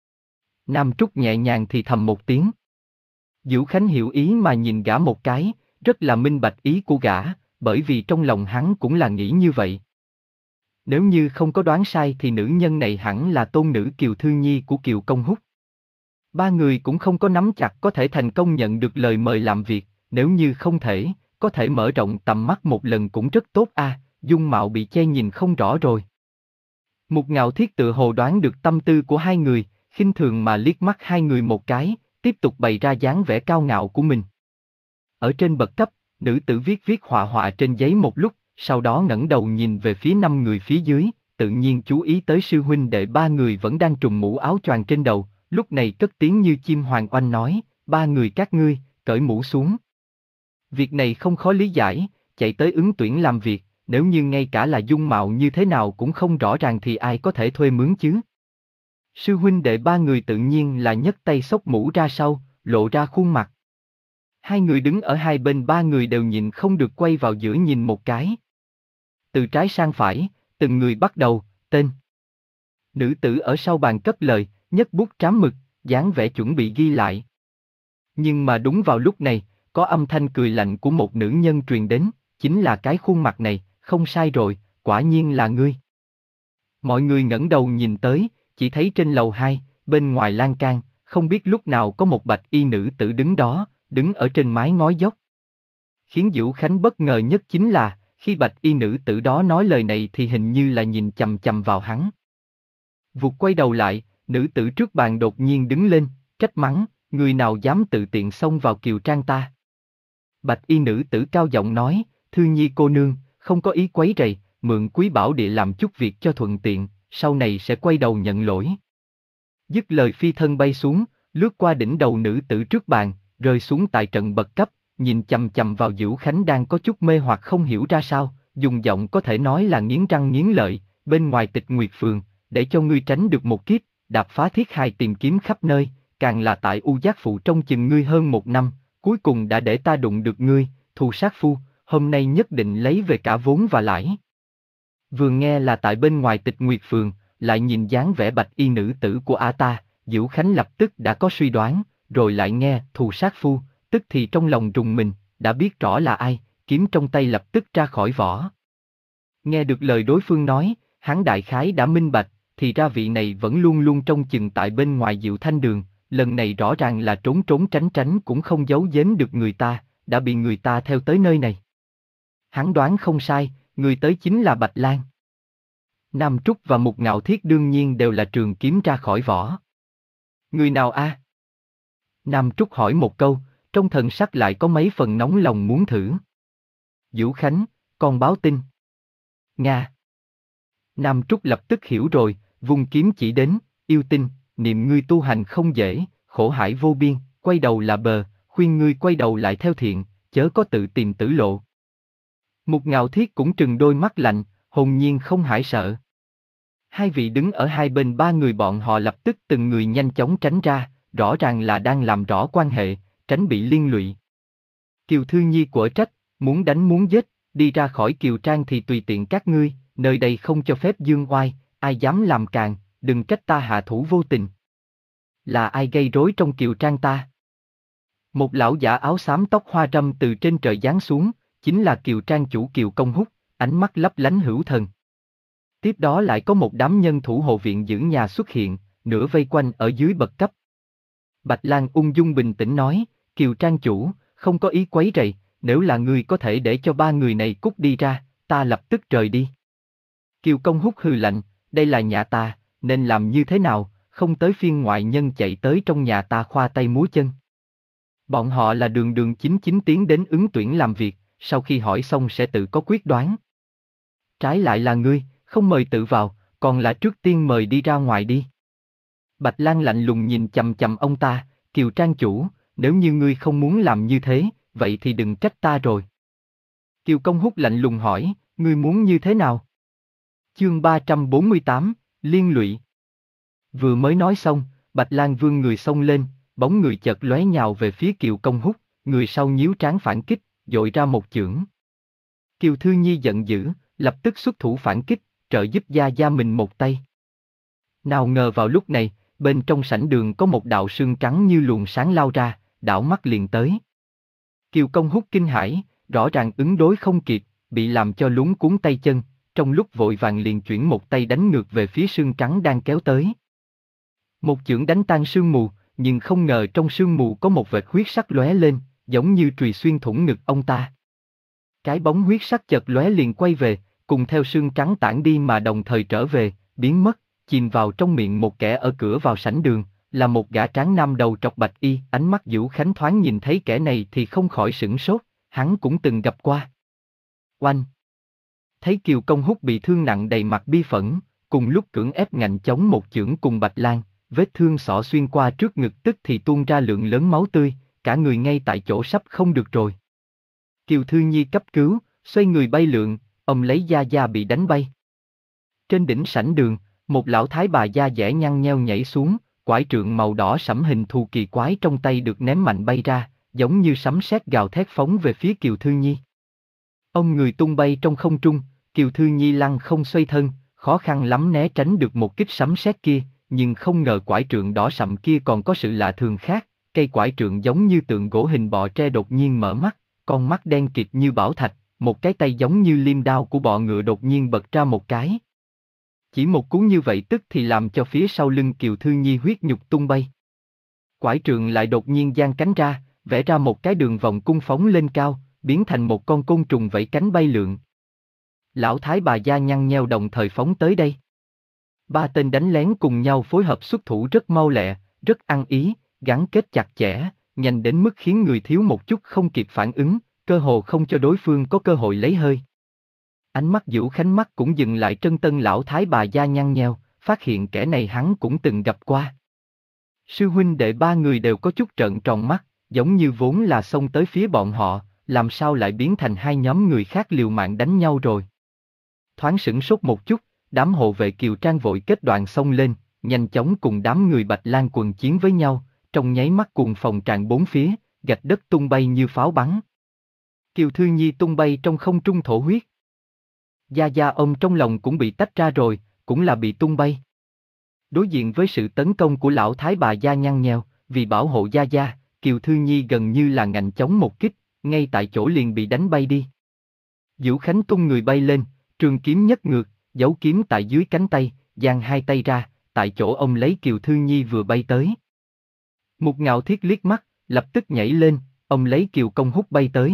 A: Nam Trúc nhẹ nhàng thì thầm một tiếng. Vũ Khánh hiểu ý mà nhìn gã một cái, rất là minh bạch ý của gã, bởi vì trong lòng hắn cũng là nghĩ như vậy. Nếu như không có đoán sai thì nữ nhân này hẳn là tôn nữ Kiều Thư Nhi của Kiều Công Húc. Ba người cũng không có nắm chặt có thể thành công nhận được lời mời làm việc, nếu như không thể, có thể mở rộng tầm mắt một lần cũng rất tốt a, à, dung mạo bị che nhìn không rõ rồi. Mục Ngạo Thiết tự hồ đoán được tâm tư của hai người, khinh thường mà liếc mắt hai người một cái, tiếp tục bày ra dáng vẻ cao ngạo của mình. Ở trên bậc cấp, nữ tử viết viết họa họa trên giấy một lúc, sau đó ngẩng đầu nhìn về phía năm người phía dưới, tự nhiên chú ý tới sư huynh đệ ba người vẫn đang trùm mũ áo choàng trên đầu, lúc này cất tiếng như chim hoàng oanh nói, ba người các ngươi, cởi mũ xuống. Việc này không khó lý giải, chạy tới ứng tuyển làm việc, nếu như ngay cả là dung mạo như thế nào cũng không rõ ràng thì ai có thể thuê mướn chứ. Sư huynh đệ ba người tự nhiên là nhấc tay xốc mũ ra sau, lộ ra khuôn mặt. Hai người đứng ở hai bên ba người đều nhìn không được quay vào giữa nhìn một cái. Từ trái sang phải, từng người bắt đầu, tên. Nữ tử ở sau bàn cất lời, nhấc bút trám mực, dáng vẻ chuẩn bị ghi lại. Nhưng mà đúng vào lúc này, có âm thanh cười lạnh của một nữ nhân truyền đến, chính là cái khuôn mặt này, không sai rồi, quả nhiên là ngươi. Mọi người ngẩng đầu nhìn tới, chỉ thấy trên lầu hai, bên ngoài lan can, không biết lúc nào có một bạch y nữ tử đứng đó, đứng ở trên mái ngói dốc. Khiến Vũ Khánh bất ngờ nhất chính là, khi bạch y nữ tử đó nói lời này thì hình như là nhìn chằm chằm vào hắn. Vụt quay đầu lại, nữ tử trước bàn đột nhiên đứng lên, trách mắng, người nào dám tự tiện xông vào kiều trang ta. Bạch y nữ tử cao giọng nói, Thư Nhi cô nương, không có ý quấy rầy, mượn quý bảo địa làm chút việc cho thuận tiện, sau này sẽ quay đầu nhận lỗi. Dứt lời phi thân bay xuống, lướt qua đỉnh đầu nữ tử trước bàn, rơi xuống tại trận bậc cấp, nhìn chằm chằm vào Vũ Khánh đang có chút mê hoặc không hiểu ra sao, dùng giọng có thể nói là nghiến răng nghiến lợi, bên ngoài Tịch Nguyệt Phường, để cho ngươi tránh được một kiếp, đạp phá thiết hài tìm kiếm khắp nơi, càng là tại U Giác Phụ trong chừng ngươi hơn một năm, cuối cùng đã để ta đụng được ngươi, thù sát phu, hôm nay nhất định lấy về cả vốn và lãi. Vừa nghe là tại bên ngoài Tịch Nguyệt Phường, lại nhìn dáng vẻ bạch y nữ tử của ả ta, Vũ Khánh lập tức đã có suy đoán, rồi lại nghe thù sát phu, tức thì trong lòng rùng mình, đã biết rõ là ai, kiếm trong tay lập tức ra khỏi vỏ. Nghe được lời đối phương nói, hắn đại khái đã minh bạch, thì ra vị này vẫn luôn luôn trông chừng tại bên ngoài Diệu Thanh Đường, lần này rõ ràng là trốn trốn tránh tránh cũng không giấu giếm được người ta, đã bị người ta theo tới nơi này. Hắn đoán không sai, người tới chính là Bạch Lan. Nam Trúc và Mục Ngạo Thiết đương nhiên đều là trường kiếm ra khỏi vỏ. Người nào a? Nam Trúc hỏi một câu, trong thần sắc lại có mấy phần nóng lòng muốn thử. Vũ Khánh, con báo tin. Nga. Nam Trúc lập tức hiểu rồi, vung kiếm chỉ đến, yêu tinh, niệm ngươi tu hành không dễ, khổ hải vô biên, quay đầu là bờ, khuyên ngươi quay đầu lại theo thiện, chớ có tự tìm tử lộ. Mục Ngạo Thiết cũng trừng đôi mắt lạnh, hồn nhiên không hãi sợ. Hai vị đứng ở hai bên ba người bọn họ lập tức từng người nhanh chóng tránh ra, rõ ràng là đang làm rõ quan hệ, tránh bị liên lụy. Kiều Thư Nhi quở trách, muốn đánh muốn giết, đi ra khỏi Kiều Trang thì tùy tiện các ngươi, nơi đây không cho phép dương oai, ai dám làm càng, đừng trách ta hạ thủ vô tình. Là ai gây rối trong Kiều Trang ta? Một lão giả áo xám tóc hoa râm từ trên trời giáng xuống, chính là Kiều Trang chủ Kiều Công Húc, ánh mắt lấp lánh hữu thần. Tiếp đó lại có một đám nhân thủ hộ viện giữ nhà xuất hiện, nửa vây quanh ở dưới bậc cấp. Bạch Lan ung dung bình tĩnh nói, Kiều Trang chủ, không có ý quấy rầy, nếu là ngươi có thể để cho ba người này cút đi ra, ta lập tức rời đi. Kiều Công Húc hừ lạnh, đây là nhà ta, nên làm như thế nào, không tới phiên ngoại nhân chạy tới trong nhà ta khoa tay múa chân. Bọn họ là đường đường chính chính tiến đến ứng tuyển làm việc, sau khi hỏi xong sẽ tự có quyết đoán. Trái lại là ngươi, không mời tự vào, còn là trước tiên mời đi ra ngoài đi. Bạch Lan lạnh lùng nhìn chằm chằm ông ta, Kiều Trang chủ, nếu như ngươi không muốn làm như thế, vậy thì đừng trách ta rồi. Kiều Công Húc lạnh lùng hỏi, ngươi muốn như thế nào? Chương ba trăm bốn mươi tám, Liên lụy. Vừa mới nói xong, Bạch Lan vươn người xông lên, bóng người chợt lóe nhào về phía Kiều Công Húc, người sau nhíu trán phản kích, dội ra một chưởng. Kiều Thư Nhi giận dữ, lập tức xuất thủ phản kích, trợ giúp Gia Gia mình một tay. Nào ngờ vào lúc này, bên trong sảnh đường có một đạo sương trắng như luồng sáng lao ra, đảo mắt liền tới. Kiều Công Húc kinh hãi, rõ ràng ứng đối không kịp, bị làm cho luống cuống tay chân, trong lúc vội vàng liền chuyển một tay đánh ngược về phía sương trắng đang kéo tới. Một chưởng đánh tan sương mù, nhưng không ngờ trong sương mù có một vệt huyết sắc lóe lên, giống như chùy xuyên thủng ngực ông ta. Cái bóng huyết sắc chợt lóe liền quay về, cùng theo sương trắng tản đi mà đồng thời trở về, biến mất, chìm vào trong miệng một kẻ ở cửa vào sảnh đường, là một gã tráng nam đầu trọc bạch y. Ánh mắt Vũ Khánh thoáng nhìn thấy kẻ này thì không khỏi sửng sốt, hắn cũng từng gặp qua. Oanh! Thấy Kiều Công Húc bị thương nặng đầy mặt bi phẫn, cùng lúc cưỡng ép ngạnh chống một chưởng cùng Bạch Lan, vết thương xỏ xuyên qua trước ngực tức thì tuôn ra lượng lớn máu tươi, cả người ngay tại chỗ sắp không được rồi. Kiều Thư Nhi cấp cứu, xoay người bay lượn, ông lấy Gia Gia bị đánh bay. Trên đỉnh sảnh đường, một lão thái bà da dẻ nhăn nheo nhảy xuống, quải trượng màu đỏ sẫm hình thù kỳ quái trong tay được ném mạnh bay ra, giống như sấm sét gào thét phóng về phía Kiều Thư Nhi. Ông người tung bay trong không trung, Kiều Thư Nhi lăn không xoay thân, khó khăn lắm né tránh được một kích sấm sét kia, nhưng không ngờ quải trượng đỏ sậm kia còn có sự lạ thường khác, cây quải trượng giống như tượng gỗ hình bọ tre đột nhiên mở mắt, con mắt đen kịt như bảo thạch, một cái tay giống như liêm đao của bọ ngựa đột nhiên bật ra một cái. Chỉ một cú như vậy tức thì làm cho phía sau lưng Kiều Thư Nhi huyết nhục tung bay. Quải trượng lại đột nhiên giang cánh ra, vẽ ra một cái đường vòng cung phóng lên cao, biến thành một con côn trùng vẫy cánh bay lượn. Lão thái bà da nhăn nheo đồng thời phóng tới đây. Ba tên đánh lén cùng nhau phối hợp xuất thủ rất mau lẹ, rất ăn ý, gắn kết chặt chẽ, nhanh đến mức khiến người thiếu một chút không kịp phản ứng, cơ hồ không cho đối phương có cơ hội lấy hơi. Ánh mắt Vũ Khánh mắt cũng dừng lại trên tân lão thái bà da nhăn nheo, phát hiện kẻ này hắn cũng từng gặp qua. Sư huynh đệ ba người đều có chút trợn tròn mắt, giống như vốn là xông tới phía bọn họ, làm sao lại biến thành hai nhóm người khác liều mạng đánh nhau rồi. Thoáng sửng sốt một chút, đám hộ vệ Kiều Trang vội kết đoàn xông lên, nhanh chóng cùng đám người Bạch Lan quần chiến với nhau, trong nháy mắt cuồng phòng tràn bốn phía, gạch đất tung bay như pháo bắn. Kiều Thư Nhi tung bay trong không trung thổ huyết. Gia Gia ông trong lòng cũng bị tách ra rồi, cũng là bị tung bay. Đối diện với sự tấn công của lão thái bà da nhăn nheo, vì bảo hộ Gia Gia, Kiều Thư Nhi gần như là ngạnh chống một kích, ngay tại chỗ liền bị đánh bay đi. Vũ Khánh tung người bay lên, trường kiếm nhấc ngược, giấu kiếm tại dưới cánh tay, giang hai tay ra, tại chỗ ông lấy Kiều Thư Nhi vừa bay tới. Một Ngạo Thiết liếc mắt, lập tức nhảy lên, ông lấy Kiều Công Húc bay tới.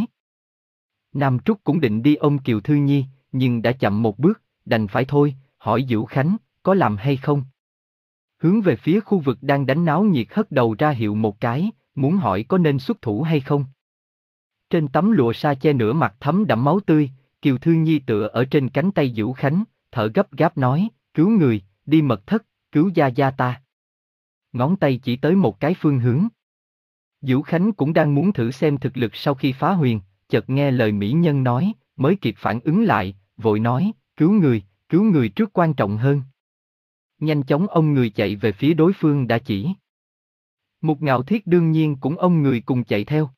A: Nam Trúc cũng định đi ôm Kiều Thư Nhi, nhưng đã chậm một bước, đành phải thôi, hỏi Vũ Khánh, có làm hay không? Hướng về phía khu vực đang đánh náo nhiệt hất đầu ra hiệu một cái, muốn hỏi có nên xuất thủ hay không. Trên tấm lụa sa che nửa mặt thấm đẫm máu tươi, Kiều Thư Nhi tựa ở trên cánh tay Vũ Khánh, thở gấp gáp nói, cứu người, đi mật thất, cứu Gia Gia ta. Ngón tay chỉ tới một cái phương hướng. Vũ Khánh cũng đang muốn thử xem thực lực sau khi phá huyền, chợt nghe lời mỹ nhân nói, mới kịp phản ứng lại, vội nói, cứu người, cứu người trước quan trọng hơn. Nhanh chóng ông người chạy về phía đối phương đã chỉ. Một Ngạo Thiết đương nhiên cũng ông người cùng chạy theo.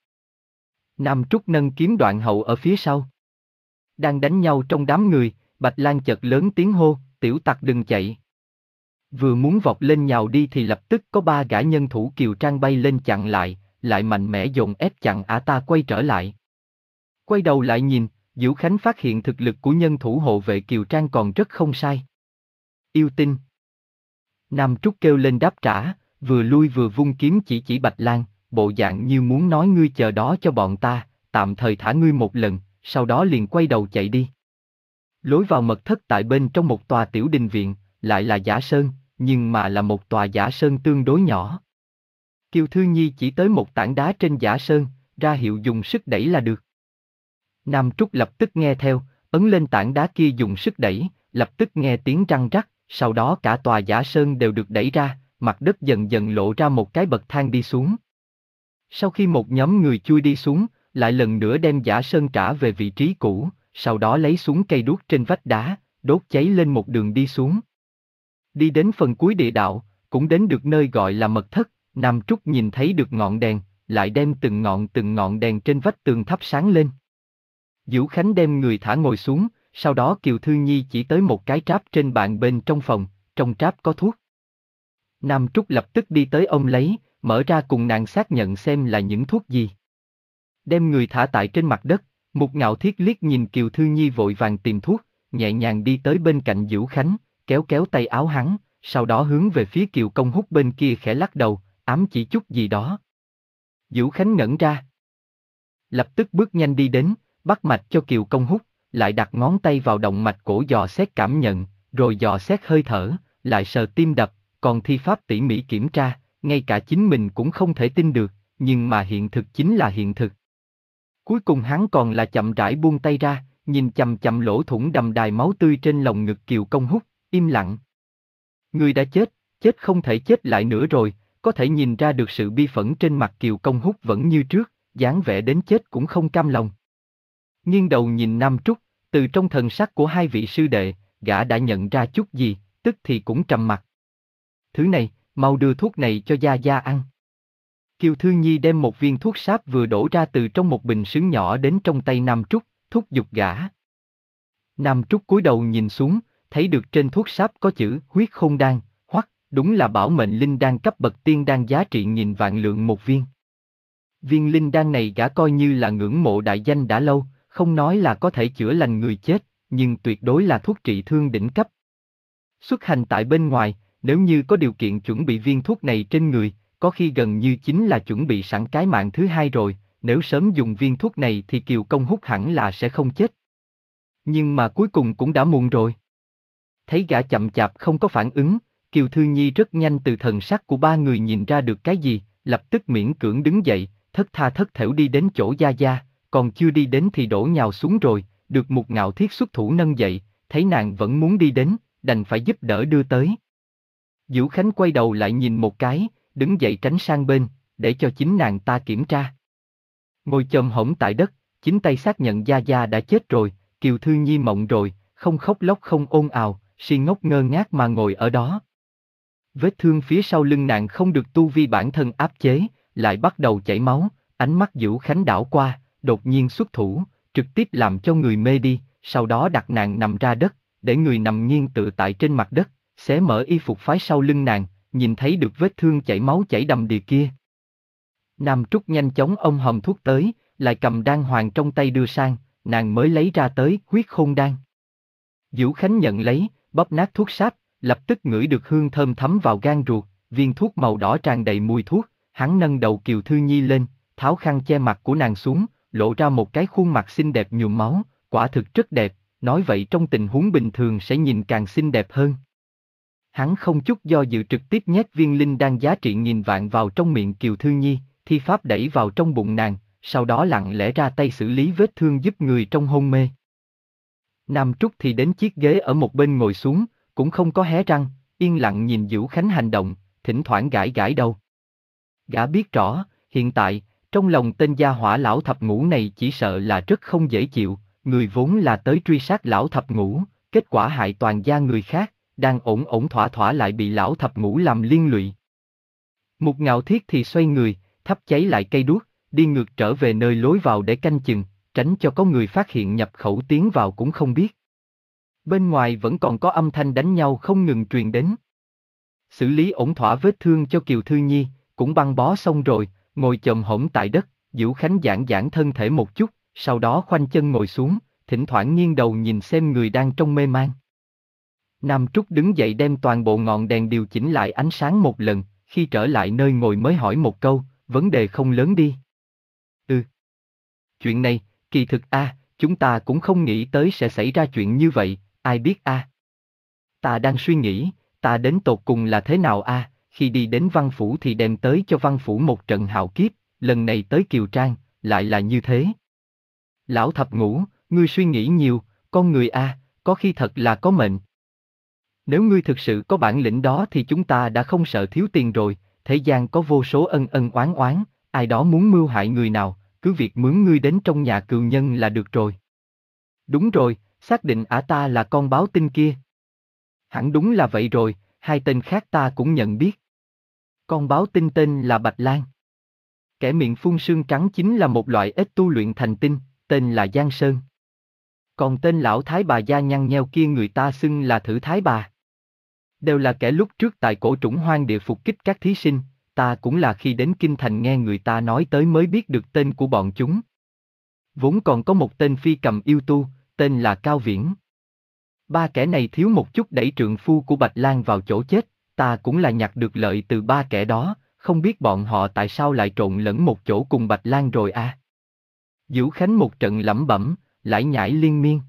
A: Nam Trúc nâng kiếm đoạn hậu ở phía sau. Đang đánh nhau trong đám người, Bạch Lan chợt lớn tiếng hô, tiểu tặc đừng chạy. Vừa muốn vọt lên nhào đi thì lập tức có ba gã nhân thủ Kiều Trang bay lên chặn lại, lại mạnh mẽ dồn ép chặn ả ta quay trở lại. Quay đầu lại nhìn, Vũ Khánh phát hiện thực lực của nhân thủ hộ vệ Kiều Trang còn rất không sai. Yêu tinh. Nam Trúc kêu lên đáp trả, vừa lui vừa vung kiếm chỉ chỉ Bạch Lan, bộ dạng như muốn nói ngươi chờ đó cho bọn ta, tạm thời thả ngươi một lần, sau đó liền quay đầu chạy đi. Lối vào mật thất tại bên trong một tòa tiểu đình viện, lại là giả sơn, nhưng mà là một tòa giả sơn tương đối nhỏ. Kiều Thư Nhi chỉ tới một tảng đá trên giả sơn, ra hiệu dùng sức đẩy là được. Nam Trúc lập tức nghe theo, ấn lên tảng đá kia dùng sức đẩy, lập tức nghe tiếng răng rắc, sau đó cả tòa giả sơn đều được đẩy ra, mặt đất dần dần lộ ra một cái bậc thang đi xuống. Sau khi một nhóm người chui đi xuống, lại lần nữa đem giả sơn trả về vị trí cũ, sau đó lấy xuống cây đuốc trên vách đá, đốt cháy lên một đường đi xuống. Đi đến phần cuối địa đạo, cũng đến được nơi gọi là mật thất, Nam Trúc nhìn thấy được ngọn đèn, lại đem từng ngọn từng ngọn đèn trên vách tường thắp sáng lên. Vũ Khánh đem người thả ngồi xuống, sau đó Kiều Thư Nhi chỉ tới một cái tráp trên bàn bên trong phòng, trong tráp có thuốc. Nam Trúc lập tức đi tới ông lấy, mở ra cùng nàng xác nhận xem là những thuốc gì. Đem người thả tại trên mặt đất, Một Ngạo Thiết liếc nhìn Kiều Thư Nhi vội vàng tìm thuốc, nhẹ nhàng đi tới bên cạnh Vũ Khánh, kéo kéo tay áo hắn, sau đó hướng về phía Kiều Công Húc bên kia khẽ lắc đầu, ám chỉ chút gì đó. Vũ Khánh ngẩn ra. Lập tức bước nhanh đi đến, bắt mạch cho Kiều Công Húc, lại đặt ngón tay vào động mạch cổ dò xét cảm nhận, rồi dò xét hơi thở, lại sờ tim đập, còn thi pháp tỉ mỉ kiểm tra, ngay cả chính mình cũng không thể tin được, nhưng mà hiện thực chính là hiện thực. Cuối cùng hắn còn là chậm rãi buông tay ra, nhìn chằm chằm lỗ thủng đầm đài máu tươi trên lồng ngực Kiều Công Húc, im lặng. Người đã chết, chết không thể chết lại nữa rồi, có thể nhìn ra được sự bi phẫn trên mặt Kiều Công Húc vẫn như trước, dáng vẻ đến chết cũng không cam lòng. nghiêng đầu nhìn Nam Trúc, từ trong thần sắc của hai vị sư đệ, gã đã nhận ra chút gì, tức thì cũng trầm mặt. Thứ này, mau đưa thuốc này cho Gia Gia ăn. Kiều Thư Nhi đem một viên thuốc sáp vừa đổ ra từ trong một bình sứ nhỏ đến trong tay Nam Trúc, thúc giục gã. Nam Trúc cúi đầu nhìn xuống, thấy được trên thuốc sáp có chữ huyết khôn đan, hoặc đúng là bảo mệnh linh đan cấp bậc tiên đan giá trị nghìn vạn lượng một viên. Viên linh đan này gã coi như là ngưỡng mộ đại danh đã lâu, không nói là có thể chữa lành người chết, nhưng tuyệt đối là thuốc trị thương đỉnh cấp. Xuất hành tại bên ngoài, nếu như có điều kiện chuẩn bị viên thuốc này trên người, có khi gần như chính là chuẩn bị sẵn cái mạng thứ hai rồi, nếu sớm dùng viên thuốc này thì Kiều Công Húc hẳn là sẽ không chết. Nhưng mà cuối cùng cũng đã muộn rồi. Thấy gã chậm chạp không có phản ứng, Kiều Thư Nhi rất nhanh từ thần sắc của ba người nhìn ra được cái gì, lập tức miễn cưỡng đứng dậy, thất tha thất thểu đi đến chỗ Gia Gia, còn chưa đi đến thì đổ nhào xuống rồi, được Mục Ngạo Thiết xuất thủ nâng dậy, thấy nàng vẫn muốn đi đến, đành phải giúp đỡ đưa tới. Dữu Khánh quay đầu lại nhìn một cái, đứng dậy tránh sang bên, để cho chính nàng ta kiểm tra. Ngồi chồm hổm tại đất, chính tay xác nhận Gia Gia đã chết rồi, Kiều Thư Nhi mộng rồi, không khóc lóc không ồn ào, si ngốc ngơ ngác mà ngồi ở đó. Vết thương phía sau lưng nàng không được tu vi bản thân áp chế, lại bắt đầu chảy máu, ánh mắt Dữu Khánh đảo qua, đột nhiên xuất thủ, trực tiếp làm cho người mê đi, sau đó đặt nàng nằm ra đất, để người nằm nghiêng tựa tại trên mặt đất, xé mở y phục phái sau lưng nàng, nhìn thấy được vết thương chảy máu chảy đầm đìa kia. Nam Trúc nhanh chóng ôm hòm thuốc tới, lại cầm đan hoàng trong tay đưa sang, nàng mới lấy ra tới huyết khôn đan. Dữu Khánh nhận lấy, bóp nát thuốc sáp, lập tức ngửi được hương thơm thấm vào gan ruột, viên thuốc màu đỏ tràn đầy mùi thuốc, hắn nâng đầu Kiều Thư Nhi lên, tháo khăn che mặt của nàng xuống, lộ ra một cái khuôn mặt xinh đẹp nhuộm máu, quả thực rất đẹp, nói vậy trong tình huống bình thường sẽ nhìn càng xinh đẹp hơn. Hắn không chút do dự trực tiếp nhét viên linh đan giá trị nghìn vạn vào trong miệng Kiều Thư Nhi, thi pháp đẩy vào trong bụng nàng, sau đó lặng lẽ ra tay xử lý vết thương giúp người trong hôn mê. Nam Trúc thì đến chiếc ghế ở một bên ngồi xuống, cũng không có hé răng, yên lặng nhìn Dữu Khánh hành động, thỉnh thoảng gãi gãi đầu. Gã biết rõ, hiện tại, trong lòng tên gia hỏa lão thập ngũ này chỉ sợ là rất không dễ chịu, người vốn là tới truy sát lão thập ngũ, kết quả hại toàn gia người khác, đang ổn ổn thỏa thỏa lại bị lão thập ngũ làm liên lụy. Mục Ngạo Thiết thì xoay người, thắp cháy lại cây đuốc, đi ngược trở về nơi lối vào để canh chừng, tránh cho có người phát hiện nhập khẩu tiến vào cũng không biết. Bên ngoài vẫn còn có âm thanh đánh nhau không ngừng truyền đến. Xử lý ổn thỏa vết thương cho Kiều Thư Nhi, cũng băng bó xong rồi, ngồi chồm hổm tại đất, Dữu Khánh giãn giãn thân thể một chút, sau đó khoanh chân ngồi xuống, thỉnh thoảng nghiêng đầu nhìn xem người đang trong mê man. Nam Trúc đứng dậy đem toàn bộ ngọn đèn điều chỉnh lại ánh sáng một lần, khi trở lại nơi ngồi mới hỏi một câu, vấn đề không lớn đi. Ừ. Chuyện này, kỳ thực a, chúng ta cũng không nghĩ tới sẽ xảy ra chuyện như vậy, ai biết a. Ta đang suy nghĩ, ta đến tột cùng là thế nào a, khi đi đến Văn Phủ thì đem tới cho Văn Phủ một trận hạo kiếp, lần này tới Kiều Trang, lại là như thế. Lão thập ngũ, ngươi suy nghĩ nhiều, con người a, có khi thật là có mệnh. Nếu ngươi thực sự có bản lĩnh đó thì chúng ta đã không sợ thiếu tiền rồi, thế gian có vô số ân ân oán oán, ai đó muốn mưu hại người nào, cứ việc mướn ngươi đến trong nhà cừu nhân là được rồi. Đúng rồi, xác định ả ta là con báo tinh kia. Hẳn đúng là vậy rồi, hai tên khác ta cũng nhận biết. Con báo tinh tên là Bạch Lan. Kẻ miệng phun sương trắng chính là một loại ếch tu luyện thành tinh, tên là Giang Sơn. Còn tên lão thái bà da nhăn nheo kia người ta xưng là Thử Thái Bà. Đều là kẻ lúc trước tại cổ trũng hoang địa phục kích các thí sinh, ta cũng là khi đến Kinh Thành nghe người ta nói tới mới biết được tên của bọn chúng. Vốn còn có một tên phi cầm yêu tu, tên là Cao Viễn. Ba kẻ này thiếu một chút đẩy trượng phu của Bạch Lan vào chỗ chết, ta cũng là nhặt được lợi từ ba kẻ đó, không biết bọn họ tại sao lại trộn lẫn một chỗ cùng Bạch Lan rồi à. Dữu Khánh một trận lẩm bẩm, lải nhải liên miên.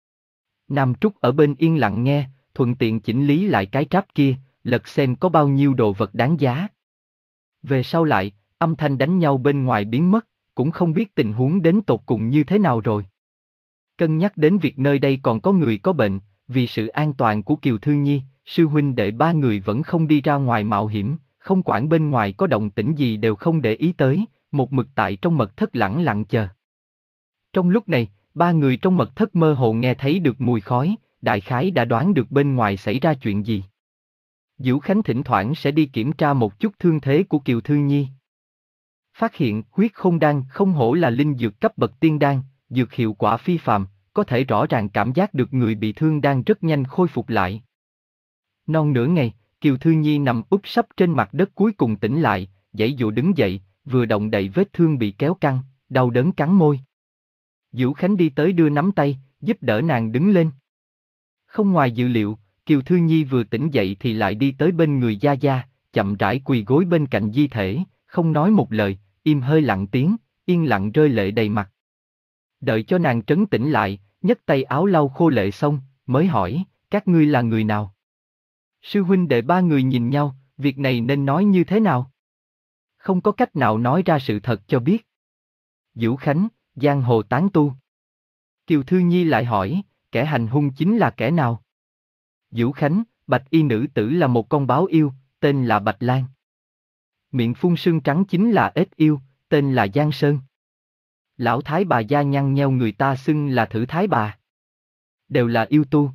A: Nam Trúc ở bên yên lặng nghe, thuận tiện chỉnh lý lại cái tráp kia, lật xem có bao nhiêu đồ vật đáng giá. Về sau lại, âm thanh đánh nhau bên ngoài biến mất, cũng không biết tình huống đến tột cùng như thế nào rồi. Cân nhắc đến việc nơi đây còn có người có bệnh, vì sự an toàn của Kiều Thư Nhi, sư huynh đệ ba người vẫn không đi ra ngoài mạo hiểm, không quản bên ngoài có động tĩnh gì đều không để ý tới, một mực tại trong mật thất lẳng lặng chờ. Trong lúc này, ba người trong mật thất mơ hồ nghe thấy được mùi khói, đại khái đã đoán được bên ngoài xảy ra chuyện gì. Dữu Khánh thỉnh thoảng sẽ đi kiểm tra một chút thương thế của Kiều Thư Nhi. Phát hiện huyết khôn đan không hổ là linh dược cấp bậc tiên đan, dược hiệu quả phi phàm, có thể rõ ràng cảm giác được người bị thương đang rất nhanh khôi phục lại. Non nửa ngày, Kiều Thư Nhi nằm úp sấp trên mặt đất cuối cùng tỉnh lại, giãy dụa đứng dậy, vừa động đậy vết thương bị kéo căng, đau đớn cắn môi. Dữu Khánh đi tới đưa nắm tay, giúp đỡ nàng đứng lên. Không ngoài dự liệu, Kiều Thư Nhi vừa tỉnh dậy thì lại đi tới bên người Gia Gia, chậm rãi quỳ gối bên cạnh di thể, không nói một lời, im hơi lặng tiếng, yên lặng rơi lệ đầy mặt. Đợi cho nàng trấn tĩnh lại, nhấc tay áo lau khô lệ xong, mới hỏi, các ngươi là người nào? Sư huynh đệ ba người nhìn nhau, việc này nên nói như thế nào? Không có cách nào nói ra sự thật cho biết. Dữu Khánh, giang hồ tán tu. Kiều Thư Nhi lại hỏi, kẻ hành hung chính là kẻ nào? Dữu Khánh, bạch y nữ tử là một con báo yêu, tên là Bạch Lan. Miệng phun sương trắng chính là ếch yêu, tên là Giang Sơn. Lão thái bà da nhăn nheo người ta xưng là Thử Thái Bà. Đều là yêu tu.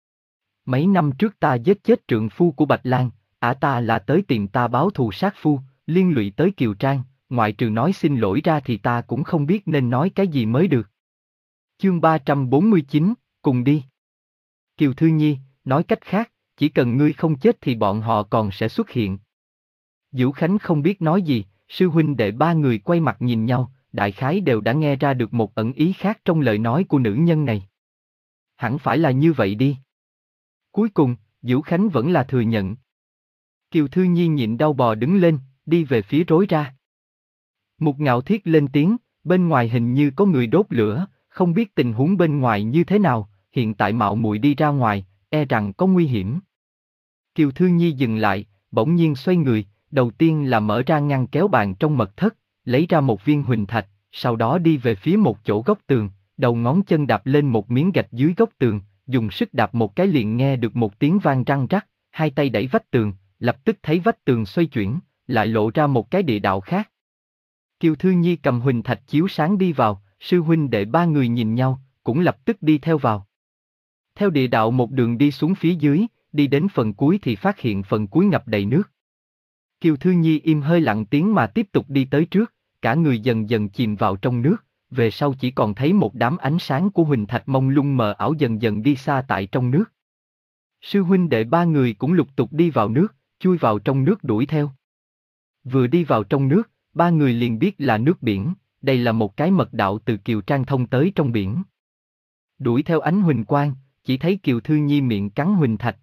A: Mấy năm trước ta giết chết trượng phu của Bạch Lan, ả ta là tới tìm ta báo thù sát phu, liên lụy tới Kiều Trang, ngoại trừ nói xin lỗi ra thì ta cũng không biết nên nói cái gì mới được. Chương ba trăm bốn mươi chín, cùng đi. Kiều Thư Nhi, nói cách khác, chỉ cần ngươi không chết thì bọn họ còn sẽ xuất hiện. Dữu Khánh không biết nói gì, sư huynh đệ ba người quay mặt nhìn nhau, đại khái đều đã nghe ra được một ẩn ý khác trong lời nói của nữ nhân này. Hẳn phải là như vậy đi. Cuối cùng, Dữu Khánh vẫn là thừa nhận. Kiều Thư Nhi nhịn đau bò đứng lên, đi về phía rối ra. Mục Ngạo Thiết lên tiếng, bên ngoài hình như có người đốt lửa, không biết tình huống bên ngoài như thế nào, hiện tại mạo muội đi ra ngoài, e rằng có nguy hiểm. Kiều Thư Nhi dừng lại, bỗng nhiên xoay người, đầu tiên là mở ra ngăn kéo bàn trong mật thất, lấy ra một viên huỳnh thạch, sau đó đi về phía một chỗ góc tường, đầu ngón chân đạp lên một miếng gạch dưới góc tường, dùng sức đạp một cái liền nghe được một tiếng vang răng rắc, hai tay đẩy vách tường, lập tức thấy vách tường xoay chuyển, lại lộ ra một cái địa đạo khác. Kiều Thư Nhi cầm huỳnh thạch chiếu sáng đi vào, sư huynh đệ ba người nhìn nhau, cũng lập tức đi theo vào. Theo địa đạo một đường đi xuống phía dưới, đi đến phần cuối thì phát hiện phần cuối ngập đầy nước. Kiều Thư Nhi im hơi lặng tiếng mà tiếp tục đi tới trước, cả người dần dần chìm vào trong nước, về sau chỉ còn thấy một đám ánh sáng của huỳnh thạch mông lung mờ ảo dần dần đi xa tại trong nước. Sư huynh đệ ba người cũng lục tục đi vào nước, chui vào trong nước đuổi theo. Vừa đi vào trong nước, ba người liền biết là nước biển, đây là một cái mật đạo từ Kiều Trang thông tới trong biển. Đuổi theo ánh huỳnh quang, chỉ thấy Kiều Thư Nhi miệng cắn huỳnh thạch.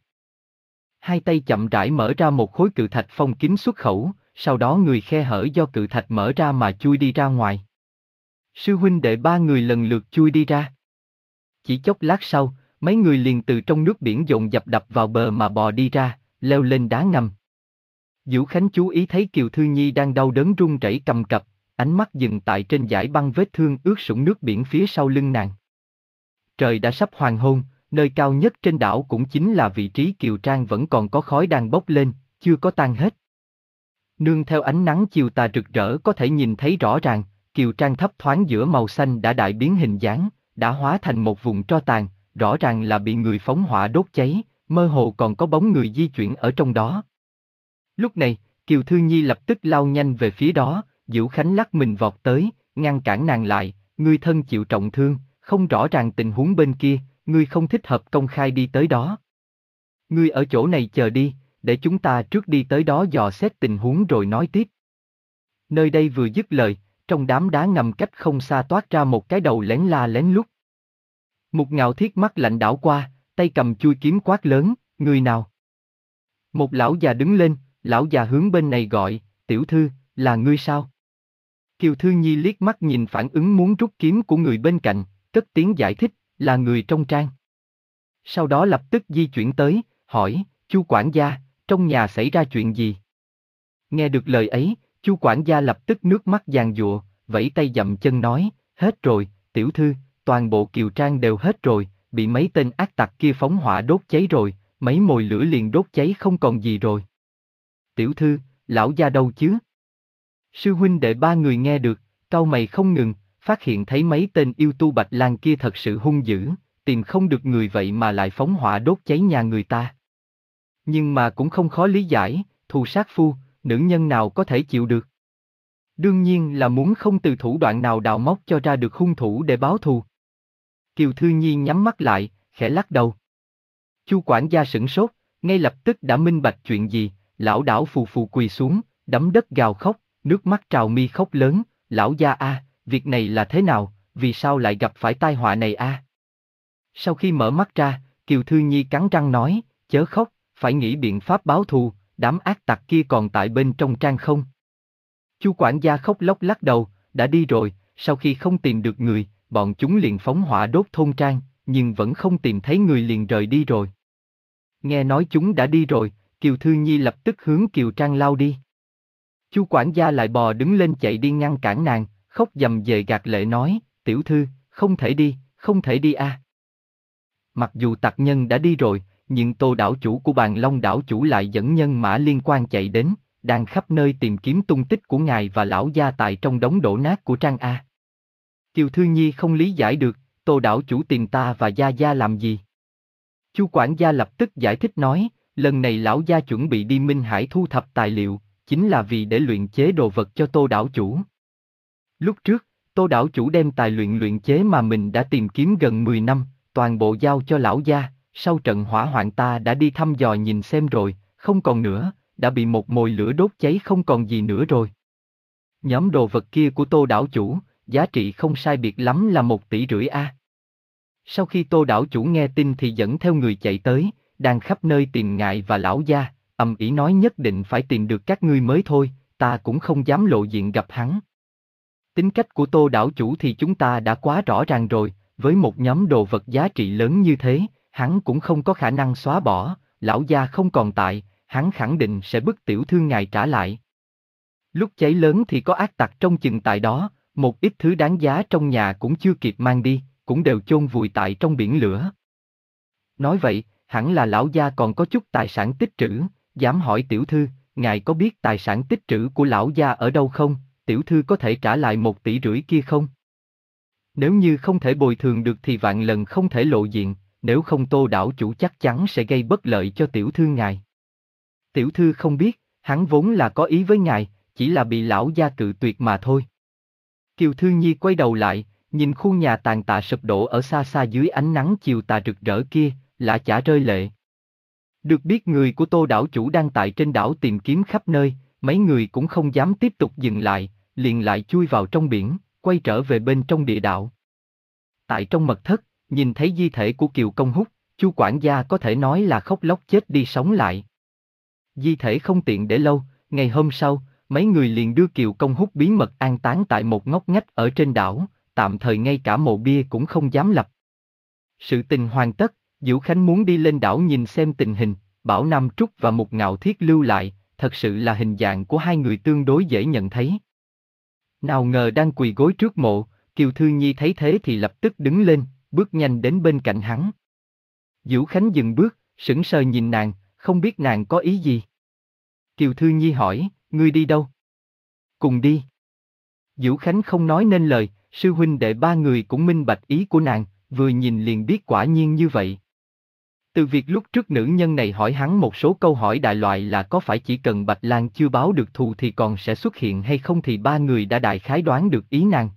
A: Hai tay chậm rãi mở ra một khối cự thạch phong kín xuất khẩu, sau đó người khe hở do cự thạch mở ra mà chui đi ra ngoài. Sư huynh đệ ba người lần lượt chui đi ra. Chỉ chốc lát sau, mấy người liền từ trong nước biển dồn dập đập vào bờ mà bò đi ra, leo lên đá ngầm. Dữu Khánh chú ý thấy Kiều Thư Nhi đang đau đớn run rẩy cầm cập, ánh mắt dừng tại trên dải băng vết thương ướt sũng nước biển phía sau lưng nàng. Trời đã sắp hoàng hôn, nơi cao nhất trên đảo cũng chính là vị trí Kiều Trang vẫn còn có khói đang bốc lên, chưa có tan hết. Nương theo ánh nắng chiều tà rực rỡ có thể nhìn thấy rõ ràng, Kiều Trang thấp thoáng giữa màu xanh đã đại biến hình dáng, đã hóa thành một vùng tro tàn, rõ ràng là bị người phóng hỏa đốt cháy, mơ hồ còn có bóng người di chuyển ở trong đó. Lúc này, Kiều Thư Nhi lập tức lao nhanh về phía đó, Dữu Khánh lắc mình vọt tới, ngăn cản nàng lại, ngươi thân chịu trọng thương, không rõ ràng tình huống bên kia, ngươi không thích hợp công khai đi tới đó. Ngươi ở chỗ này chờ đi, để chúng ta trước đi tới đó dò xét tình huống rồi nói tiếp. Nơi đây vừa dứt lời, trong đám đá ngầm cách không xa toát ra một cái đầu lén la lén lút. Mục Ngạo Thiết mắt lạnh đảo qua, tay cầm chui kiếm quát lớn, người nào? Một lão già đứng lên, lão già hướng bên này gọi, tiểu thư, là ngươi sao? Kiều Thư Nhi liếc mắt nhìn phản ứng muốn rút kiếm của người bên cạnh, cất tiếng giải thích, là người trong trang. Sau đó lập tức di chuyển tới, hỏi, Chu quản gia, trong nhà xảy ra chuyện gì? Nghe được lời ấy, Chu quản gia lập tức nước mắt giàn giụa, vẫy tay dậm chân nói, hết rồi, tiểu thư, toàn bộ Kiều Trang đều hết rồi, bị mấy tên ác tặc kia phóng hỏa đốt cháy rồi, mấy mồi lửa liền đốt cháy không còn gì rồi. Tiểu thư, lão gia đâu chứ? Sư huynh đệ ba người nghe được, cau mày không ngừng, phát hiện thấy mấy tên yêu tu Bạch Lang kia thật sự hung dữ, tìm không được người vậy mà lại phóng hỏa đốt cháy nhà người ta. Nhưng mà cũng không khó lý giải, thù sát phu, nữ nhân nào có thể chịu được. Đương nhiên là muốn không từ thủ đoạn nào đào móc cho ra được hung thủ để báo thù. Kiều Thư Nhi nhắm mắt lại, khẽ lắc đầu. Chu quản gia sửng sốt, ngay lập tức đã minh bạch chuyện gì, lão đảo phù phù quỳ xuống, đấm đất gào khóc, nước mắt trào mi khóc lớn, lão gia a, việc này là thế nào, vì sao lại gặp phải tai họa này a? Sau khi mở mắt ra, Kiều Thư Nhi cắn răng nói, chớ khóc, phải nghĩ biện pháp báo thù, đám ác tặc kia còn tại bên trong trang không? Chu quản gia khóc lóc lắc đầu, đã đi rồi, sau khi không tìm được người, bọn chúng liền phóng hỏa đốt thôn trang, nhưng vẫn không tìm thấy người liền rời đi rồi. Nghe nói chúng đã đi rồi, Kiều Thư Nhi lập tức hướng Kiều Trang lao đi. Chu quản gia lại bò đứng lên chạy đi ngăn cản nàng, khóc dầm dề gạt lệ nói, tiểu thư, không thể đi, không thể đi a. Mặc dù tặc nhân đã đi rồi, nhưng Tô đảo chủ của Bàn Long đảo chủ lại dẫn nhân mã liên quan chạy đến, đang khắp nơi tìm kiếm tung tích của ngài và lão gia tại trong đống đổ nát của Trang A. Kiều Thư Nhi không lý giải được, Tô đảo chủ tìm ta và gia gia làm gì? Chu quản gia lập tức giải thích nói, lần này lão gia chuẩn bị đi Minh Hải thu thập tài liệu, chính là vì để luyện chế đồ vật cho Tô đảo chủ. Lúc trước, Tô đảo chủ đem tài luyện luyện chế mà mình đã tìm kiếm gần mười năm, toàn bộ giao cho lão gia, sau trận hỏa hoạn ta đã đi thăm dò nhìn xem rồi, không còn nữa, đã bị một mồi lửa đốt cháy không còn gì nữa rồi. Nhóm đồ vật kia của Tô đảo chủ, giá trị không sai biệt lắm là một tỷ rưỡi a. Sau khi Tô đảo chủ nghe tin thì dẫn theo người chạy tới, đang khắp nơi tìm ngài và lão gia, ầm ĩ nói nhất định phải tìm được các ngươi mới thôi, ta cũng không dám lộ diện gặp hắn. Tính cách của Tô đảo chủ thì chúng ta đã quá rõ ràng rồi, với một nhóm đồ vật giá trị lớn như thế, hắn cũng không có khả năng xóa bỏ, lão gia không còn tại, hắn khẳng định sẽ bức tiểu thư ngài trả lại. Lúc cháy lớn thì có ác tặc trong chừng tại đó, một ít thứ đáng giá trong nhà cũng chưa kịp mang đi, cũng đều chôn vùi tại trong biển lửa. Nói vậy, hẳn là lão gia còn có chút tài sản tích trữ, dám hỏi tiểu thư, ngài có biết tài sản tích trữ của lão gia ở đâu không, tiểu thư có thể trả lại một tỷ rưỡi kia không? Nếu như không thể bồi thường được thì vạn lần không thể lộ diện, nếu không Tô đảo chủ chắc chắn sẽ gây bất lợi cho tiểu thư ngài. Tiểu thư không biết, hắn vốn là có ý với ngài, chỉ là bị lão gia cự tuyệt mà thôi. Kiều Thư Nhi quay đầu lại, nhìn khu nhà tàn tạ sụp đổ ở xa xa dưới ánh nắng chiều tà rực rỡ kia, lã chả rơi lệ. Được biết người của Tô đảo chủ đang tại trên đảo tìm kiếm khắp nơi, mấy người cũng không dám tiếp tục dừng lại, liền lại chui vào trong biển, quay trở về bên trong địa đạo. Tại trong mật thất, nhìn thấy di thể của Kiều Công Húc, Chu quản gia có thể nói là khóc lóc chết đi sống lại. Di thể không tiện để lâu, ngày hôm sau, mấy người liền đưa Kiều Công Húc bí mật an táng tại một ngóc ngách ở trên đảo, tạm thời ngay cả mộ bia cũng không dám lập. Sự tình hoàn tất, Diễu Khánh muốn đi lên đảo nhìn xem tình hình, bảo Nam Trúc và Mục Ngạo Thiết lưu lại, thật sự là hình dạng của hai người tương đối dễ nhận thấy. Nào ngờ đang quỳ gối trước mộ, Kiều Thư Nhi thấy thế thì lập tức đứng lên, bước nhanh đến bên cạnh hắn. Diễu Khánh dừng bước, sững sờ nhìn nàng, không biết nàng có ý gì. Kiều Thư Nhi hỏi, ngươi đi đâu? Cùng đi. Diễu Khánh không nói nên lời, sư huynh đệ ba người cũng minh bạch ý của nàng, vừa nhìn liền biết quả nhiên như vậy. Từ việc lúc trước nữ nhân này hỏi hắn một số câu hỏi đại loại là có phải chỉ cần Bạch Lang chưa báo được thù thì còn sẽ xuất hiện hay không thì ba người đã đại khái đoán được ý nàng.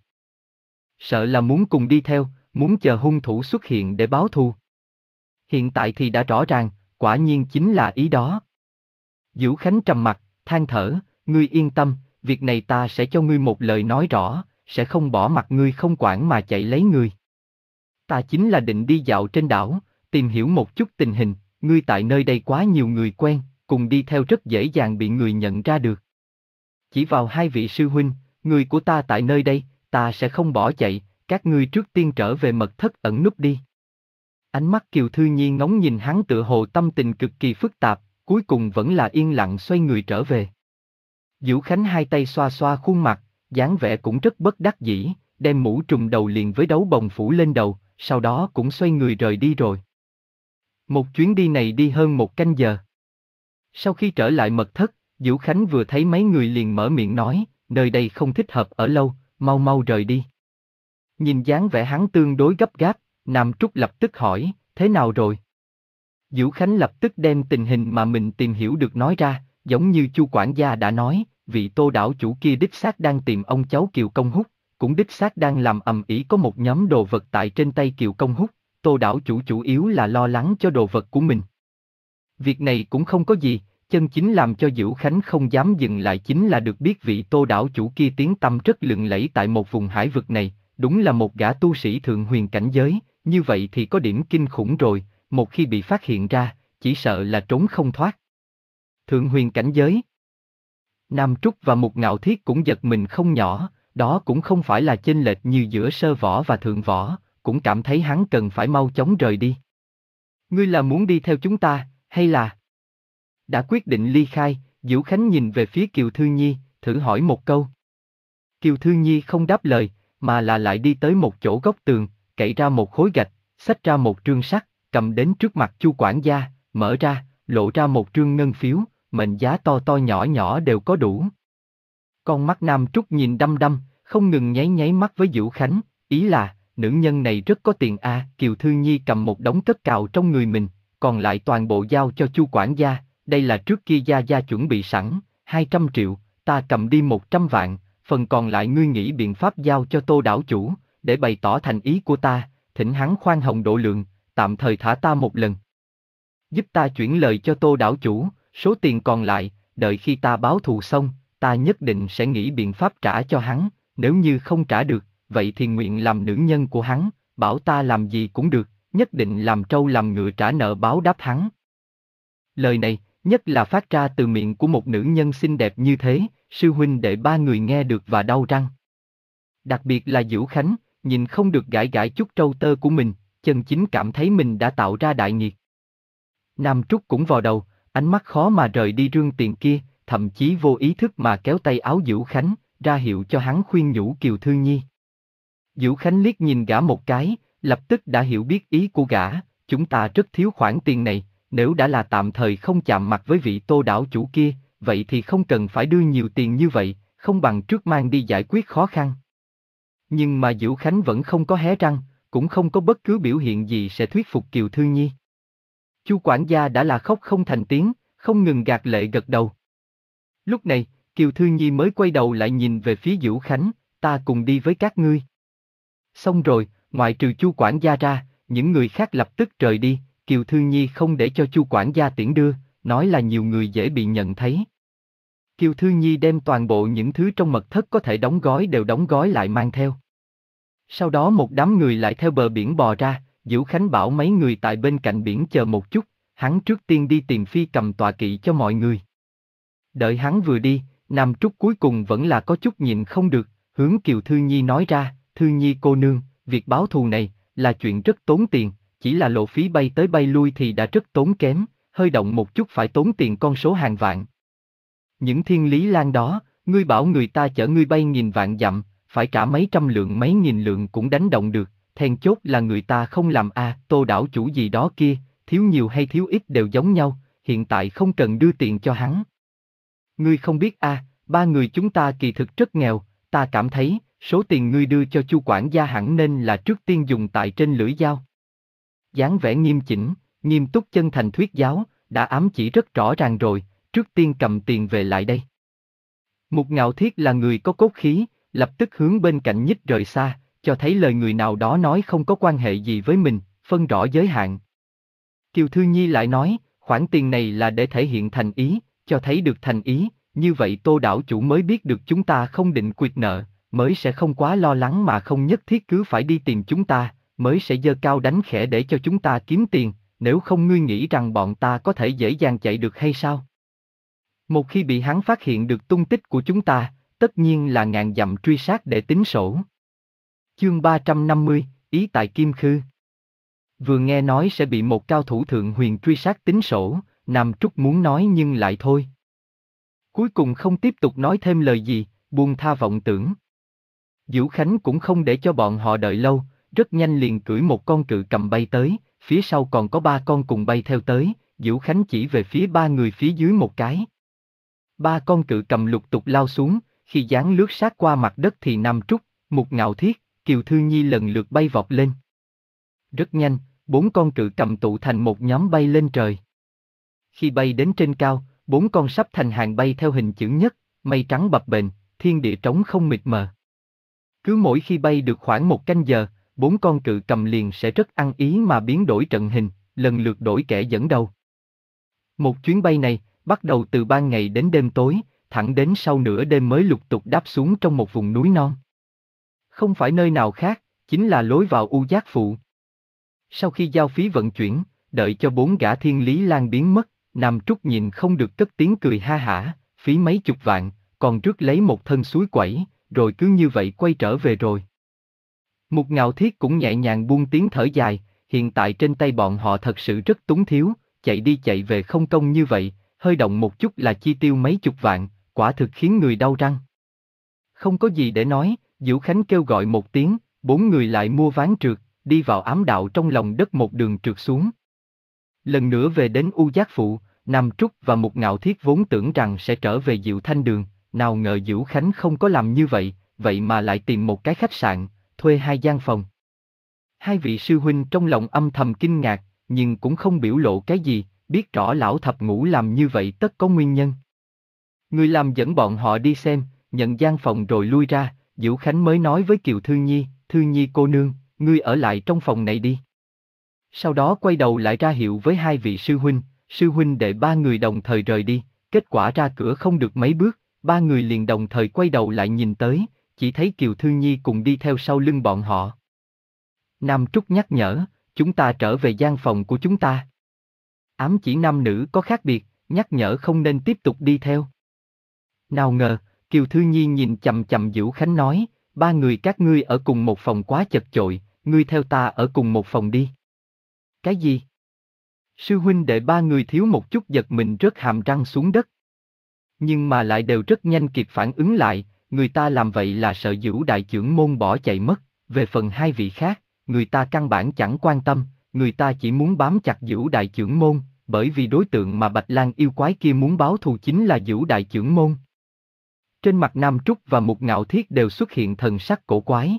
A: Sợ là muốn cùng đi theo, muốn chờ hung thủ xuất hiện để báo thù. Hiện tại thì đã rõ ràng, quả nhiên chính là ý đó. Diễu Khánh trầm mặt, than thở, ngươi yên tâm, việc này ta sẽ cho ngươi một lời nói rõ, sẽ không bỏ mặt ngươi không quản mà chạy lấy ngươi. Ta chính là định đi dạo trên đảo, tìm hiểu một chút tình hình, ngươi tại nơi đây quá nhiều người quen, cùng đi theo rất dễ dàng bị người nhận ra được. Chỉ vào hai vị sư huynh, người của ta tại nơi đây, ta sẽ không bỏ chạy, các ngươi trước tiên trở về mật thất ẩn núp đi. Ánh mắt Kiều Thư Nhi ngóng nhìn hắn tựa hồ tâm tình cực kỳ phức tạp, cuối cùng vẫn là yên lặng xoay người trở về. Diễu Khánh hai tay xoa xoa khuôn mặt, dáng vẻ cũng rất bất đắc dĩ, đem mũ trùm đầu liền với đấu bồng phủ lên đầu, sau đó cũng xoay người rời đi rồi. Một chuyến đi này đi hơn một canh giờ. Sau khi trở lại mật thất, Diễu Khánh vừa thấy mấy người liền mở miệng nói, nơi đây không thích hợp ở lâu, mau mau rời đi. Nhìn dáng vẻ hắn tương đối gấp gáp, Nam Trúc lập tức hỏi, thế nào rồi? Diễu Khánh lập tức đem tình hình mà mình tìm hiểu được nói ra, giống như Chu quản gia đã nói, vị Tô đảo chủ kia đích xác đang tìm ông cháu Kiều Công Húc, cũng đích xác đang làm ầm ĩ có một nhóm đồ vật tại trên tay Kiều Công Húc, Tô đảo chủ chủ yếu là lo lắng cho đồ vật của mình. Việc này cũng không có gì, chân chính làm cho Diễu Khánh không dám dừng lại chính là được biết vị Tô đảo chủ kia tiếng tăm rất lừng lẫy tại một vùng hải vực này, đúng là một gã tu sĩ thượng huyền cảnh giới, như vậy thì có điểm kinh khủng rồi, một khi bị phát hiện ra, chỉ sợ là trốn không thoát. Thượng huyền cảnh giới. Nam Trúc và Mục Ngạo Thiết cũng giật mình không nhỏ, đó cũng không phải là chênh lệch như giữa sơ võ và thượng võ, cũng cảm thấy hắn cần phải mau chóng rời đi. Ngươi là muốn đi theo chúng ta, hay là... Đã quyết định ly khai, Diễu Khánh nhìn về phía Kiều Thư Nhi, thử hỏi một câu. Kiều Thư Nhi không đáp lời, mà là lại đi tới một chỗ góc tường, cậy ra một khối gạch, xách ra một trương sắt, cầm đến trước mặt Chu quản gia, mở ra, lộ ra một trương ngân phiếu, mệnh giá to to nhỏ nhỏ đều có đủ. Con mắt Nam Trúc nhìn đăm đăm, không ngừng nháy nháy mắt với Diễu Khánh, ý là, nữ nhân này rất có tiền a. Kiều Thư Nhi cầm một đống cất cào trong người mình, còn lại toàn bộ giao cho Chu quản gia, đây là trước kia gia gia chuẩn bị sẵn, hai trăm triệu, ta cầm đi một trăm vạn, phần còn lại ngươi nghĩ biện pháp giao cho Tô đảo chủ, để bày tỏ thành ý của ta, thỉnh hắn khoan hồng độ lượng, tạm thời thả ta một lần. Giúp ta chuyển lời cho Tô đảo chủ, số tiền còn lại, đợi khi ta báo thù xong, ta nhất định sẽ nghĩ biện pháp trả cho hắn, nếu như không trả được, vậy thì nguyện làm nữ nhân của hắn, bảo ta làm gì cũng được, nhất định làm trâu làm ngựa trả nợ báo đáp hắn. Lời này, nhất là phát ra từ miệng của một nữ nhân xinh đẹp như thế, sư huynh đệ ba người nghe được và đau răng. Đặc biệt là Diễu Khánh, nhìn không được gãi gãi chút trâu tơ của mình, chân chính cảm thấy mình đã tạo ra đại nghiệt. Nam Trúc cũng vò đầu, ánh mắt khó mà rời đi rương tiền kia, thậm chí vô ý thức mà kéo tay áo Diễu Khánh, ra hiệu cho hắn khuyên nhủ Kiều Thư Nhi. Diễu Khánh liếc nhìn gã một cái, lập tức đã hiểu biết ý của gã, chúng ta rất thiếu khoản tiền này, nếu đã là tạm thời không chạm mặt với vị Tô đảo chủ kia, vậy thì không cần phải đưa nhiều tiền như vậy, không bằng trước mang đi giải quyết khó khăn. Nhưng mà Diễu Khánh vẫn không có hé răng, cũng không có bất cứ biểu hiện gì sẽ thuyết phục Kiều Thư Nhi. Chu quản gia đã là khóc không thành tiếng, không ngừng gạt lệ gật đầu. Lúc này, Kiều Thư Nhi mới quay đầu lại nhìn về phía Diễu Khánh, ta cùng đi với các ngươi. Xong rồi, ngoại trừ Chu quản gia ra, những người khác lập tức rời đi, Kiều Thư Nhi không để cho Chu quản gia tiễn đưa, nói là nhiều người dễ bị nhận thấy. Kiều Thư Nhi đem toàn bộ những thứ trong mật thất có thể đóng gói đều đóng gói lại mang theo. Sau đó một đám người lại theo bờ biển bò ra, Diễu Khánh bảo mấy người tại bên cạnh biển chờ một chút, hắn trước tiên đi tìm phi cầm tọa kỵ cho mọi người. Đợi hắn vừa đi, Nam Trúc cuối cùng vẫn là có chút nhìn không được, hướng Kiều Thư Nhi nói ra, Thư Nhi cô nương, việc báo thù này, là chuyện rất tốn tiền, chỉ là lộ phí bay tới bay lui thì đã rất tốn kém, hơi động một chút phải tốn tiền con số hàng vạn. Những thiên lý lan đó, ngươi bảo người ta chở ngươi bay nghìn vạn dặm, phải trả mấy trăm lượng mấy nghìn lượng cũng đánh động được, then chốt là người ta không làm a. À, Tô đảo chủ gì đó kia, thiếu nhiều hay thiếu ít đều giống nhau, hiện tại không cần đưa tiền cho hắn. Ngươi không biết a, à, ba người chúng ta kỳ thực rất nghèo, ta cảm thấy, số tiền ngươi đưa cho Chu quản gia hẳn nên là trước tiên dùng tại trên lưỡi dao. Dáng vẻ nghiêm chỉnh, nghiêm túc chân thành thuyết giáo, đã ám chỉ rất rõ ràng rồi, trước tiên cầm tiền về lại đây. Mục Ngạo Thiết là người có cốt khí, lập tức hướng bên cạnh nhích rời xa, cho thấy lời người nào đó nói không có quan hệ gì với mình, phân rõ giới hạn. Kiều Thư Nhi lại nói, khoản tiền này là để thể hiện thành ý, cho thấy được thành ý, như vậy Tô đảo chủ mới biết được chúng ta không định quyệt nợ, mới sẽ không quá lo lắng mà không nhất thiết cứ phải đi tìm chúng ta, mới sẽ giơ cao đánh khẽ để cho chúng ta kiếm tiền, nếu không ngươi nghĩ rằng bọn ta có thể dễ dàng chạy được hay sao? Một khi bị hắn phát hiện được tung tích của chúng ta, tất nhiên là ngàn dặm truy sát để tính sổ. Chương ba trăm năm mươi, ý tại Kim Khư. Vừa nghe nói sẽ bị một cao thủ thượng huyền truy sát tính sổ, Nam Trúc muốn nói nhưng lại thôi. Cuối cùng không tiếp tục nói thêm lời gì, buông tha vọng tưởng. Diễu Khánh cũng không để cho bọn họ đợi lâu, rất nhanh liền cưỡi một con cự cầm bay tới, phía sau còn có ba con cùng bay theo tới, Diễu Khánh chỉ về phía ba người phía dưới một cái. Ba con cự cầm lục tục lao xuống, khi dáng lướt sát qua mặt đất thì Nam Trúc, Mục Ngạo Thiết, Kiều Kiều Thư Nhi lần lượt bay vọt lên. Rất nhanh, bốn con cự cầm tụ thành một nhóm bay lên trời. Khi bay đến trên cao, bốn con sắp thành hàng bay theo hình chữ nhất, mây trắng bập bềnh, thiên địa trống không mịt mờ. Cứ mỗi khi bay được khoảng một canh giờ, bốn con cự cầm liền sẽ rất ăn ý mà biến đổi trận hình, lần lượt đổi kẻ dẫn đầu. Một chuyến bay này, bắt đầu từ ban ngày đến đêm tối, thẳng đến sau nửa đêm mới lục tục đáp xuống trong một vùng núi non. Không phải nơi nào khác, chính là lối vào U Giác Phụ. Sau khi giao phí vận chuyển, đợi cho bốn gã Thiên Lý Lan biến mất, Nam Trúc nhìn không được cất tiếng cười ha hả, phí mấy chục vạn, còn rước lấy một thân suối quẩy, rồi cứ như vậy quay trở về rồi. Mục Ngạo Thiết cũng nhẹ nhàng buông tiếng thở dài, hiện tại trên tay bọn họ thật sự rất túng thiếu, chạy đi chạy về không công như vậy, hơi động một chút là chi tiêu mấy chục vạn, quả thực khiến người đau răng. Không có gì để nói, Diệu Khánh kêu gọi một tiếng, bốn người lại mua ván trượt, đi vào ám đạo trong lòng đất một đường trượt xuống. Lần nữa về đến U Giác Phụ, Nam Trúc và Mục Ngạo Thiết vốn tưởng rằng sẽ trở về Diệu Thanh Đường, nào ngờ Diệu Khánh không có làm như vậy, vậy mà lại tìm một cái khách sạn, thuê hai gian phòng. Hai vị sư huynh trong lòng âm thầm kinh ngạc, nhưng cũng không biểu lộ cái gì, biết rõ lão thập ngũ làm như vậy tất có nguyên nhân. Người làm dẫn bọn họ đi xem, nhận gian phòng rồi lui ra, Diệu Khánh mới nói với Kiều Thư Nhi, Thư Nhi cô nương, ngươi ở lại trong phòng này đi. Sau đó quay đầu lại ra hiệu với hai vị sư huynh, sư huynh đệ ba người đồng thời rời đi, kết quả ra cửa không được mấy bước, ba người liền đồng thời quay đầu lại nhìn tới, chỉ thấy Kiều Thư Nhi cùng đi theo sau lưng bọn họ. Nam Trúc nhắc nhở, chúng ta trở về gian phòng của chúng ta. Ám chỉ nam nữ có khác biệt, nhắc nhở không nên tiếp tục đi theo. Nào ngờ, Kiều Thư Nhi nhìn chằm chằm Diệu Khánh nói, ba người các ngươi ở cùng một phòng quá chật chội, ngươi theo ta ở cùng một phòng đi. Cái gì? Sư huynh đệ ba người thiếu một chút giật mình rớt hàm răng xuống đất. Nhưng mà lại đều rất nhanh kịp phản ứng lại, người ta làm vậy là sợ Dữu đại trưởng môn bỏ chạy mất, về phần hai vị khác, người ta căn bản chẳng quan tâm, người ta chỉ muốn bám chặt Dữu đại trưởng môn, bởi vì đối tượng mà Bạch Lang yêu quái kia muốn báo thù chính là Dữu đại trưởng môn. Trên mặt Nam Trúc và Mục Ngạo Thiết đều xuất hiện thần sắc cổ quái.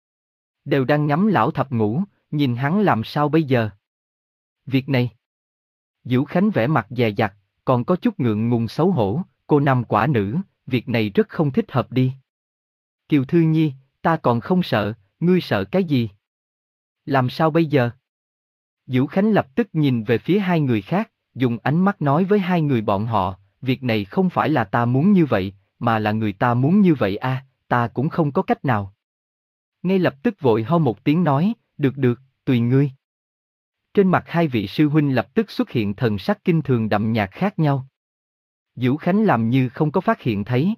A: Đều đang ngắm lão thập ngũ, nhìn hắn làm sao bây giờ? Việc này. Diệu Khánh vẻ mặt dè dặt, còn có chút ngượng ngùng xấu hổ, cô năm quả nữ, việc này rất không thích hợp đi. Kiều Thư Nhi, ta còn không sợ, ngươi sợ cái gì? Làm sao bây giờ? Diệu Khánh lập tức nhìn về phía hai người khác, dùng ánh mắt nói với hai người bọn họ, việc này không phải là ta muốn như vậy, mà là người ta muốn như vậy a, à, ta cũng không có cách nào. Ngay lập tức vội ho một tiếng nói, được được, tùy ngươi. Trên mặt hai vị sư huynh lập tức xuất hiện thần sắc kinh thường đậm nhạt khác nhau. Diệu Khánh làm như không có phát hiện thấy.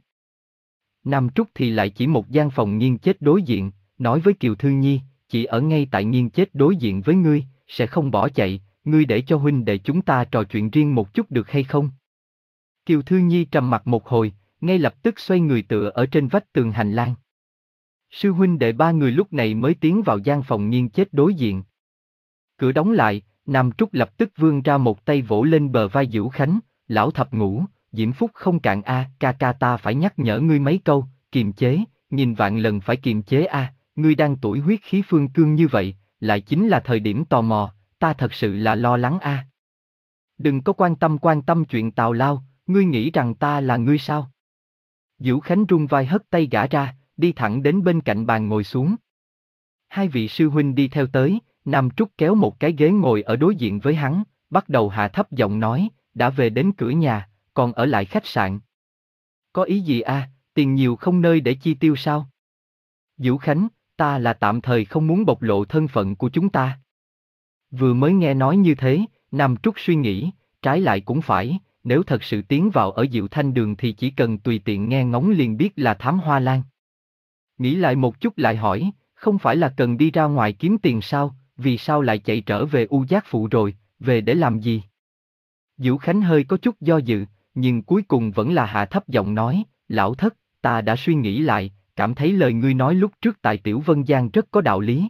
A: Nam Trúc thì lại chỉ một gian phòng nghiêng chết đối diện, nói với Kiều Thư Nhi, chỉ ở ngay tại nghiêng chết đối diện với ngươi, sẽ không bỏ chạy, ngươi để cho huynh đệ chúng ta trò chuyện riêng một chút được hay không? Kiều Thư Nhi trầm mặt một hồi, ngay lập tức xoay người tựa ở trên vách tường hành lang. Sư huynh đệ ba người lúc này mới tiến vào gian phòng nghiêng chết đối diện. Cửa đóng lại, Nam Trúc lập tức vươn ra một tay vỗ lên bờ vai Diệu Khánh, lão thập ngũ, diễm phúc không cạn a, à, ca ca ta phải nhắc nhở ngươi mấy câu, kiềm chế, nhìn vạn lần phải kiềm chế a, à, ngươi đang tuổi huyết khí phương cương như vậy, lại chính là thời điểm tò mò, ta thật sự là lo lắng a. À. Đừng có quan tâm quan tâm chuyện tào lao, ngươi nghĩ rằng ta là ngươi sao? Diệu Khánh rung vai hất tay gã ra, đi thẳng đến bên cạnh bàn ngồi xuống. Hai vị sư huynh đi theo tới, Nam Trúc kéo một cái ghế ngồi ở đối diện với hắn, bắt đầu hạ thấp giọng nói, đã về đến cửa nhà, còn ở lại khách sạn. Có ý gì a, à, tiền nhiều không nơi để chi tiêu sao? Diệu Khánh, ta là tạm thời không muốn bộc lộ thân phận của chúng ta. Vừa mới nghe nói như thế, Nam Trúc suy nghĩ, trái lại cũng phải, nếu thật sự tiến vào ở Diệu Thanh Đường thì chỉ cần tùy tiện nghe ngóng liền biết là Thám Hoa Lan. Nghĩ lại một chút lại hỏi, không phải là cần đi ra ngoài kiếm tiền sao, vì sao lại chạy trở về U Giác Phụ rồi, về để làm gì? Diệu Khánh hơi có chút do dự, nhưng cuối cùng vẫn là hạ thấp giọng nói, lão thất, ta đã suy nghĩ lại, cảm thấy lời ngươi nói lúc trước tại Tiểu Vân Giang rất có đạo lý.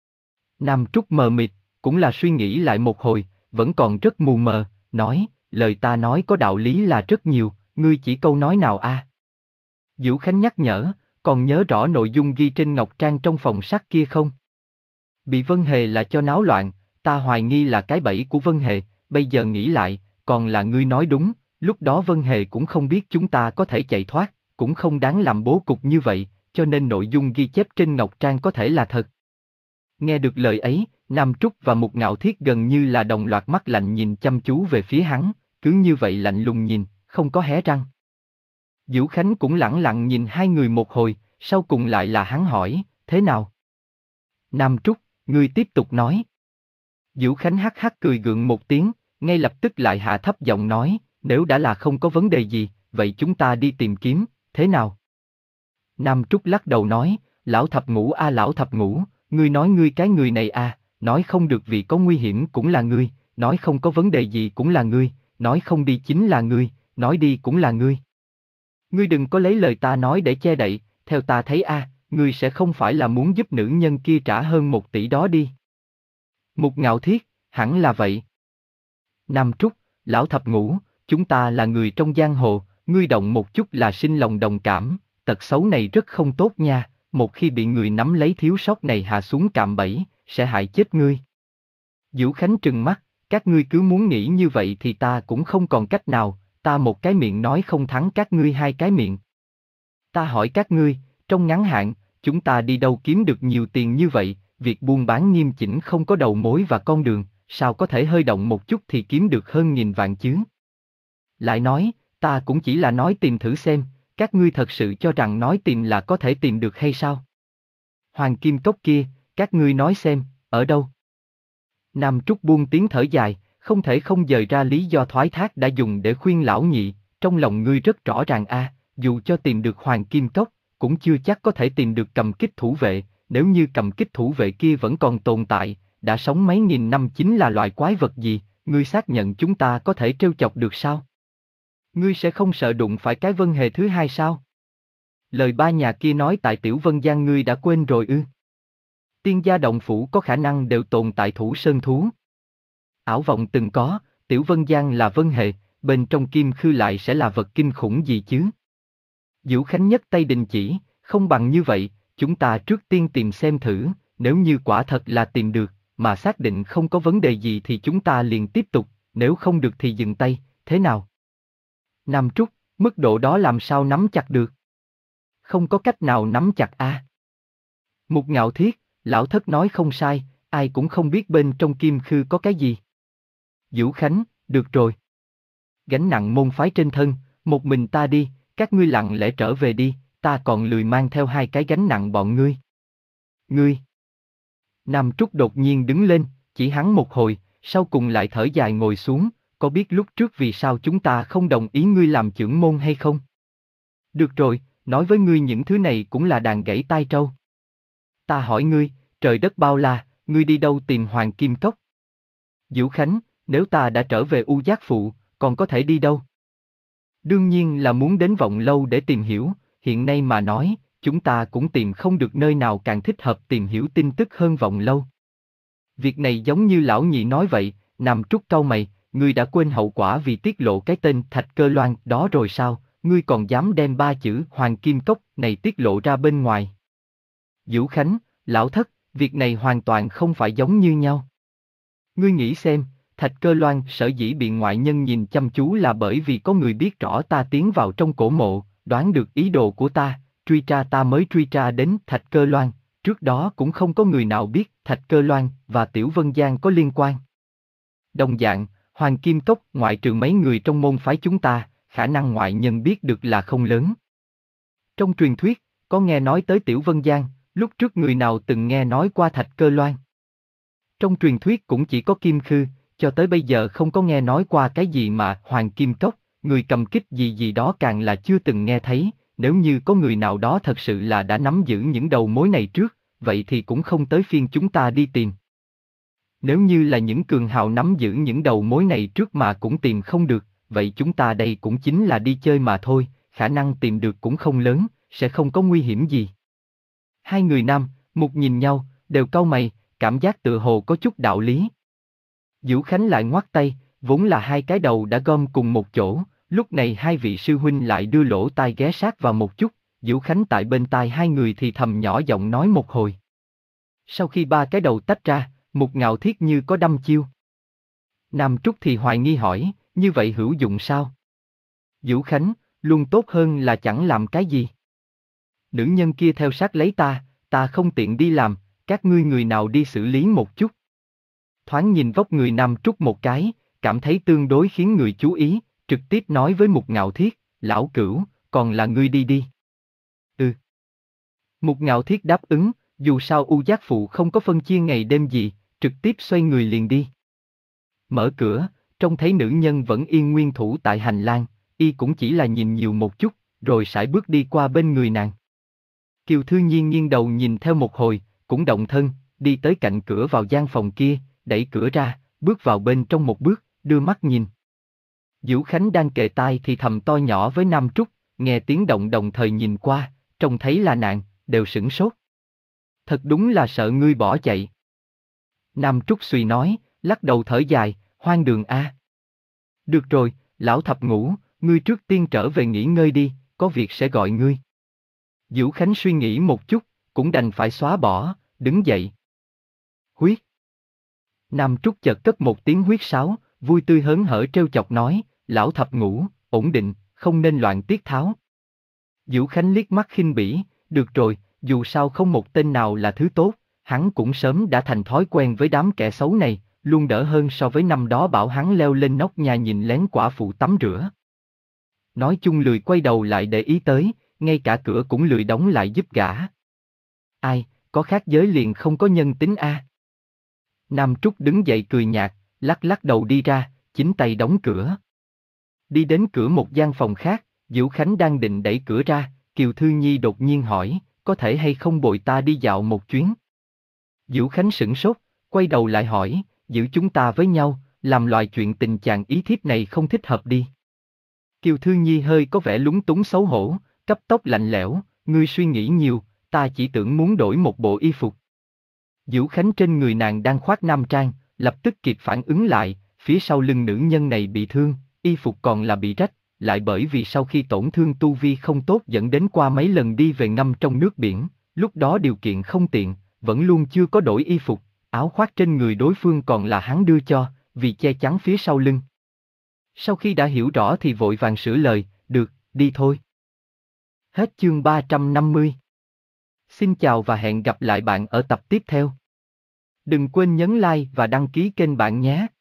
A: Nam Trúc mờ mịt, cũng là suy nghĩ lại một hồi, vẫn còn rất mù mờ, nói, lời ta nói có đạo lý là rất nhiều, ngươi chỉ câu nói nào a? À? Diệu Khánh nhắc nhở, còn nhớ rõ nội dung ghi trên ngọc trang trong phòng sắt kia không? Bị Vân Hề là cho náo loạn, ta hoài nghi là cái bẫy của Vân Hề, bây giờ nghĩ lại, còn là ngươi nói đúng, lúc đó Vân Hề cũng không biết chúng ta có thể chạy thoát, cũng không đáng làm bố cục như vậy, cho nên nội dung ghi chép trên ngọc trang có thể là thật. Nghe được lời ấy, Nam Trúc và Mục Ngạo Thiết gần như là đồng loạt mắt lạnh nhìn chăm chú về phía hắn, cứ như vậy lạnh lùng nhìn, không có hé răng. Vũ Khánh cũng lẳng lặng nhìn hai người một hồi, sau cùng lại là hắn hỏi, thế nào? Nam Trúc, ngươi tiếp tục nói. Vũ Khánh hắc hắc cười gượng một tiếng, ngay lập tức lại hạ thấp giọng nói, nếu đã là không có vấn đề gì, vậy chúng ta đi tìm kiếm, thế nào? Nam Trúc lắc đầu nói, lão thập ngũ a lão thập ngũ, ngươi nói ngươi cái người này à, nói không được vì có nguy hiểm cũng là ngươi, nói không có vấn đề gì cũng là ngươi, nói không đi chính là ngươi, nói đi cũng là ngươi. Ngươi đừng có lấy lời ta nói để che đậy, theo ta thấy a, ngươi sẽ không phải là muốn giúp nữ nhân kia trả hơn một tỷ đó đi. Mục Ngạo Thiết, hẳn là vậy. Nam Trúc, lão thập ngũ, chúng ta là người trong giang hồ, ngươi động một chút là sinh lòng đồng cảm, tật xấu này rất không tốt nha, một khi bị người nắm lấy thiếu sót này hạ xuống cạm bẫy, sẽ hại chết ngươi. Vũ Khánh trừng mắt, các ngươi cứ muốn nghĩ như vậy thì ta cũng không còn cách nào, ta một cái miệng nói không thắng các ngươi hai cái miệng. Ta hỏi các ngươi, trong ngắn hạn, chúng ta đi đâu kiếm được nhiều tiền như vậy, việc buôn bán nghiêm chỉnh không có đầu mối và con đường, sao có thể hơi động một chút thì kiếm được hơn nghìn vạn chứ? Lại nói, ta cũng chỉ là nói tìm thử xem, các ngươi thật sự cho rằng nói tìm là có thể tìm được hay sao? Hoàng kim cốc kia, các ngươi nói xem, ở đâu? Nam Trúc buông tiếng thở dài, không thể không dời ra lý do thoái thác đã dùng để khuyên lão nhị, trong lòng ngươi rất rõ ràng a, dù cho tìm được hoàng kim cốc, cũng chưa chắc có thể tìm được cầm kích thủ vệ, nếu như cầm kích thủ vệ kia vẫn còn tồn tại, đã sống mấy nghìn năm chính là loại quái vật gì, ngươi xác nhận chúng ta có thể trêu chọc được sao? Ngươi sẽ không sợ đụng phải cái Vân Hề thứ hai sao? Lời ba nhà kia nói tại Tiểu Vân Giang ngươi đã quên rồi ư? Tiên gia động phủ có khả năng đều tồn tại thủ sơn thú. Ảo vọng từng có, Tiểu Vân Giang là Vân Hề, bên trong kim khư lại sẽ là vật kinh khủng gì chứ? Vũ Khánh nhất tay đình chỉ, không bằng như vậy, chúng ta trước tiên tìm xem thử, nếu như quả thật là tìm được, mà xác định không có vấn đề gì thì chúng ta liền tiếp tục, nếu không được thì dừng tay, thế nào? Nam Trúc, mức độ đó làm sao nắm chặt được? Không có cách nào nắm chặt a. À? Mục Ngạo Thiết, lão thất nói không sai, ai cũng không biết bên trong kim khư có cái gì. Vũ Khánh, được rồi. Gánh nặng môn phái trên thân, một mình ta đi, các ngươi lặng lẽ trở về đi, ta còn lười mang theo hai cái gánh nặng bọn ngươi. Ngươi. Nam Trúc đột nhiên đứng lên, chỉ hắn một hồi, sau cùng lại thở dài ngồi xuống, có biết lúc trước vì sao chúng ta không đồng ý ngươi làm trưởng môn hay không? Được rồi, nói với ngươi những thứ này cũng là đàn gãy tai trâu. Ta hỏi ngươi, trời đất bao la, ngươi đi đâu tìm hoàng kim cốc? Vũ Khánh, nếu ta đã trở về U Giác Phụ, còn có thể đi đâu? Đương nhiên là muốn đến Vọng Lâu để tìm hiểu, hiện nay mà nói, chúng ta cũng tìm không được nơi nào càng thích hợp tìm hiểu tin tức hơn Vọng Lâu. Việc này giống như lão nhị nói vậy, Nam Trúc cau mày, ngươi đã quên hậu quả vì tiết lộ cái tên Thạch Cơ Loan đó rồi sao, ngươi còn dám đem ba chữ Hoàng Kim Cốc này tiết lộ ra bên ngoài. Vũ Khánh, lão thất, việc này hoàn toàn không phải giống như nhau. Ngươi nghĩ xem, Thạch Cơ Loan sở dĩ bị ngoại nhân nhìn chăm chú là bởi vì có người biết rõ ta tiến vào trong cổ mộ, đoán được ý đồ của ta, truy tra ta mới truy tra đến Thạch Cơ Loan, trước đó cũng không có người nào biết Thạch Cơ Loan và Tiểu Vân Giang có liên quan. Đồng dạng, Hoàng Kim Cốc ngoại trừ mấy người trong môn phái chúng ta, khả năng ngoại nhân biết được là không lớn. Trong truyền thuyết, có nghe nói tới Tiểu Vân Giang, lúc trước người nào từng nghe nói qua Thạch Cơ Loan. Trong truyền thuyết cũng chỉ có Kim Khư, cho tới bây giờ không có nghe nói qua cái gì mà Hoàng Kim Cốc, người cầm kích gì gì đó càng là chưa từng nghe thấy, nếu như có người nào đó thật sự là đã nắm giữ những đầu mối này trước, vậy thì cũng không tới phiên chúng ta đi tìm. Nếu như là những cường hào nắm giữ những đầu mối này trước mà cũng tìm không được, vậy chúng ta đây cũng chính là đi chơi mà thôi, khả năng tìm được cũng không lớn, sẽ không có nguy hiểm gì. Hai người nam, Mục nhìn nhau, đều cau mày, cảm giác tựa hồ có chút đạo lý. Vũ Khánh lại ngoắt tay, vốn là hai cái đầu đã gom cùng một chỗ, lúc này hai vị sư huynh lại đưa lỗ tai ghé sát vào một chút, Diễu Khánh tại bên tai hai người thì thầm nhỏ giọng nói một hồi. Sau khi ba cái đầu tách ra, Mục Ngạo Thiết như có đăm chiêu. Nam Trúc thì hoài nghi hỏi, như vậy hữu dụng sao? Diễu Khánh, luôn tốt hơn là chẳng làm cái gì. Nữ nhân kia theo sát lấy ta, ta không tiện đi làm, các ngươi người nào đi xử lý một chút. Thoáng nhìn vóc người Nam Trúc một cái, cảm thấy tương đối khiến người chú ý, trực tiếp nói với Mục Ngạo Thiết, lão cửu, còn là ngươi đi đi. Ừ. Mục Ngạo Thiết đáp ứng, dù sao U Giác Phụ không có phân chia ngày đêm gì, trực tiếp xoay người liền đi. Mở cửa, trông thấy nữ nhân vẫn yên nguyên thủ tại hành lang, y cũng chỉ là nhìn nhiều một chút, rồi sải bước đi qua bên người nàng. Kiều Thư Nhiên nghiêng đầu nhìn theo một hồi, cũng động thân, đi tới cạnh cửa vào gian phòng kia, đẩy cửa ra, bước vào bên trong một bước, đưa mắt nhìn. Diễu Khánh đang kề tai thì thầm to nhỏ với Nam Trúc, nghe tiếng động đồng thời nhìn qua, trông thấy là nàng, đều sửng sốt. Thật đúng là sợ ngươi bỏ chạy. Nam Trúc suy nói, lắc đầu thở dài, hoang đường a. Được rồi, lão thập ngũ, ngươi trước tiên trở về nghỉ ngơi đi, có việc sẽ gọi ngươi. Diễu Khánh suy nghĩ một chút, cũng đành phải xóa bỏ, đứng dậy. Huyết. Nam Trúc chợt cất một tiếng huyết sáo, vui tươi hớn hở trêu chọc nói, lão thập ngũ, ổn định, không nên loạn tiết tháo. Diễu Khánh liếc mắt khinh bỉ, được rồi, dù sao không một tên nào là thứ tốt, hắn cũng sớm đã thành thói quen với đám kẻ xấu này, luôn đỡ hơn so với năm đó bảo hắn leo lên nóc nhà nhìn lén quả phụ tắm rửa. Nói chung lười quay đầu lại để ý tới, ngay cả cửa cũng lười đóng lại giúp gã. Ai, có khác giới liền không có nhân tính a. Nam Trúc đứng dậy cười nhạt, lắc lắc đầu đi ra, chính tay đóng cửa. Đi đến cửa một gian phòng khác, Diễu Khánh đang định đẩy cửa ra, Kiều Thư Nhi đột nhiên hỏi, có thể hay không bồi ta đi dạo một chuyến? Diễu Khánh sửng sốt, quay đầu lại hỏi, giữ chúng ta với nhau, làm loại chuyện tình chàng ý thiếp này không thích hợp đi. Kiều Thư Nhi hơi có vẻ lúng túng xấu hổ, cấp tốc lạnh lẽo, ngươi suy nghĩ nhiều, ta chỉ tưởng muốn đổi một bộ y phục. Diễu Khánh trên người nàng đang khoác nam trang, lập tức kịp phản ứng lại, phía sau lưng nữ nhân này bị thương, y phục còn là bị rách, lại bởi vì sau khi tổn thương tu vi không tốt dẫn đến qua mấy lần đi về ngâm trong nước biển, lúc đó điều kiện không tiện, vẫn luôn chưa có đổi y phục, áo khoác trên người đối phương còn là hắn đưa cho, vì che chắn phía sau lưng. Sau khi đã hiểu rõ thì vội vàng sửa lời, được, đi thôi. Hết chương ba trăm năm mươi. Xin chào và hẹn gặp lại bạn ở tập tiếp theo. Đừng quên nhấn like và đăng ký kênh bạn nhé.